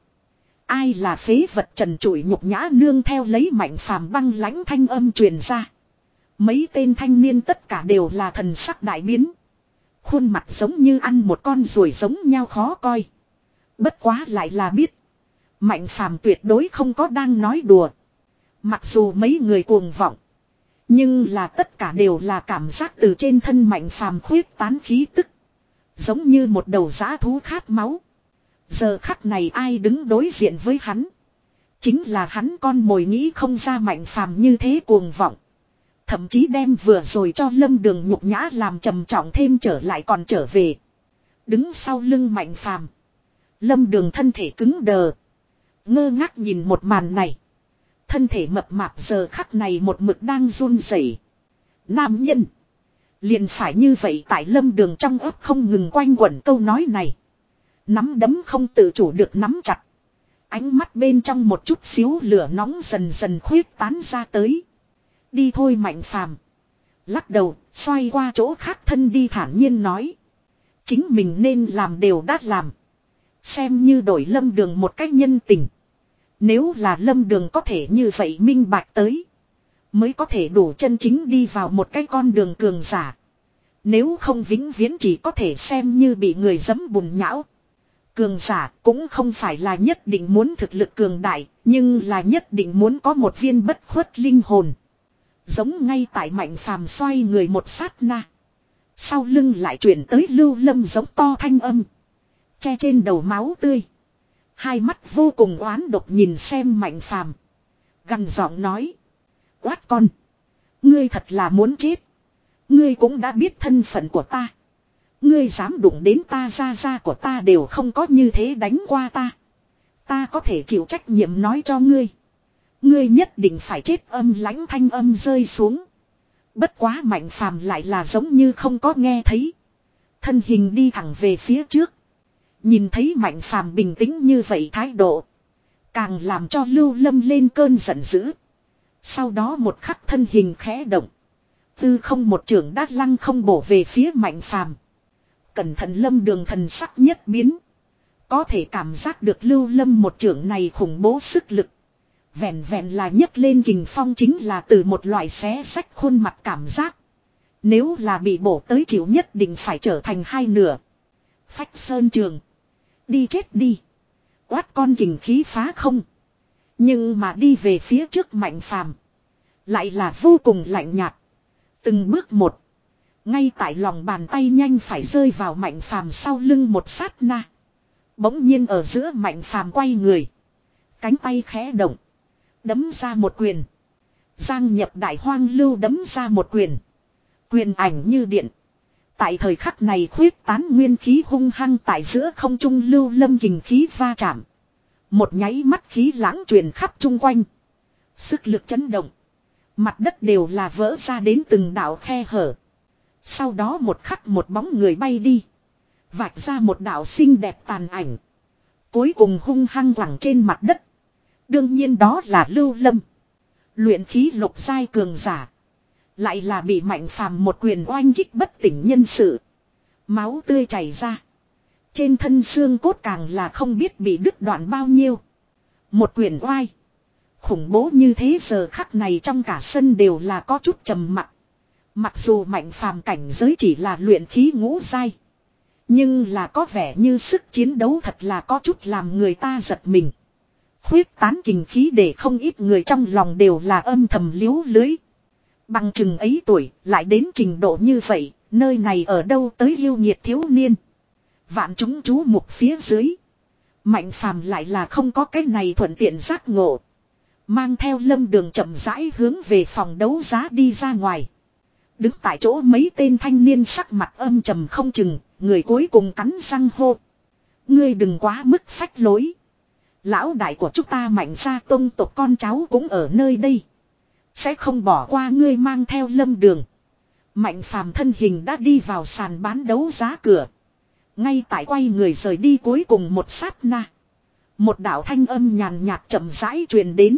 S1: Ai là phế vật trần trụi nhục nhã nương theo lấy Mạnh Phàm băng lãnh thanh âm truyền ra. Mấy tên thanh niên tất cả đều là thần sắc đại biến. Khuôn mặt giống như ăn một con ruồi giống nhau khó coi. Bất quá lại là biết. Mạnh Phàm tuyệt đối không có đang nói đùa. Mặc dù mấy người cuồng vọng. Nhưng là tất cả đều là cảm giác từ trên thân Mạnh Phàm khuyết tán khí tức. Giống như một đầu dã thú khát máu. Giờ khắc này ai đứng đối diện với hắn. Chính là hắn con mồi nghĩ không ra Mạnh Phàm như thế cuồng vọng. Thậm chí đem vừa rồi cho Lâm Đường nhục nhã làm trầm trọng thêm trở lại còn trở về. Đứng sau lưng Mạnh Phàm. Lâm Đường thân thể cứng đờ. Ngơ ngác nhìn một màn này. Thân thể mập mạp giờ khắc này một mực đang run rẩy. Nam nhân. Liền phải như vậy tại Lâm Đường trong ấp không ngừng quanh quẩn câu nói này. Nắm đấm không tự chủ được nắm chặt. Ánh mắt bên trong một chút xíu lửa nóng dần dần khuyết tán ra tới. Đi thôi Mạnh Phàm. Lắc đầu, xoay qua chỗ khác thân đi thản nhiên nói. Chính mình nên làm đều đã làm. Xem như đổi Lâm Đường một cách nhân tình. Nếu là Lâm Đường có thể như vậy minh bạch tới. Mới có thể đủ chân chính đi vào một cái con đường cường giả. Nếu không vĩnh viễn chỉ có thể xem như bị người giẫm bùn nhão. Cường giả cũng không phải là nhất định muốn thực lực cường đại. Nhưng là nhất định muốn có một viên bất khuất linh hồn. Giống ngay tại Mạnh Phàm xoay người một sát na. Sau lưng lại chuyển tới Lưu Lâm giống to thanh âm. Che trên đầu máu tươi. Hai mắt vô cùng oán độc nhìn xem Mạnh Phàm. Gằn giọng nói. Quát con. Ngươi thật là muốn chết. Ngươi cũng đã biết thân phận của ta. Ngươi dám đụng đến ta, gia gia của ta đều không có như thế đánh qua ta. Ta có thể chịu trách nhiệm nói cho ngươi. Ngươi nhất định phải chết. Âm lãnh thanh âm rơi xuống. Bất quá Mạnh Phàm lại là giống như không có nghe thấy. Thân hình đi thẳng về phía trước. Nhìn thấy Mạnh Phàm bình tĩnh như vậy thái độ. Càng làm cho Lưu Lâm lên cơn giận dữ. Sau đó một khắc thân hình khẽ động. Tư không một trưởng đát lăng không bổ về phía Mạnh Phàm. Cẩn thận Lâm Đường thần sắc nhất biến. Có thể cảm giác được Lưu Lâm một trưởng này khủng bố sức lực. Vẹn vẹn là nhấc lên kình phong chính là từ một loại xé sách khuôn mặt cảm giác. Nếu là bị bổ tới chịu nhất định phải trở thành hai nửa. Phách sơn trường. Đi chết đi. Quát con kình khí phá không. Nhưng mà đi về phía trước Mạnh Phàm lại là vô cùng lạnh nhạt. Từng bước một. Ngay tại lòng bàn tay nhanh phải rơi vào Mạnh Phàm sau lưng một sát na. Bỗng nhiên ở giữa Mạnh Phàm quay người. Cánh tay khẽ động. Đấm ra một quyền. Giang nhập đại hoang lưu đấm ra một quyền. Quyền ảnh như điện. Tại thời khắc này khuyết tán nguyên khí hung hăng tại giữa không trung Lưu Lâm kình khí va chạm. Một nháy mắt khí lãng truyền khắp chung quanh. Sức lực chấn động. Mặt đất đều là vỡ ra đến từng đạo khe hở. Sau đó một khắc một bóng người bay đi. Vạch ra một đạo xinh đẹp tàn ảnh. Cuối cùng hung hăng quẳng trên mặt đất. Đương nhiên đó là Lưu Lâm. Luyện khí lục giai cường giả. Lại là bị Mạnh Phàm một quyền oanh kích bất tỉnh nhân sự. Máu tươi chảy ra. Trên thân xương cốt càng là không biết bị đứt đoạn bao nhiêu. Một quyền oai. Khủng bố như thế giờ khắc này trong cả sân đều là có chút trầm mặc. Mặc dù Mạnh Phàm cảnh giới chỉ là luyện khí ngũ giai. Nhưng là có vẻ như sức chiến đấu thật là có chút làm người ta giật mình. Khuyết tán kình khí để không ít người trong lòng đều là âm thầm liếu lưới. Bằng chừng ấy tuổi lại đến trình độ như vậy, nơi này ở đâu tới yêu nhiệt thiếu niên. Vạn chúng chú mục phía dưới. Mạnh Phàm lại là không có cái này thuận tiện giác ngộ. Mang theo Lâm Đường chậm rãi hướng về phòng đấu giá đi ra ngoài. Đứng tại chỗ mấy tên thanh niên sắc mặt âm trầm không chừng, người cuối cùng cắn răng hô. Ngươi đừng quá mức phách lối. Lão đại của chúng ta Mạnh gia tông tộc con cháu cũng ở nơi đây. Sẽ không bỏ qua ngươi. Mang theo Lâm Đường. Mạnh Phàm thân hình đã đi vào sàn bán đấu giá cửa. Ngay tại quay người rời đi cuối cùng một sát na. Một đạo thanh âm nhàn nhạt chậm rãi truyền đến.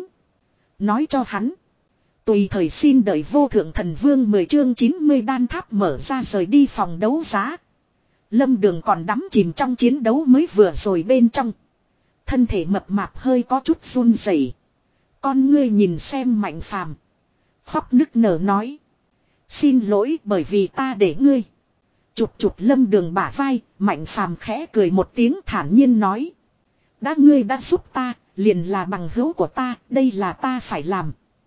S1: Nói cho hắn. Tùy thời xin đợi vô thượng thần vương mười chương chín mươi đan tháp mở ra rời đi phòng đấu giá. Lâm Đường còn đắm chìm trong chiến đấu mới vừa rồi bên trong. Thân thể mập mạp hơi có chút run rẩy. Con ngươi nhìn xem Mạnh Phàm, khóc nức nở nói. Xin lỗi bởi vì ta để ngươi. Chụp chụp Lâm Đường bả vai, Mạnh Phàm khẽ cười một tiếng thản nhiên nói. Đã ngươi đã giúp ta, liền là bằng hữu của ta, đây là ta phải làm.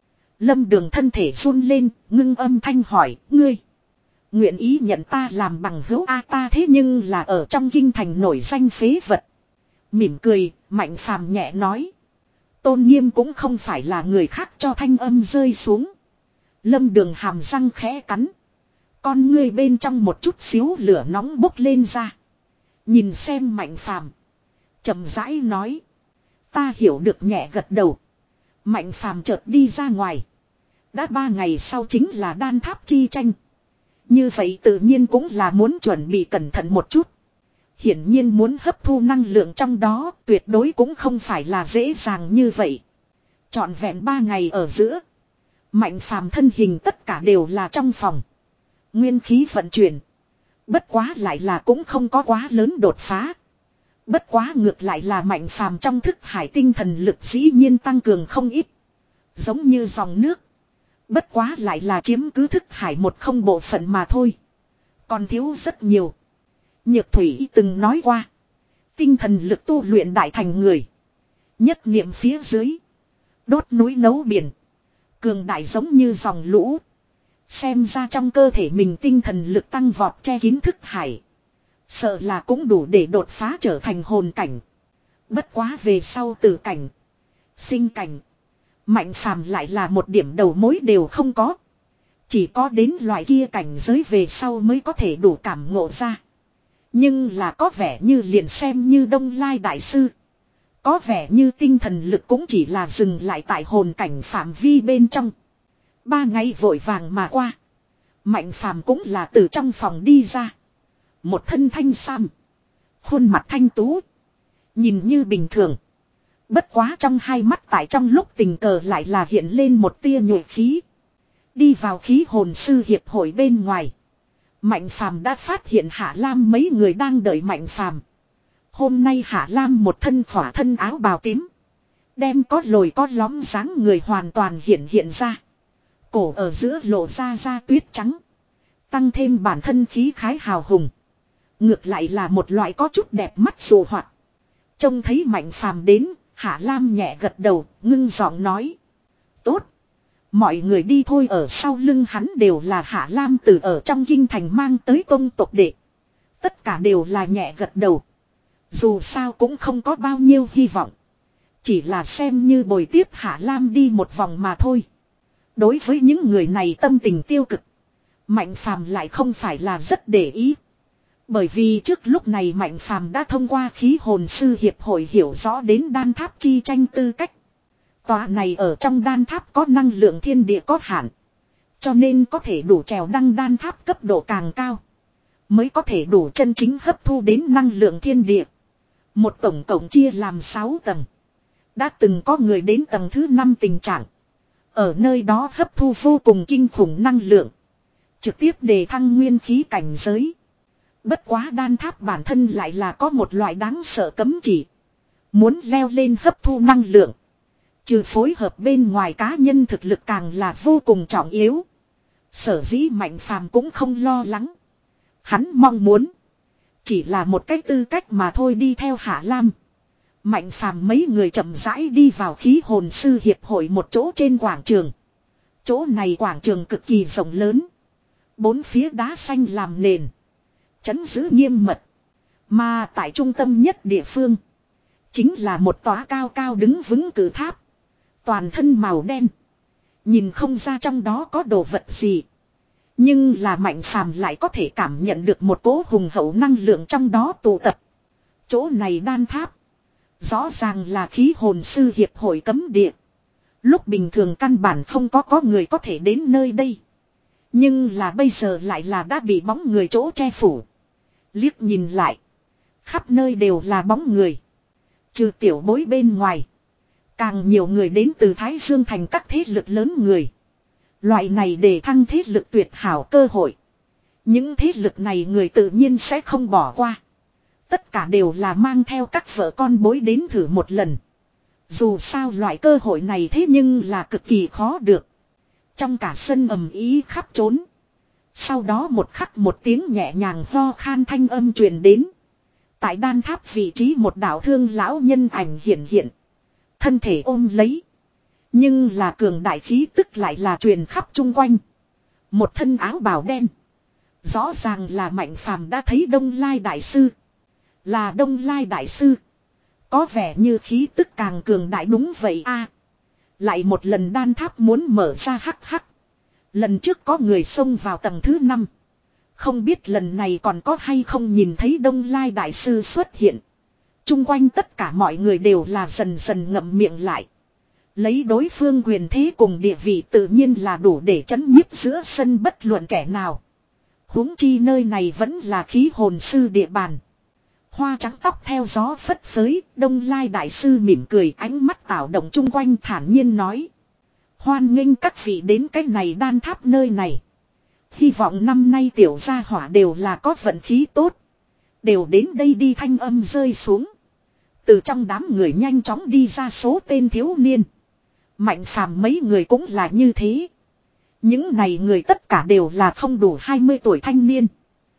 S1: Lâm Đường thân thể run lên, ngưng âm thanh hỏi, ngươi nguyện ý nhận ta làm bằng hữu a? Ta thế nhưng là ở trong kinh thành nổi danh phế vật. Mỉm cười, Mạnh Phàm nhẹ nói. Tôn Nghiêm cũng không phải là người khác cho thanh âm rơi xuống. Lâm Đường hàm răng khẽ cắn. Con ngươi bên trong một chút xíu lửa nóng bốc lên ra. Nhìn xem Mạnh Phàm, chậm rãi nói. Ta hiểu được nhẹ gật đầu. Mạnh Phàm chợt đi ra ngoài. Đã ba ngày sau chính là đan tháp chi tranh. Như vậy tự nhiên cũng là muốn chuẩn bị cẩn thận một chút. Hiển nhiên muốn hấp thu năng lượng trong đó tuyệt đối cũng không phải là dễ dàng như vậy. Trọn vẹn ba ngày ở giữa. Mạnh Phàm thân hình tất cả đều là trong phòng. Nguyên khí vận chuyển. Bất quá lại là cũng không có quá lớn đột phá. Bất quá ngược lại là Mạnh Phàm trong thức hải tinh thần lực dĩ nhiên tăng cường không ít. Giống như dòng nước. Bất quá lại là chiếm cứ thức hải một không bộ phận mà thôi. Còn thiếu rất nhiều. Nhược Thủy từng nói qua. Tinh thần lực tu luyện đại thành người. Nhất niệm phía dưới. Đốt núi nấu biển. Cường đại giống như dòng lũ. Xem ra trong cơ thể mình tinh thần lực tăng vọt che kín thức hải. Sợ là cũng đủ để đột phá trở thành hồn cảnh. Bất quá về sau tử cảnh. Sinh cảnh. Mạnh Phàm lại là một điểm đầu mối đều không có. Chỉ có đến loại kia cảnh giới về sau mới có thể đủ cảm ngộ ra. Nhưng là có vẻ như liền xem như Đông Lai Đại Sư. Có vẻ như tinh thần lực cũng chỉ là dừng lại tại hồn cảnh phạm vi bên trong. Ba ngày vội vàng mà qua. Mạnh phàm cũng là từ trong phòng đi ra. Một thân thanh sam. Khuôn mặt thanh tú. Nhìn như bình thường. Bất quá trong hai mắt tại trong lúc tình cờ lại là hiện lên một tia nhuệ khí. Đi vào khí hồn sư hiệp hội bên ngoài. Mạnh phàm đã phát hiện Hạ Lam mấy người đang đợi Mạnh phàm. Hôm nay Hạ Lam một thân khỏa thân áo bào tím. Đem có lồi có lõm dáng người hoàn toàn hiện hiện ra. Cổ ở giữa lộ ra da tuyết trắng. Tăng thêm bản thân khí khái hào hùng. Ngược lại là một loại có chút đẹp mắt dù hoạt. Trông thấy Mạnh phàm đến, Hạ Lam nhẹ gật đầu, ngưng giọng nói. Tốt. Mọi người đi thôi. Ở sau lưng hắn đều là Hạ Lam từ ở trong kinh thành mang tới tông tộc đệ. Tất cả đều là nhẹ gật đầu. Dù sao cũng không có bao nhiêu hy vọng. Chỉ là xem như bồi tiếp Hạ Lam đi một vòng mà thôi. Đối với những người này tâm tình tiêu cực, Mạnh phàm lại không phải là rất để ý. Bởi vì trước lúc này Mạnh phàm đã thông qua khí hồn sư hiệp hội hiểu rõ đến đan tháp chi tranh tư cách. Tòa này ở trong đan tháp có năng lượng thiên địa có hạn. Cho nên có thể đủ trèo đăng đan tháp cấp độ càng cao. Mới có thể đủ chân chính hấp thu đến năng lượng thiên địa. Một tổng cộng chia làm sáu tầng. Đã từng có người đến tầng thứ năm tình trạng. Ở nơi đó hấp thu vô cùng kinh khủng năng lượng. Trực tiếp đề thăng nguyên khí cảnh giới. Bất quá đan tháp bản thân lại là có một loại đáng sợ cấm chỉ. Muốn leo lên hấp thu năng lượng. Trừ phối hợp bên ngoài cá nhân thực lực càng là vô cùng trọng yếu. Sở dĩ Mạnh phàm cũng không lo lắng. Hắn mong muốn. Chỉ là một cách tư cách mà thôi. Đi theo Hạ Lam. Mạnh phàm mấy người chậm rãi đi vào khí hồn sư hiệp hội một chỗ trên quảng trường. Chỗ này quảng trường cực kỳ rộng lớn. Bốn phía đá xanh làm nền. Trấn giữ nghiêm mật. Mà tại trung tâm nhất địa phương. Chính là một tòa cao cao đứng vững cử tháp. Toàn thân màu đen. Nhìn không ra trong đó có đồ vật gì. Nhưng là Mạnh phàm lại có thể cảm nhận được một cỗ hùng hậu năng lượng trong đó tụ tập. Chỗ này đan tháp. Rõ ràng là khí hồn sư hiệp hội cấm địa. Lúc bình thường căn bản không có có người có thể đến nơi đây. Nhưng là bây giờ lại là đã bị bóng người chỗ che phủ. Liếc nhìn lại. Khắp nơi đều là bóng người. Trừ tiểu bối bên ngoài. Càng nhiều người đến từ Thái Dương thành các thế lực lớn người. Loại này để thăng thế lực tuyệt hảo cơ hội. Những thế lực này người tự nhiên sẽ không bỏ qua. Tất cả đều là mang theo các vợ con bối đến thử một lần. Dù sao loại cơ hội này thế nhưng là cực kỳ khó được. Trong cả sân ầm ý khắp trốn. Sau đó một khắc một tiếng nhẹ nhàng ho khan thanh âm truyền đến. Tại đan tháp vị trí một đạo thương lão nhân ảnh hiện hiện. Thân thể ôm lấy. Nhưng là cường đại khí tức lại là truyền khắp chung quanh. Một thân áo bào đen. Rõ ràng là Mạnh phàm đã thấy Đông Lai Đại Sư. Là Đông Lai Đại Sư. Có vẻ như khí tức càng cường đại đúng vậy a. Lại một lần đan tháp muốn mở ra hắc hắc. Lần trước có người xông vào tầng thứ năm. Không biết lần này còn có hay không nhìn thấy Đông Lai Đại Sư xuất hiện. Trung quanh tất cả mọi người đều là dần dần ngậm miệng lại. Lấy đối phương quyền thế cùng địa vị tự nhiên là đủ để chấn nhiếp giữa sân bất luận kẻ nào. Huống chi nơi này vẫn là khí hồn sư địa bàn. Hoa trắng tóc theo gió phất phới, Đông Lai Đại Sư mỉm cười ánh mắt tạo động chung quanh thản nhiên nói. Hoan nghênh các vị đến cái này đan tháp nơi này. Hy vọng năm nay tiểu gia hỏa đều là có vận khí tốt. Đều đến đây đi thanh âm rơi xuống. Từ trong đám người nhanh chóng đi ra số tên thiếu niên. Mạnh phàm mấy người cũng là như thế. Những này người tất cả đều là không đủ hai mươi tuổi thanh niên.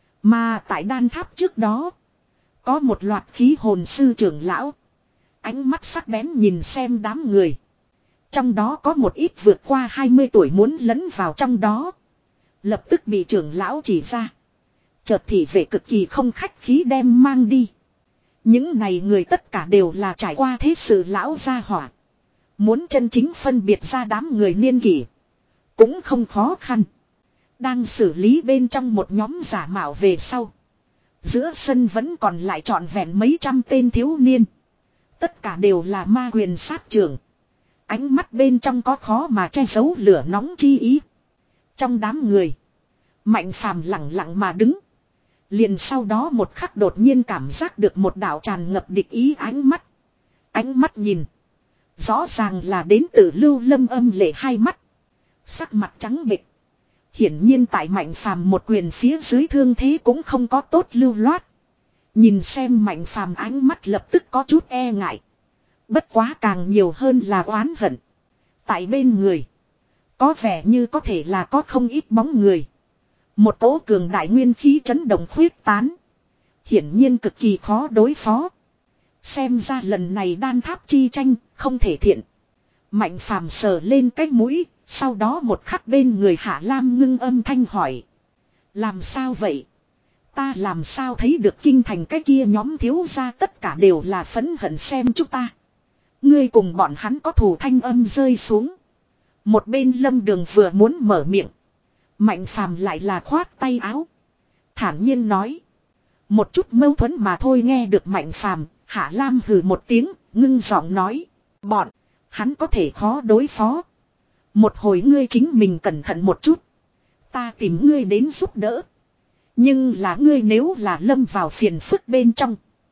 S1: Mà tại đan tháp trước đó. Có một loạt khí hồn sư trưởng lão. Ánh mắt sắc bén nhìn xem đám người. Trong đó có một ít vượt qua hai mươi tuổi muốn lấn vào trong đó. Lập tức bị trưởng lão chỉ ra. Chợt thì về cực kỳ không khách khí đem mang đi. Những này người tất cả đều là trải qua thế sự lão gia hỏa. Muốn chân chính phân biệt ra đám người niên kỷ. Cũng không khó khăn. Đang xử lý bên trong một nhóm giả mạo về sau. Giữa sân vẫn còn lại trọn vẹn mấy trăm tên thiếu niên. Tất cả đều là ma quyền sát trưởng. Ánh mắt bên trong có khó mà che giấu lửa nóng chi ý. Trong đám người, Mạnh Phàm lặng lặng mà đứng. Liền sau đó một khắc đột nhiên cảm giác được một đạo tràn ngập địch ý ánh mắt. Ánh mắt nhìn. Rõ ràng là đến từ Lưu Lâm âm lệ hai mắt. Sắc mặt trắng bệch. Hiển nhiên tại Mạnh Phàm một quyền phía dưới thương thế cũng không có tốt lưu loát. Nhìn xem Mạnh Phàm ánh mắt lập tức có chút e ngại. Bất quá càng nhiều hơn là oán hận. Tại bên người, có vẻ như có thể là có không ít bóng người. Một cỗ cường đại nguyên khí chấn động khuyết tán. Hiển nhiên cực kỳ khó đối phó. Xem ra lần này đan tháp chi tranh không thể thiện. Mạnh Phàm sờ lên cái mũi. Sau đó một khắc bên người Hạ Lam ngưng âm thanh hỏi. Làm sao vậy? Ta làm sao thấy được kinh thành cái kia nhóm thiếu gia tất cả đều là phẫn hận xem chúng ta. Ngươi cùng bọn hắn có thù thanh âm rơi xuống. Một bên Lâm Đường vừa muốn mở miệng. Mạnh Phàm lại là khoát tay áo. Thản nhiên nói. Một chút mâu thuẫn mà thôi. Nghe được Mạnh Phàm, Hạ Lam hừ một tiếng, ngưng giọng nói. Bọn, hắn có thể khó đối phó. Một hồi ngươi chính mình cẩn thận một chút. Ta tìm ngươi đến giúp đỡ. Nhưng là ngươi nếu là lâm vào phiền phức bên trong.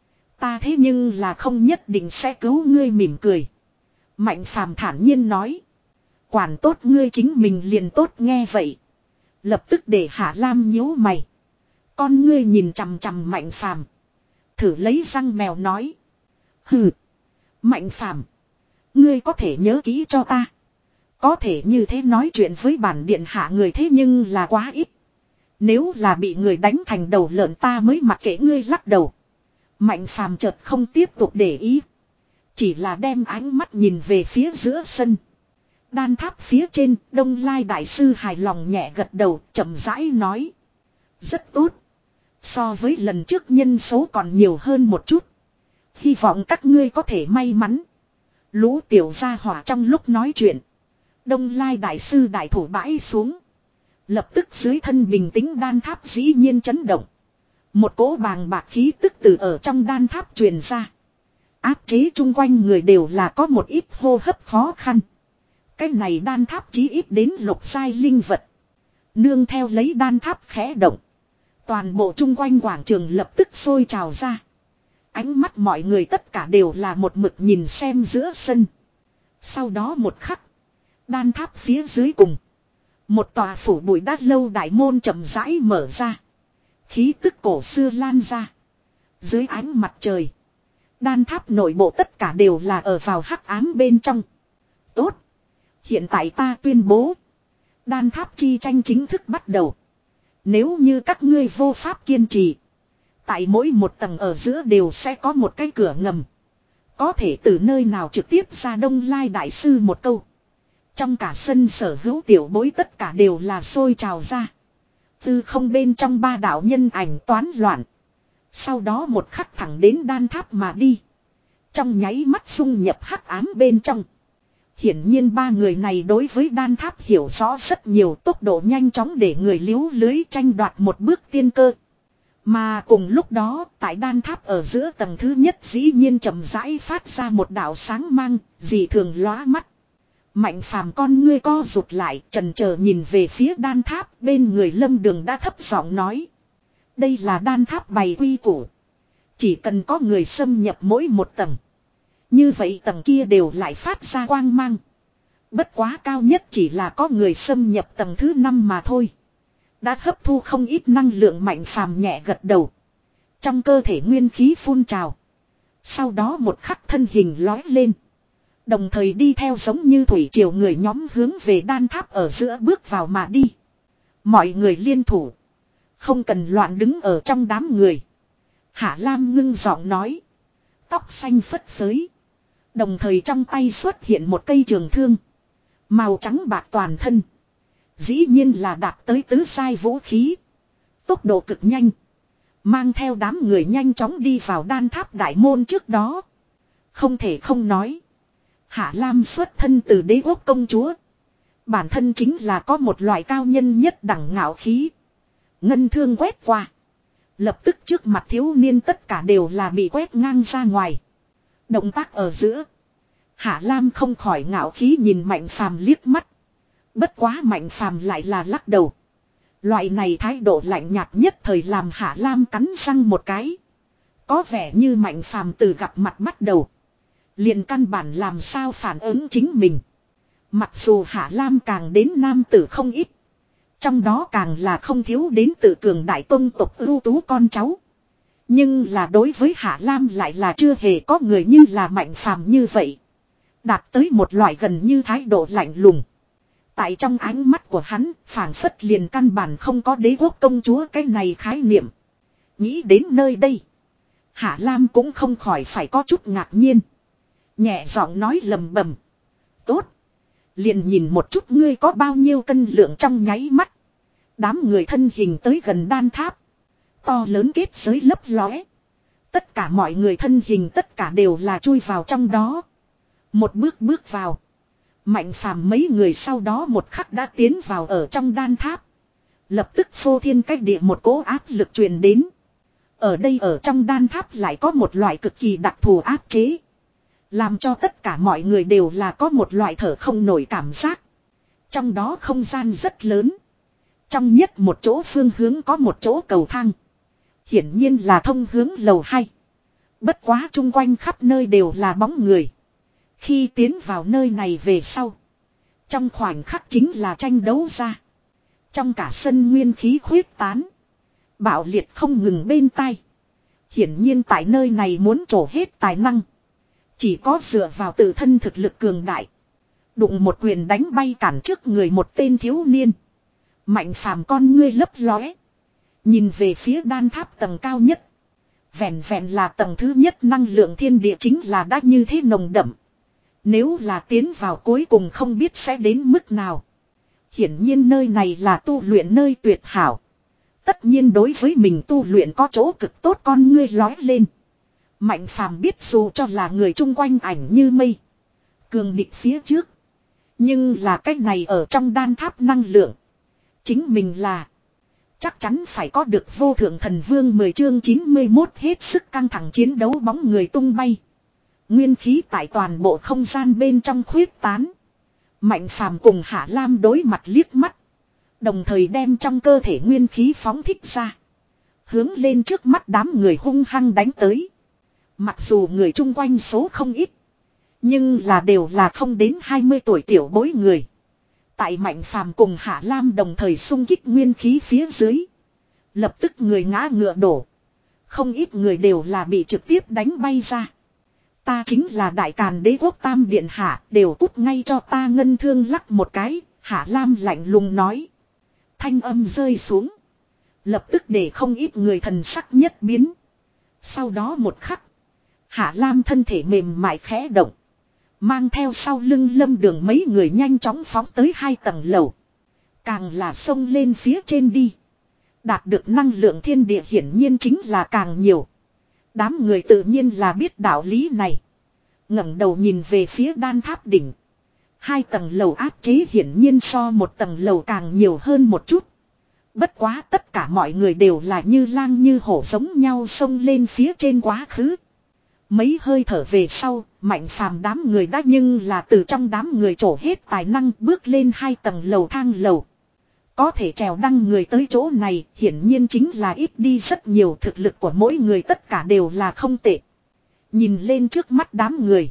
S1: Ta thế nhưng là không nhất định sẽ cứu ngươi mỉm cười. Mạnh Phàm thản nhiên nói. Quản tốt ngươi chính mình liền tốt nghe vậy. Lập tức để Hạ Lam nhíu mày. Con ngươi nhìn chằm chằm Mạnh Phàm, thử lấy răng mèo nói. Hừ. Mạnh Phàm, ngươi có thể nhớ kỹ cho ta. Có thể như thế nói chuyện với bản điện hạ người thế nhưng là quá ít. Nếu là bị người đánh thành đầu lợn ta mới mặc kệ ngươi lắc đầu. Mạnh Phàm chợt không tiếp tục để ý. Chỉ là đem ánh mắt nhìn về phía giữa sân. Đan tháp phía trên, Đông Lai đại sư hài lòng nhẹ gật đầu, chậm rãi nói. Rất tốt. So với lần trước nhân số còn nhiều hơn một chút. Hy vọng các ngươi có thể may mắn. Lũ tiểu gia hỏa trong lúc nói chuyện. Đông Lai đại sư đại thủ bãi xuống. Lập tức dưới thân bình tĩnh đan tháp dĩ nhiên chấn động. Một cỗ bàng bạc khí tức từ ở trong đan tháp truyền ra. Áp chế chung quanh người đều là có một ít hô hấp khó khăn. Cái này đan tháp chí ít đến lục giai linh vật. Nương theo lấy đan tháp khẽ động. Toàn bộ chung quanh quảng trường lập tức sôi trào ra. Ánh mắt mọi người tất cả đều là một mực nhìn xem giữa sân. Sau đó một khắc. Đan tháp phía dưới cùng. Một tòa phủ bụi đát lâu đại môn chậm rãi mở ra. Khí tức cổ xưa lan ra. Dưới ánh mặt trời. Đan tháp nội bộ tất cả đều là ở vào hắc ám bên trong. Tốt. Hiện tại ta tuyên bố. Đan tháp chi tranh chính thức bắt đầu. Nếu như các ngươi vô pháp kiên trì. Tại mỗi một tầng ở giữa đều sẽ có một cái cửa ngầm. Có thể từ nơi nào trực tiếp ra Đông Lai đại sư một câu. Trong cả sân sở hữu tiểu bối tất cả đều là sôi trào ra. Tư không bên trong ba đạo nhân ảnh toán loạn. Sau đó một khắc thẳng đến đan tháp mà đi. Trong nháy mắt xung nhập hắc ám bên trong. Hiển nhiên ba người này đối với đan tháp hiểu rõ rất nhiều, tốc độ nhanh chóng để người liếu lưới tranh đoạt một bước tiên cơ. Mà cùng lúc đó tại đan tháp ở giữa tầng thứ nhất dĩ nhiên chậm rãi phát ra một đạo sáng mang, dị thường lóa mắt. Mạnh Phàm con ngươi co rụt lại, chần chờ nhìn về phía đan tháp, bên người Lâm Đường đã thấp giọng nói. Đây là đan tháp bày quy củ. Chỉ cần có người xâm nhập mỗi một tầng. Như vậy tầng kia đều lại phát ra quang mang. Bất quá cao nhất chỉ là có người xâm nhập tầng thứ năm mà thôi. Đã hấp thu không ít năng lượng. Mạnh Phàm nhẹ gật đầu. Trong cơ thể nguyên khí phun trào. Sau đó một khắc thân hình lói lên. Đồng thời đi theo giống như thủy triều người nhóm hướng về đan tháp ở giữa bước vào mà đi. Mọi người liên thủ. Không cần loạn đứng ở trong đám người. Hạ Lam ngưng giọng nói. Tóc xanh phất phới. Đồng thời trong tay xuất hiện một cây trường thương. Màu trắng bạc toàn thân. Dĩ nhiên là đạt tới tứ giai vũ khí. Tốc độ cực nhanh. Mang theo đám người nhanh chóng đi vào đan tháp đại môn trước đó. Không thể không nói. Hạ Lam xuất thân từ đế quốc công chúa. Bản thân chính là có một loại cao nhân nhất đẳng ngạo khí. Ngân thương quét qua. Lập tức trước mặt thiếu niên tất cả đều là bị quét ngang ra ngoài. Động tác ở giữa. Hạ Lam không khỏi ngạo khí nhìn Mạnh Phàm liếc mắt. Bất quá Mạnh Phàm lại là lắc đầu. Loại này thái độ lạnh nhạt nhất thời làm Hạ Lam cắn răng một cái. Có vẻ như Mạnh Phàm từ gặp mặt bắt đầu. Liền căn bản làm sao phản ứng chính mình. Mặc dù Hạ Lam càng đến nam tử không ít. Trong đó càng là không thiếu đến từ cường đại tông tộc ưu tú con cháu. Nhưng là đối với Hạ Lam lại là chưa hề có người như là Mạnh Phàm như vậy. Đạt tới một loại gần như thái độ lạnh lùng. Tại trong ánh mắt của hắn, phảng phất liền căn bản không có đế quốc công chúa cái này khái niệm. Nghĩ đến nơi đây. Hạ Lam cũng không khỏi phải có chút ngạc nhiên. Nhẹ giọng nói lầm bầm. Tốt. Liền nhìn một chút ngươi có bao nhiêu cân lượng trong nháy mắt. Đám người thân hình tới gần đan tháp. To lớn kết giới lấp lóe. Tất cả mọi người thân hình tất cả đều là chui vào trong đó. Một bước bước vào. Mạnh Phàm mấy người sau đó một khắc đã tiến vào ở trong đan tháp. Lập tức phô thiên cách địa một cỗ áp lực truyền đến. Ở đây ở trong đan tháp lại có một loại cực kỳ đặc thù áp chế. Làm cho tất cả mọi người đều là có một loại thở không nổi cảm giác. Trong đó không gian rất lớn. Trong nhất một chỗ phương hướng có một chỗ cầu thang. Hiển nhiên là thông hướng lầu hai. Bất quá chung quanh khắp nơi đều là bóng người. Khi tiến vào nơi này về sau. Trong khoảnh khắc chính là tranh đấu ra. Trong cả sân nguyên khí khuyết tán. Bạo liệt không ngừng bên tai. Hiển nhiên tại nơi này muốn trổ hết tài năng. Chỉ có dựa vào tự thân thực lực cường đại. Đụng một quyền đánh bay cản trước người một tên thiếu niên. Mạnh Phàm con ngươi lấp lóe. Nhìn về phía đan tháp tầng cao nhất. Vẹn vẹn là tầng thứ nhất năng lượng thiên địa chính là đã như thế nồng đậm. Nếu là tiến vào cuối cùng không biết sẽ đến mức nào. Hiển nhiên nơi này là tu luyện nơi tuyệt hảo. Tất nhiên đối với mình tu luyện có chỗ cực tốt con ngươi lói lên. Mạnh Phàm biết dù cho là người chung quanh ảnh như mây. Cường địch phía trước. Nhưng là cách này ở trong đan tháp năng lượng. Chính mình là. Chắc chắn phải có được vô thượng thần vương mười chương chín mươi mốt hết sức căng thẳng chiến đấu bóng người tung bay. Nguyên khí tại toàn bộ không gian bên trong khuyết tán. Mạnh Phàm cùng Hạ Lam đối mặt liếc mắt. Đồng thời đem trong cơ thể nguyên khí phóng thích ra. Hướng lên trước mắt đám người hung hăng đánh tới. Mặc dù người chung quanh số không ít. Nhưng là đều là không đến hai mươi tuổi tiểu bối người. Tại Mạnh Phàm cùng Hạ Lam đồng thời xung kích nguyên khí phía dưới. Lập tức người ngã ngựa đổ. Không ít người đều là bị trực tiếp đánh bay ra. Ta chính là đại càn đế quốc tam điện hạ, đều cút ngay cho ta ngân thương lắc một cái, Hạ Lam lạnh lùng nói. Thanh âm rơi xuống. Lập tức để không ít người thần sắc nhất biến. Sau đó một khắc. Hạ Lam thân thể mềm mại khẽ động. Mang theo sau lưng Lâm Đường mấy người nhanh chóng phóng tới hai tầng lầu. Càng là xông lên phía trên đi. Đạt được năng lượng thiên địa hiển nhiên chính là càng nhiều. Đám người tự nhiên là biết đạo lý này. Ngẩng đầu nhìn về phía đan tháp đỉnh. Hai tầng lầu áp chế hiển nhiên so một tầng lầu càng nhiều hơn một chút. Bất quá tất cả mọi người đều là như lang như hổ giống nhau xông lên phía trên quá khứ. Mấy hơi thở về sau, Mạnh Phàm đám người đã nhưng là từ trong đám người trổ hết tài năng bước lên hai tầng lầu thang lầu. Có thể trèo đăng người tới chỗ này hiển nhiên chính là ít đi rất nhiều, thực lực của mỗi người tất cả đều là không tệ. Nhìn lên trước mắt đám người.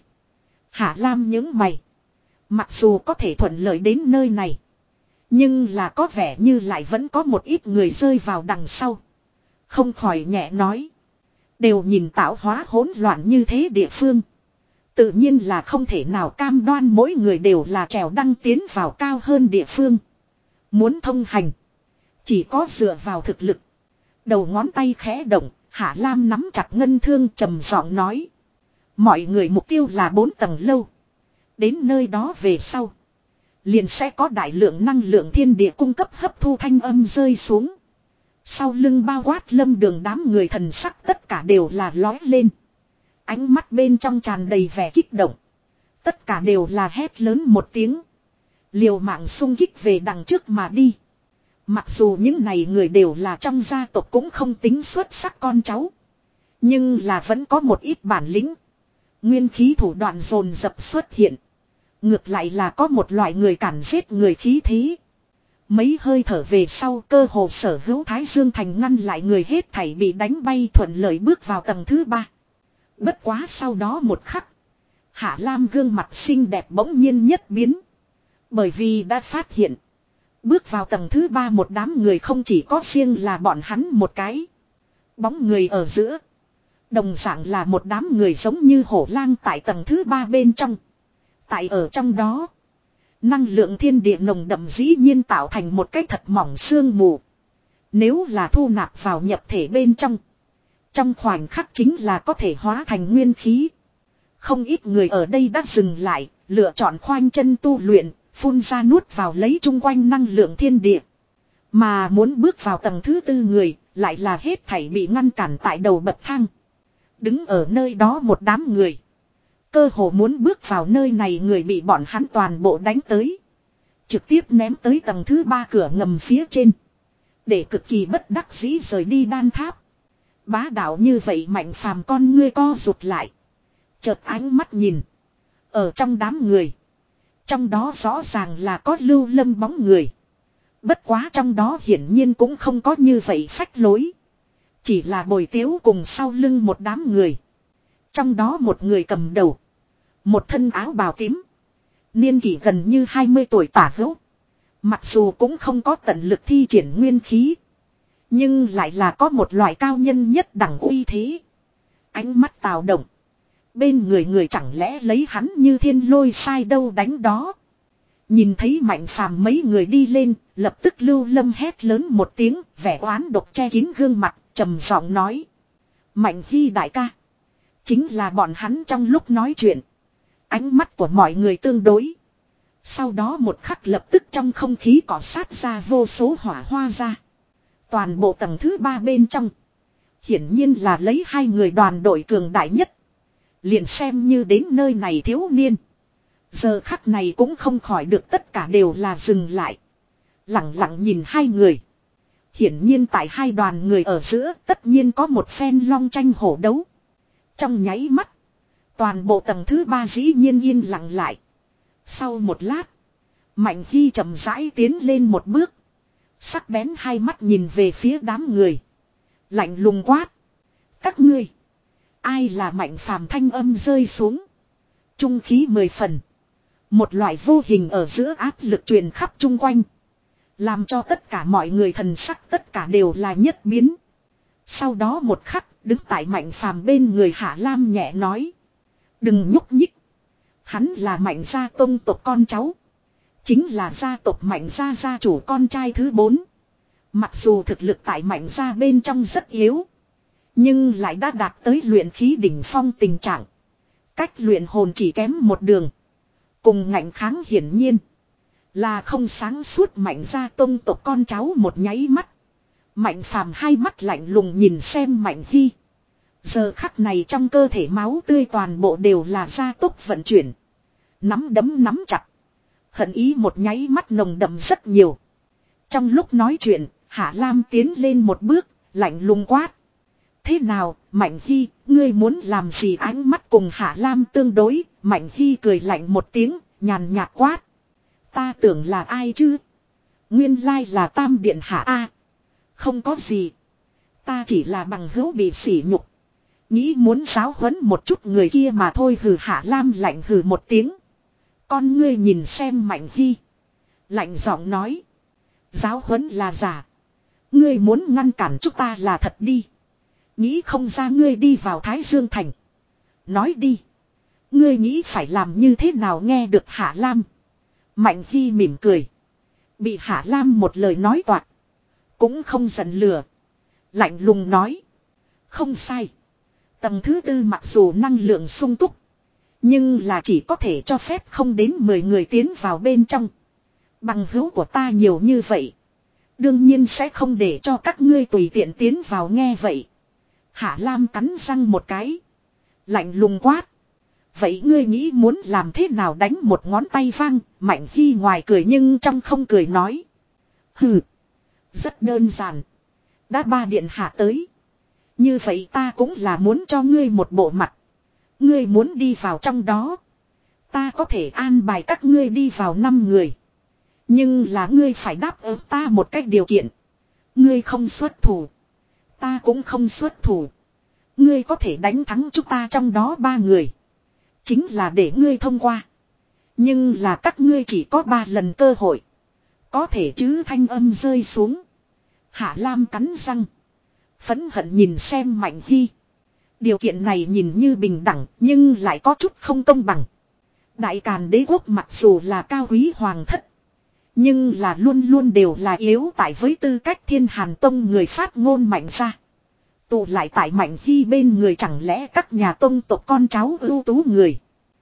S1: Hạ Lam những mày. Mặc dù có thể thuận lợi đến nơi này. Nhưng là có vẻ như lại vẫn có một ít người rơi vào đằng sau. Không khỏi nhẹ nói. Đều nhìn tạo hóa hỗn loạn như thế địa phương. Tự nhiên là không thể nào cam đoan mỗi người đều là trèo đăng tiến vào cao hơn địa phương. Muốn thông hành. Chỉ có dựa vào thực lực. Đầu ngón tay khẽ động. Hạ Lam nắm chặt ngân thương trầm giọng nói. Mọi người mục tiêu là bốn tầng lâu. Đến nơi đó về sau. Liền sẽ có đại lượng năng lượng thiên địa cung cấp hấp thu thanh âm rơi xuống. Sau lưng bao quát Lâm Đường đám người thần sắc tất cả đều là lói lên. Ánh mắt bên trong tràn đầy vẻ kích động. Tất cả đều là hét lớn một tiếng. Liều mạng xung kích về đằng trước mà đi. Mặc dù những này người đều là trong gia tộc cũng không tính xuất sắc con cháu. Nhưng là vẫn có một ít bản lĩnh. Nguyên khí thủ đoạn dồn dập xuất hiện. Ngược lại là có một loại người cản giết người khí thế. Mấy hơi thở về sau cơ hồ sở hữu Thái Dương Thành ngăn lại người hết thảy bị đánh bay thuận lợi bước vào tầng thứ ba. Bất quá sau đó một khắc. Hạ Lam gương mặt xinh đẹp bỗng nhiên nhất biến. Bởi vì đã phát hiện. Bước vào tầng thứ ba một đám người không chỉ có riêng là bọn hắn một cái. Bóng người ở giữa. Đồng dạng là một đám người giống như hổ lang tại tầng thứ ba bên trong. Tại ở trong đó. Năng lượng thiên địa nồng đậm dĩ nhiên tạo thành một cái thật mỏng sương mù. Nếu là thu nạp vào nhập thể bên trong. Trong khoảnh khắc chính là có thể hóa thành nguyên khí. Không ít người ở đây đã dừng lại, lựa chọn khoanh chân tu luyện, phun ra nuốt vào lấy chung quanh năng lượng thiên địa. Mà muốn bước vào tầng thứ tư người, lại là hết thảy bị ngăn cản tại đầu bậc thang. Đứng ở nơi đó một đám người. Cơ hồ muốn bước vào nơi này người bị bọn hắn toàn bộ đánh tới. Trực tiếp ném tới tầng thứ ba cửa ngầm phía trên. Để cực kỳ bất đắc dĩ rời đi đan tháp. Bá đạo như vậy Mạnh Phàm con ngươi co rụt lại. Chợt ánh mắt nhìn. Ở trong đám người. Trong đó rõ ràng là có Lưu Lâm bóng người. Bất quá trong đó hiển nhiên cũng không có như vậy phách lối. Chỉ là bồi tiếu cùng sau lưng một đám người. Trong đó một người cầm đầu. Một thân áo bào tím. Niên kỷ gần như hai mươi tuổi tả hữu. Mặc dù cũng không có tận lực thi triển nguyên khí. Nhưng lại là có một loại cao nhân nhất đẳng uy thế. Ánh mắt tào động. Bên người người chẳng lẽ lấy hắn như thiên lôi sai đâu đánh đó. Nhìn thấy Mạnh Phàm mấy người đi lên, lập tức Lưu Lâm hét lớn một tiếng, vẻ oán độc che kín gương mặt, trầm giọng nói. Mạnh Hy đại ca. Chính là bọn hắn trong lúc nói chuyện. Ánh mắt của mọi người tương đối. Sau đó một khắc lập tức trong không khí cỏ sát ra vô số hỏa hoa ra. Toàn bộ tầng thứ ba bên trong. Hiển nhiên là lấy hai người đoàn đội cường đại nhất. Liền xem như đến nơi này thiếu niên. Giờ khắc này cũng không khỏi được tất cả đều là dừng lại. Lặng lặng nhìn hai người. Hiển nhiên tại hai đoàn người ở giữa tất nhiên có một phen long tranh hổ đấu. Trong nháy mắt. Toàn bộ tầng thứ ba dĩ nhiên yên lặng lại. Sau một lát. Mạnh Hy chậm rãi tiến lên một bước. Sắc bén hai mắt nhìn về phía đám người. Lạnh lùng quát. Các ngươi. Ai là Mạnh Phàm thanh âm rơi xuống. Trung khí mười phần. Một loại vô hình ở giữa áp lực truyền khắp chung quanh. Làm cho tất cả mọi người thần sắc tất cả đều là nhất biến. Sau đó một khắc đứng tại Mạnh Phàm bên người Hạ Lam nhẹ nói. Đừng nhúc nhích. Hắn là Mạnh gia tông tộc con cháu. Chính là gia tộc Mạnh gia gia chủ con trai thứ bốn. Mặc dù thực lực tại Mạnh gia bên trong rất yếu. Nhưng lại đã đạt tới luyện khí đỉnh phong tình trạng. Cách luyện hồn chỉ kém một đường. Cùng ngạnh kháng hiển nhiên. Là không sáng suốt Mạnh gia tông tộc con cháu một nháy mắt. Mạnh Phàm hai mắt lạnh lùng nhìn xem Mạnh Hy. Giờ khắc này trong cơ thể máu tươi toàn bộ đều là gia tốc vận chuyển. Nắm đấm nắm chặt. Hận ý một nháy mắt nồng đậm rất nhiều. Trong lúc nói chuyện, Hạ Lam tiến lên một bước, lạnh lùng quát. Thế nào, Mạnh Hy, ngươi muốn làm gì? Ánh mắt cùng Hạ Lam tương đối, Mạnh Hy cười lạnh một tiếng, nhàn nhạt quát. Ta tưởng là ai chứ? Nguyên lai là Tam Điện Hạ A. Không có gì. Ta chỉ là bằng hữu bị sỉ nhục. Nghĩ muốn giáo huấn một chút người kia mà thôi. Hừ. Hạ Lam lạnh hừ một tiếng. Con ngươi nhìn xem Mạnh Hy. Lạnh giọng nói. Giáo huấn là giả. Ngươi muốn ngăn cản chúng ta là thật đi. Nghĩ không ra ngươi đi vào Thái Dương Thành. Nói đi. Ngươi nghĩ phải làm như thế nào? Nghe được Hạ Lam. Mạnh Hy mỉm cười. Bị Hạ Lam một lời nói toạc. Cũng không giận lừa. Lạnh lùng nói. Không sai. Tầng thứ tư mặc dù năng lượng sung túc. Nhưng là chỉ có thể cho phép không đến mười người tiến vào bên trong. Bằng hữu của ta nhiều như vậy. Đương nhiên sẽ không để cho các ngươi tùy tiện tiến vào. Nghe vậy. Hạ Lam cắn răng một cái. Lạnh lùng quát. Vậy ngươi nghĩ muốn làm thế nào? Đánh một ngón tay vang. Mạnh Hy ngoài cười nhưng trong không cười nói. Hừ. Rất đơn giản. Đã ba điện hạ tới. Như vậy ta cũng là muốn cho ngươi một bộ mặt. Ngươi muốn đi vào trong đó. Ta có thể an bài các ngươi đi vào năm người. Nhưng là ngươi phải đáp ứng ta một cách điều kiện. Ngươi không xuất thủ. Ta cũng không xuất thủ. Ngươi có thể đánh thắng chúng ta trong đó ba người. Chính là để ngươi thông qua. Nhưng là các ngươi chỉ có ba lần cơ hội. Có thể chứ thanh âm rơi xuống. Hạ Lam cắn răng. Phẫn hận nhìn xem Mạnh Hy. Điều kiện này nhìn như bình đẳng nhưng lại có chút không công bằng. Đại Càn đế quốc mặc dù là cao quý hoàng thất. Nhưng là luôn luôn đều là yếu tại với tư cách Thiên Hàn Tông người phát ngôn mạnh ra. Tụ lại tại Mạnh Hy bên người chẳng lẽ các nhà tông tộc con cháu ưu tú người.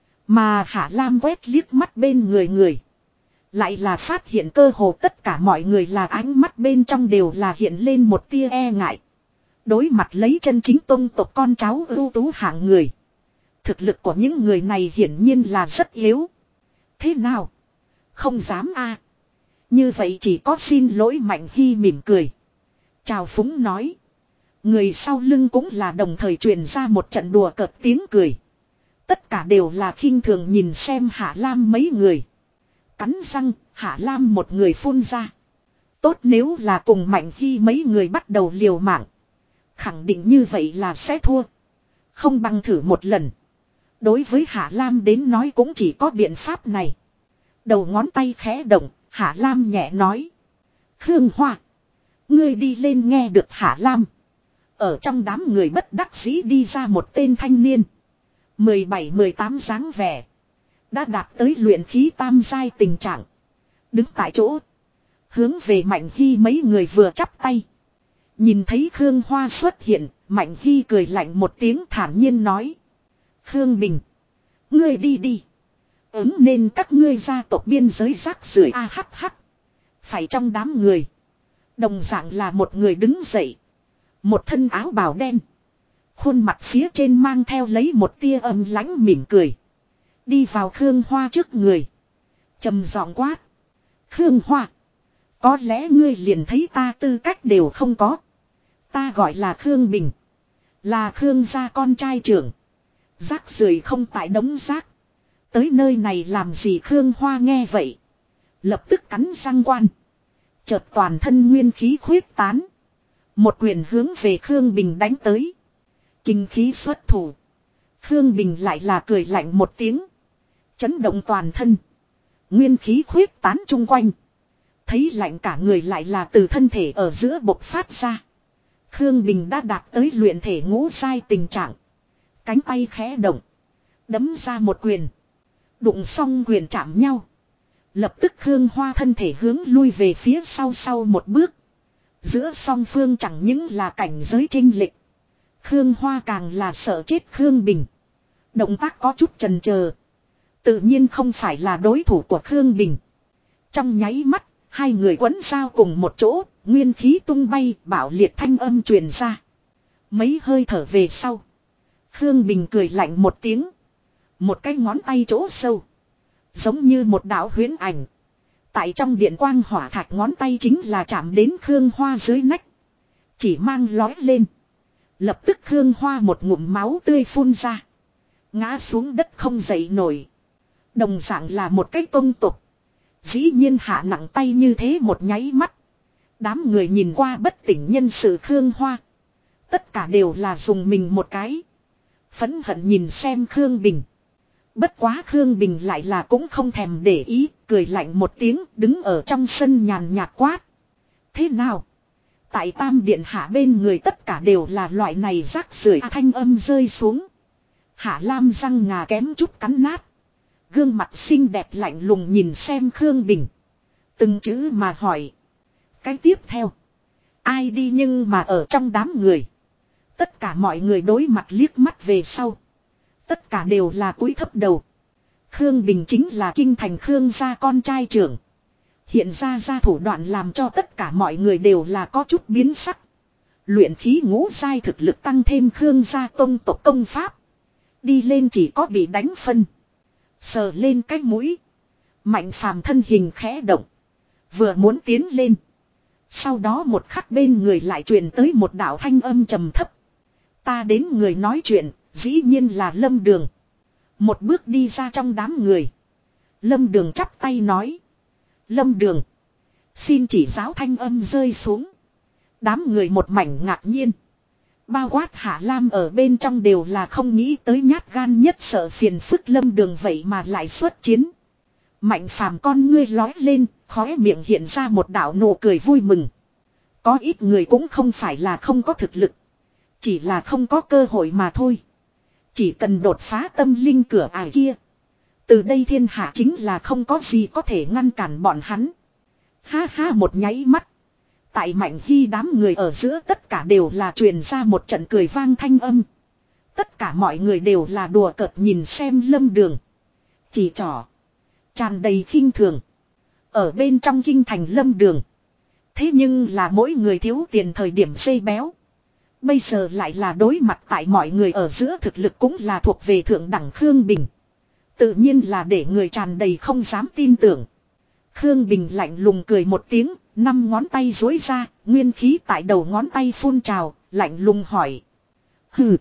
S1: Mà Hạ Lam quét liếc mắt bên người người. Lại là phát hiện cơ hồ tất cả mọi người là ánh mắt bên trong đều là hiện lên một tia e ngại. Đối mặt lấy chân chính tông tộc con cháu ưu tú hạng người. Thực lực của những người này hiển nhiên là rất yếu. Thế nào? Không dám a. Như vậy chỉ có xin lỗi Mạnh Hy mỉm cười. Chào phúng nói. Người sau lưng cũng là đồng thời truyền ra một trận đùa cợt tiếng cười. Tất cả đều là khinh thường nhìn xem Hạ Lam mấy người. Cắn răng, Hạ Lam một người phun ra. Tốt nếu là cùng Mạnh Hy mấy người bắt đầu liều mạng. Khẳng định như vậy là sẽ thua. Không bằng thử một lần. Đối với Hạ Lam đến nói cũng chỉ có biện pháp này. Đầu ngón tay khẽ động, Hạ Lam nhẹ nói. Khương Hoa. Ngươi đi lên nghe được Hạ Lam. Ở trong đám người bất đắc dĩ đi ra một tên thanh niên. mười bảy mười tám dáng vẻ. Đã đạt tới luyện khí tam giai tình trạng. Đứng tại chỗ. Hướng về Mạnh Hy mấy người vừa chắp tay. Nhìn thấy Khương Hoa xuất hiện, Mạnh Hy cười lạnh một tiếng thản nhiên nói. Khương Bình. Ngươi đi đi. Ứng nên các ngươi gia tộc biên giới rác rưởi a hắc hắc. Phải trong đám người. Đồng dạng là một người đứng dậy. Một thân áo bào đen. Khuôn mặt phía trên mang theo lấy một tia âm lãnh mỉm cười. Đi vào Khương Hoa trước người. Trầm giọng quát. Khương Hoa. Có lẽ ngươi liền thấy ta tư cách đều không có. Ta gọi là Khương Bình. Là Khương gia con trai trưởng. Rác rưởi không tại đống rác. Tới nơi này làm gì Khương Hoa nghe vậy. Lập tức cắn răng quan. Chợt toàn thân nguyên khí khuyết tán. Một quyền hướng về Khương Bình đánh tới. Kinh khí xuất thủ. Khương Bình lại là cười lạnh một tiếng. Chấn động toàn thân. Nguyên khí khuyết tán chung quanh. Thấy lạnh cả người lại là từ thân thể ở giữa bộc phát ra. Khương Bình đã đạt tới luyện thể ngũ giai tình trạng. Cánh tay khẽ động. Đấm ra một quyền. Đụng xong quyền chạm nhau. Lập tức Khương Hoa thân thể hướng lui về phía sau sau một bước. Giữa song phương chẳng những là cảnh giới chênh lệch. Khương Hoa càng là sợ chết Khương Bình. Động tác có chút chần chờ. Tự nhiên không phải là đối thủ của Khương Bình. Trong nháy mắt, hai người quấn giao cùng một chỗ, nguyên khí tung bay, bạo liệt thanh âm truyền ra. Mấy hơi thở về sau. Khương Bình cười lạnh một tiếng. Một cái ngón tay chỗ sâu. Giống như một đạo huyễn ảnh. Tại trong điện quang hỏa thạch ngón tay chính là chạm đến Khương Hoa dưới nách. Chỉ mang lói lên. Lập tức Khương Hoa một ngụm máu tươi phun ra. Ngã xuống đất không dậy nổi. Đồng dạng là một cái công tục. Dĩ nhiên hạ nặng tay như thế một nháy mắt. Đám người nhìn qua bất tỉnh nhân sự Khương Hoa. Tất cả đều là dùng mình một cái. Phẫn hận nhìn xem Khương Bình. Bất quá Khương Bình lại là cũng không thèm để ý. Cười lạnh một tiếng đứng ở trong sân nhàn nhạt quát. Thế nào? Tại Tam Điện Hạ bên người tất cả đều là loại này rác rưởi thanh âm rơi xuống. Hạ Lam răng ngà kém chút cắn nát. Gương mặt xinh đẹp lạnh lùng nhìn xem Khương Bình. Từng chữ mà hỏi. Cái tiếp theo. Ai đi nhưng mà ở trong đám người. Tất cả mọi người đối mặt liếc mắt về sau. Tất cả đều là cúi thấp đầu. Khương Bình chính là kinh thành Khương gia con trai trưởng. Hiện ra ra thủ đoạn làm cho tất cả mọi người đều là có chút biến sắc. Luyện khí ngũ giai thực lực tăng thêm Khương gia tông tộc công pháp. Đi lên chỉ có bị đánh phân. Sờ lên cái mũi. Mạnh phàm thân hình khẽ động. Vừa muốn tiến lên. Sau đó một khắc bên người lại truyền tới một đạo thanh âm trầm thấp. Ta đến người nói chuyện, dĩ nhiên là Lâm Đường. Một bước đi ra trong đám người. Lâm Đường chắp tay nói. Lâm Đường. Xin chỉ giáo thanh âm rơi xuống. Đám người một mảnh ngạc nhiên. Bao quát Hạ Lam ở bên trong đều là không nghĩ tới nhát gan nhất sợ phiền phức Lâm Đường vậy mà lại xuất chiến. Mạnh Phàm con ngươi lói lên, khóe miệng hiện ra một đạo nụ cười vui mừng. Có ít người cũng không phải là không có thực lực. Chỉ là không có cơ hội mà thôi. Chỉ cần đột phá tâm linh cửa ải kia. Từ đây thiên hạ chính là không có gì có thể ngăn cản bọn hắn. Ha ha một nháy mắt. Tại Mạnh Hy đám người ở giữa tất cả đều là truyền ra một trận cười vang thanh âm. Tất cả mọi người đều là đùa cợt nhìn xem Lâm Đường. Chỉ trỏ. Tràn đầy khinh thường. Ở bên trong kinh thành Lâm Đường. Thế nhưng là mỗi người thiếu tiền thời điểm xây béo. Bây giờ lại là đối mặt tại mọi người ở giữa thực lực cũng là thuộc về thượng đẳng Khương Bình. Tự nhiên là để người tràn đầy không dám tin tưởng. Khương Bình lạnh lùng cười một tiếng, năm ngón tay duỗi ra, nguyên khí tại đầu ngón tay phun trào, lạnh lùng hỏi. Hừ,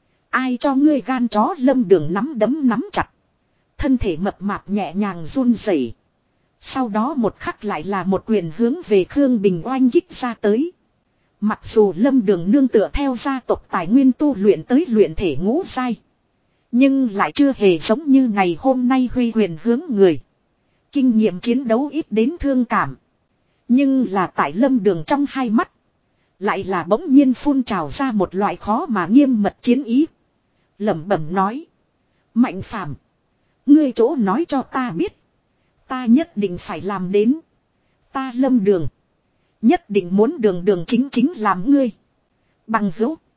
S1: ai cho ngươi gan chó? Lâm Đường nắm đấm nắm chặt. Thân thể mập mạp nhẹ nhàng run rẩy. Sau đó một khắc lại là một quyền hướng về Khương Bình oanh kích ra tới. Mặc dù Lâm Đường nương tựa theo gia tộc tài nguyên tu luyện tới luyện thể ngũ giai. Nhưng lại chưa hề giống như ngày hôm nay huy quyền hướng người. Kinh nghiệm chiến đấu ít đến thương cảm. Nhưng là tại Lâm Đường trong hai mắt. Lại là bỗng nhiên phun trào ra một loại khó mà nghiêm mật chiến ý. Lẩm bẩm nói. Mạnh Phàm, ngươi chỗ nói cho ta biết. Ta nhất định phải làm đến. Ta Lâm Đường. Nhất định muốn đường đường chính chính làm ngươi. Bằng hữu.